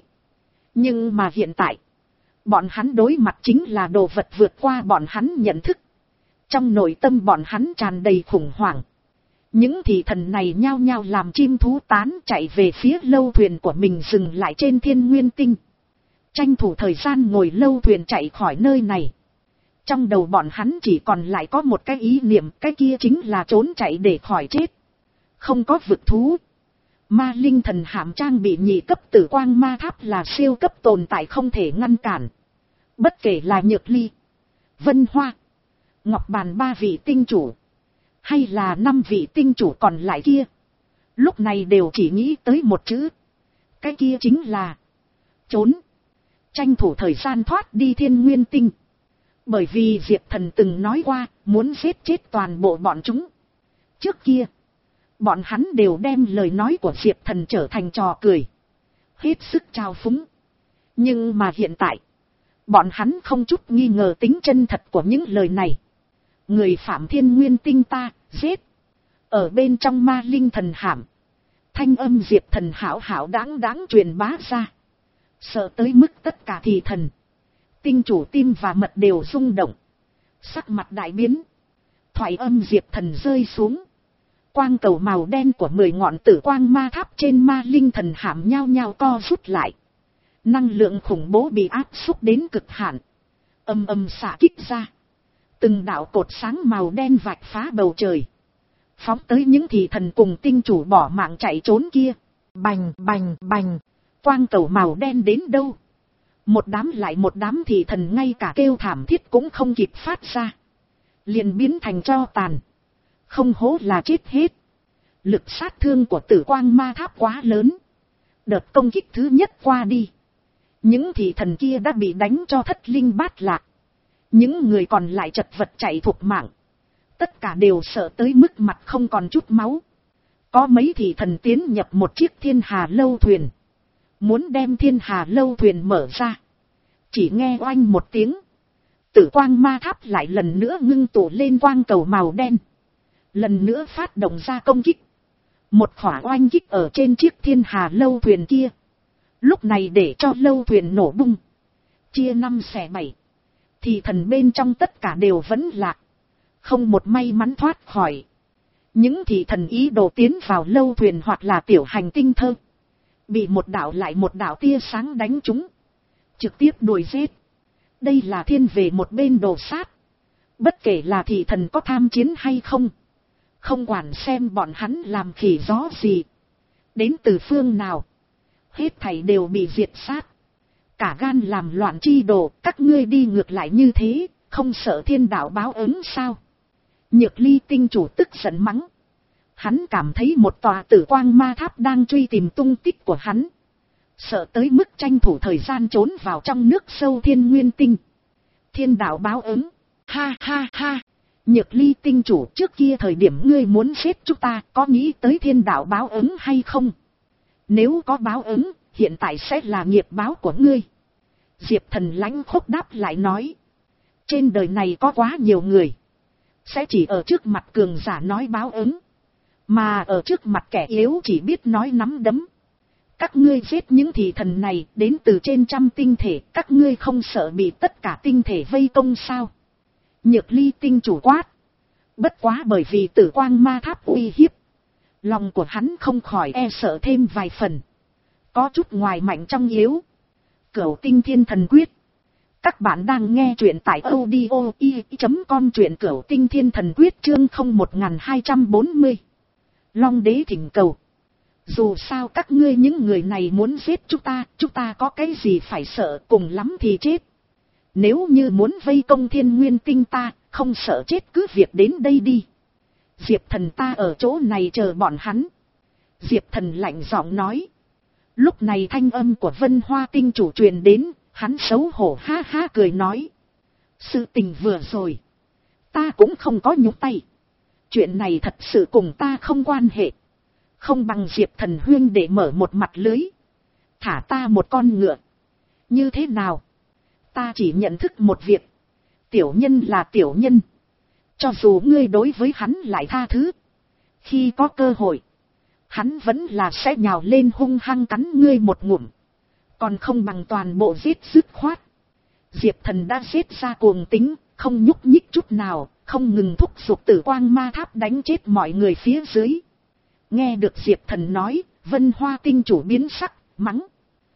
Nhưng mà hiện tại. Bọn hắn đối mặt chính là đồ vật vượt qua bọn hắn nhận thức. Trong nội tâm bọn hắn tràn đầy khủng hoảng. Những thị thần này nhao nhao làm chim thú tán chạy về phía lâu thuyền của mình dừng lại trên thiên nguyên tinh. Tranh thủ thời gian ngồi lâu thuyền chạy khỏi nơi này. Trong đầu bọn hắn chỉ còn lại có một cái ý niệm, cái kia chính là trốn chạy để khỏi chết. Không có vực thú. Ma linh thần hạm trang bị nhị cấp tử quang ma tháp là siêu cấp tồn tại không thể ngăn cản. Bất kể là Nhược Ly, Vân Hoa, Ngọc Bàn ba vị tinh chủ. Hay là năm vị tinh chủ còn lại kia. Lúc này đều chỉ nghĩ tới một chữ. Cái kia chính là trốn. Tranh thủ thời gian thoát đi thiên nguyên tinh. Bởi vì Diệp Thần từng nói qua muốn giết chết toàn bộ bọn chúng. Trước kia bọn hắn đều đem lời nói của Diệp Thần trở thành trò cười. Hết sức trao phúng. Nhưng mà hiện tại bọn hắn không chút nghi ngờ tính chân thật của những lời này. Người phạm thiên nguyên tinh ta, giết. Ở bên trong ma linh thần hạm. Thanh âm Diệp Thần hảo hảo đáng đáng truyền bá ra. Sợ tới mức tất cả thị thần. Tinh chủ tim và mật đều rung động. Sắc mặt đại biến. Thoại âm Diệp Thần rơi xuống. Quang cầu màu đen của mười ngọn tử quang ma tháp trên ma linh thần hạm nhao nhao co rút lại. Năng lượng khủng bố bị áp xúc đến cực hạn. Âm âm xả kích ra. Từng đạo cột sáng màu đen vạch phá bầu trời. Phóng tới những thị thần cùng tinh chủ bỏ mạng chạy trốn kia. Bành bành bành. Quang cầu màu đen đến đâu. Một đám lại một đám thị thần ngay cả kêu thảm thiết cũng không kịp phát ra. Liền biến thành tro tàn. Không hố là chết hết. Lực sát thương của tử quang ma tháp quá lớn. Đợt công kích thứ nhất qua đi. Những thị thần kia đã bị đánh cho thất linh bát lạc. Những người còn lại chật vật chạy thục mạng. Tất cả đều sợ tới mức mặt không còn chút máu. Có mấy thị thần tiến nhập một chiếc thiên hà lâu thuyền. Muốn đem thiên hà lâu thuyền mở ra. Chỉ nghe oanh một tiếng. Tử quang ma tháp lại lần nữa ngưng tụ lên quang cầu màu đen. Lần nữa phát động ra công kích. Một khỏa oanh kích ở trên chiếc thiên hà lâu thuyền kia. Lúc này để cho lâu thuyền nổ bung. Chia năm xẻ bảy. Thì thần bên trong tất cả đều vẫn lạc. Không một may mắn thoát khỏi. Những thị thần ý đồ tiến vào lâu thuyền hoặc là tiểu hành tinh thơ. Bị một đạo lại một đạo tia sáng đánh trúng. Trực tiếp đuổi giết. Đây là thiên về một bên đồ sát. Bất kể là thị thần có tham chiến hay không. Không quản xem bọn hắn làm khỉ gió gì. Đến từ phương nào. Hết thảy đều bị diệt sát. Cả gan làm loạn chi đồ. Các ngươi đi ngược lại như thế. Không sợ thiên đạo báo ứng sao? Nhược ly tinh chủ tức giận mắng. Hắn cảm thấy một tòa tử quang ma tháp đang truy tìm tung tích của hắn. Sợ tới mức tranh thủ thời gian trốn vào trong nước sâu thiên nguyên tinh. Thiên đạo báo ứng. Ha ha ha. Nhược ly tinh chủ, trước kia thời điểm ngươi muốn giết chúng ta, có nghĩ tới thiên đạo báo ứng hay không? Nếu có báo ứng, hiện tại sẽ là nghiệp báo của ngươi. Diệp Thần lãnh khốc đáp lại nói. Trên đời này có quá nhiều người. Sẽ chỉ ở trước mặt cường giả nói báo ứng. Mà ở trước mặt kẻ yếu chỉ biết nói nắm đấm. Các ngươi giết những thị thần này đến từ trên trăm tinh thể. Các ngươi không sợ bị tất cả tinh thể vây công sao? Nhược ly tinh chủ quát. Bất quá bởi vì tử quang ma tháp uy hiếp. Lòng của hắn không khỏi e sợ thêm vài phần. Có chút ngoài mạnh trong yếu. Cửu tinh thiên thần quyết. Các bạn đang nghe truyện tại audio i chấm com, truyện Cửu tinh thiên thần quyết chương không một hai bốn mươi. Long đế thỉnh cầu. Dù sao các ngươi những người này muốn giết chúng ta, chúng ta có cái gì phải sợ, cùng lắm thì chết. Nếu như muốn vây công thiên nguyên tinh ta, không sợ chết cứ việc đến đây đi. Diệp Thần ta ở chỗ này chờ bọn hắn. Diệp Thần lạnh giọng nói. Lúc này thanh âm của Vân Hoa tinh chủ truyền đến, hắn xấu hổ ha ha cười nói. Sự tình vừa rồi, ta cũng không có nhúng tay. Chuyện này thật sự cùng ta không quan hệ. Không bằng Diệp Thần huyên để mở một mặt lưới. Thả ta một con ngựa. Như thế nào? Ta chỉ nhận thức một việc. Tiểu nhân là tiểu nhân. Cho dù ngươi đối với hắn lại tha thứ. Khi có cơ hội, hắn vẫn là sẽ nhào lên hung hăng cắn ngươi một ngụm. Còn không bằng toàn bộ giết dứt khoát. Diệp Thần đã giết ra cuồng tính, không nhúc nhích chút nào, không ngừng thúc giục tử quang ma tháp đánh chết mọi người phía dưới. Nghe được Diệp Thần nói, Vân Hoa tinh chủ biến sắc, mắng.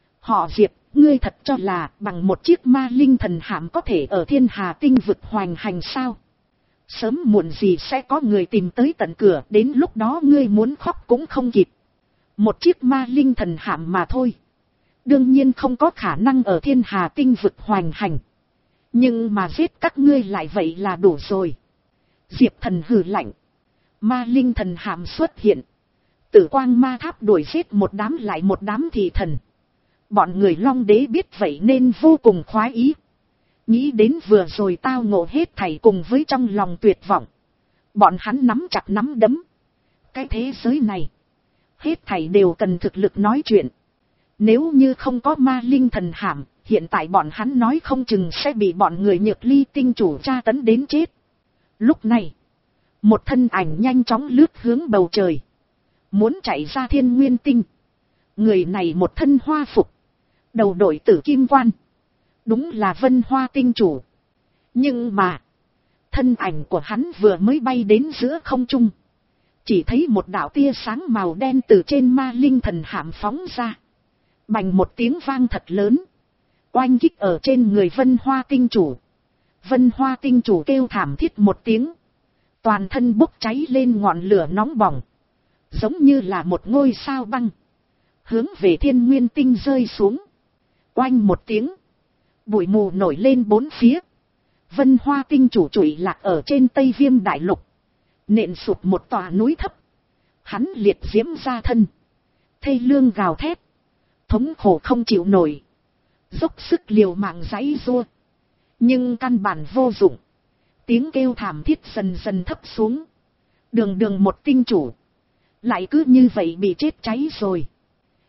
Họ Diệp, ngươi thật cho là bằng một chiếc ma linh thần hạm có thể ở thiên hà tinh vực hoành hành sao? Sớm muộn gì sẽ có người tìm tới tận cửa, đến lúc đó ngươi muốn khóc cũng không kịp. Một chiếc ma linh thần hạm mà thôi. Đương nhiên không có khả năng ở thiên hà tinh vực hoành hành. Nhưng mà giết các ngươi lại vậy là đủ rồi. Diệp Thần hừ lạnh. Ma linh thần hạm xuất hiện. Tử quang ma tháp đuổi giết một đám lại một đám thị thần. Bọn người Long đế biết vậy nên vô cùng khoái ý. Nghĩ đến vừa rồi tao ngộ hết thảy cùng với trong lòng tuyệt vọng. Bọn hắn nắm chặt nắm đấm. Cái thế giới này, hết thảy đều cần thực lực nói chuyện. Nếu như không có ma linh thần hàm, hiện tại bọn hắn nói không chừng sẽ bị bọn người Nhược ly tinh chủ tra tấn đến chết. Lúc này, một thân ảnh nhanh chóng lướt hướng bầu trời. Muốn chạy ra thiên nguyên tinh. Người này một thân hoa phục. Đầu đội tử kim quan. Đúng là Vân Hoa tinh chủ. Nhưng mà, thân ảnh của hắn vừa mới bay đến giữa không trung. Chỉ thấy một đạo tia sáng màu đen từ trên ma linh thần hạm phóng ra. Bành một tiếng vang thật lớn. Oanh kích ở trên người Vân Hoa tinh chủ. Vân Hoa tinh chủ kêu thảm thiết một tiếng. Toàn thân bốc cháy lên ngọn lửa nóng bỏng. Giống như là một ngôi sao băng. Hướng về thiên nguyên tinh rơi xuống. Oanh một tiếng. Bụi mù nổi lên bốn phía. Vân Hoa tinh chủ trụy lạc ở trên Tây Viêm đại lục. Nện sụp một tòa núi thấp. Hắn liệt diễm ra thân. Thê lương gào thét. Thống khổ không chịu nổi. Dốc sức liều mạng giãy giụa. Nhưng căn bản vô dụng. Tiếng kêu thảm thiết dần dần thấp xuống. Đường đường một tinh chủ. Lại cứ như vậy bị chết cháy rồi.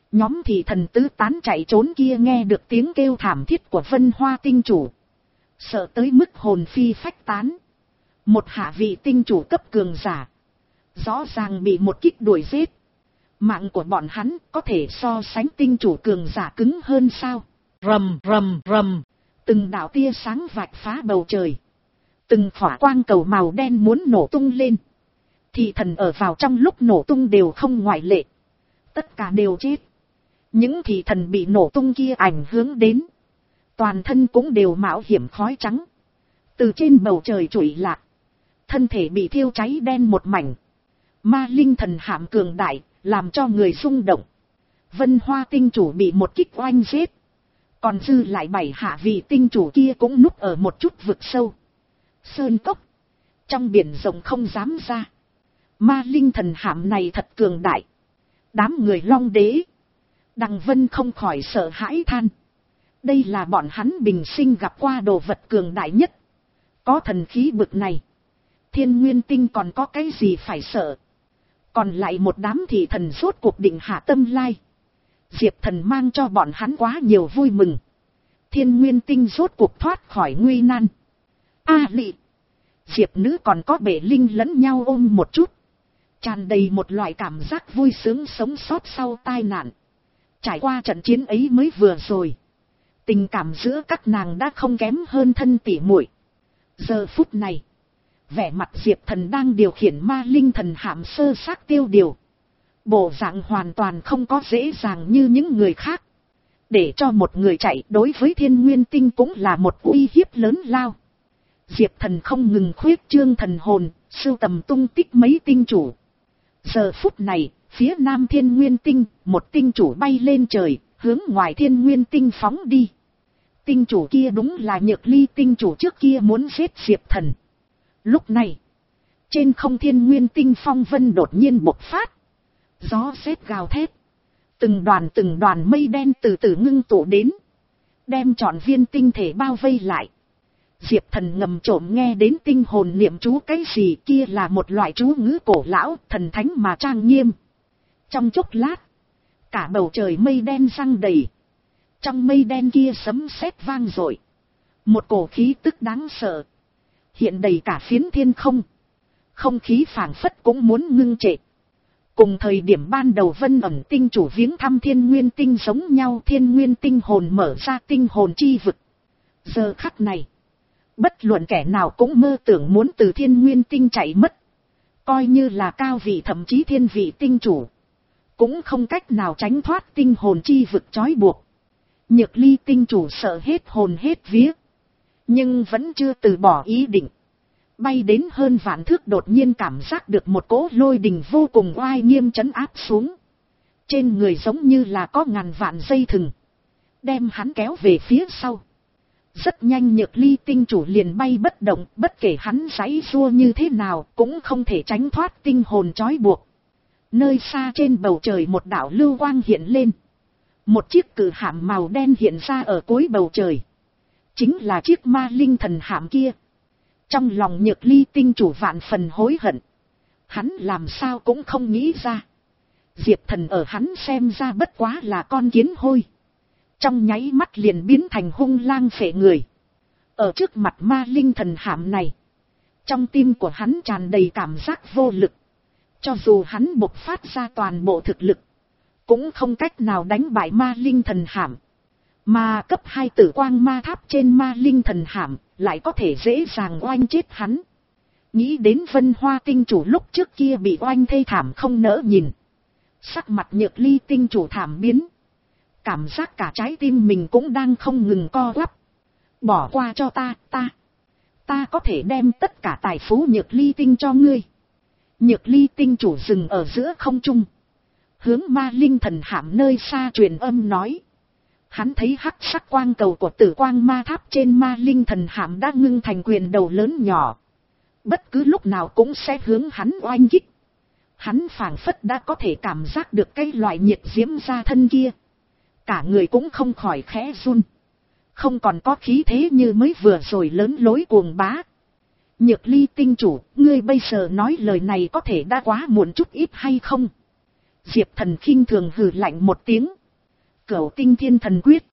Nhóm thị thần tứ tán chạy trốn kia nghe được tiếng kêu thảm thiết của Vân Hoa tinh chủ, sợ tới mức hồn phi phách tán. Một hạ vị tinh chủ cấp cường giả, rõ ràng bị một kích đuổi giết. Mạng của bọn hắn có thể so sánh tinh chủ cường giả cứng hơn sao? Rầm rầm rầm, từng đạo tia sáng vạch phá bầu trời, từng khỏa quang cầu màu đen muốn nổ tung lên. Thị thần ở vào trong lúc nổ tung đều không ngoại lệ, tất cả đều chết. Những thị thần bị nổ tung kia ảnh hưởng đến, toàn thân cũng đều mạo hiểm khói trắng, từ trên bầu trời trụi lạc, thân thể bị thiêu cháy đen một mảnh. Ma linh thần hạm cường đại, làm cho người rung động. Vân Hoa tinh chủ bị một kích oanh giết, còn dư lại bảy hạ vị tinh chủ kia cũng núp ở một chút vực sâu, sơn cốc, trong biển rộng không dám ra. Ma linh thần hạm này thật cường đại. Đám người Long Đế, Đằng Vân không khỏi sợ hãi than. Đây là bọn hắn bình sinh gặp qua đồ vật cường đại nhất. Có thần khí bực này, Thiên Nguyên Tinh còn có cái gì phải sợ. Còn lại một đám thị thần rốt cuộc định hạ tâm lai. Diệp Thần mang cho bọn hắn quá nhiều vui mừng. Thiên Nguyên Tinh rốt cuộc thoát khỏi nguy nan. A Lị, Diệp Nữ còn có Bể Linh lẫn nhau ôm một chút, tràn đầy một loại cảm giác vui sướng sống sót sau tai nạn. Trải qua trận chiến ấy mới vừa rồi, tình cảm giữa các nàng đã không kém hơn thân tỉ muội. Giờ phút này, vẻ mặt Diệp Thần đang điều khiển ma linh thần hạm sơ xác tiêu điều, bộ dạng hoàn toàn không có dễ dàng như những người khác. Để cho một người chạy đối với Thiên Nguyên Tinh cũng là một uy hiếp lớn lao. Diệp Thần không ngừng khuyết trương thần hồn, sưu tầm tung tích mấy tinh chủ. Giờ phút này, phía nam Thiên Nguyên Tinh, một tinh chủ bay lên trời, hướng ngoài Thiên Nguyên Tinh phóng đi. Tinh chủ kia đúng là Nhược Ly tinh chủ trước kia muốn giết Diệp Thần. Lúc này, trên không Thiên Nguyên Tinh phong vân đột nhiên bộc phát, gió sét gào thét, từng đoàn từng đoàn mây đen từ từ ngưng tụ đến, đem trọn viên tinh thể bao vây lại. Diệp Thần ngầm trộm nghe đến tinh hồn niệm chú cái gì kia là một loại chú ngữ cổ lão, thần thánh mà trang nghiêm. Trong chốc lát, cả bầu trời mây đen răng đầy. Trong mây đen kia sấm sét vang dội, một cổ khí tức đáng sợ hiện đầy cả phiến thiên không. Không khí phảng phất cũng muốn ngưng trệ. Cùng thời điểm ban đầu Vân Ẩn tinh chủ viếng thăm Thiên Nguyên Tinh giống nhau, Thiên Nguyên Tinh hồn mở ra tinh hồn chi vực. Giờ khắc này, bất luận kẻ nào cũng mơ tưởng muốn từ Thiên Nguyên Tinh chạy mất. Coi như là cao vị thậm chí thiên vị tinh chủ, cũng không cách nào tránh thoát tinh hồn chi vực trói buộc. Nhược Ly tinh chủ sợ hết hồn hết vía, nhưng vẫn chưa từ bỏ ý định. Bay đến hơn vạn thước đột nhiên cảm giác được một cỗ lôi đình vô cùng oai nghiêm trấn áp xuống. Trên người giống như là có ngàn vạn dây thừng, đem hắn kéo về phía sau. Rất nhanh Nhược Ly tinh chủ liền bay bất động, bất kể hắn giãy giụa như thế nào cũng không thể tránh thoát tinh hồn trói buộc. Nơi xa trên bầu trời một đạo lưu quang hiện lên. Một chiếc cự hạm màu đen hiện ra ở cuối bầu trời. Chính là chiếc ma linh thần hạm kia. Trong lòng Nhược Ly tinh chủ vạn phần hối hận. Hắn làm sao cũng không nghĩ ra, Diệp Thần ở hắn xem ra bất quá là con kiến hôi, trong nháy mắt liền biến thành hung lang phệ người. Ở trước mặt ma linh thần hạm này, trong tim của hắn tràn đầy cảm giác vô lực. Cho dù hắn bộc phát ra toàn bộ thực lực, cũng không cách nào đánh bại ma linh thần hạm. Mà cấp hai tử quang ma tháp trên ma linh thần hạm lại có thể dễ dàng oanh chết hắn. Nghĩ đến Vân Hoa tinh chủ lúc trước kia bị oanh thê thảm không nỡ nhìn, sắc mặt Nhược Ly tinh chủ thảm biến. Cảm giác cả trái tim mình cũng đang không ngừng co quắp. Bỏ qua cho ta, ta, ta có thể đem tất cả tài phú Nhược Ly tinh cho ngươi. Nhược Ly tinh chủ dừng ở giữa không trung, hướng ma linh thần hạm nơi xa truyền âm nói. Hắn thấy hắc sắc quang cầu của tử quang ma tháp trên ma linh thần hạm đã ngưng thành quyền đầu lớn nhỏ, bất cứ lúc nào cũng sẽ hướng hắn oanh kích. Hắn phảng phất đã có thể cảm giác được cái loại nhiệt diễm ra thân kia, cả người cũng không khỏi khẽ run, không còn có khí thế như mới vừa rồi lớn lối cuồng bá. Nhược Ly tinh chủ, ngươi bây giờ nói lời này có thể đã quá muộn chút ít hay không? Diệp Thần khinh thường hừ lạnh một tiếng, Cửu tinh thiên thần quyết.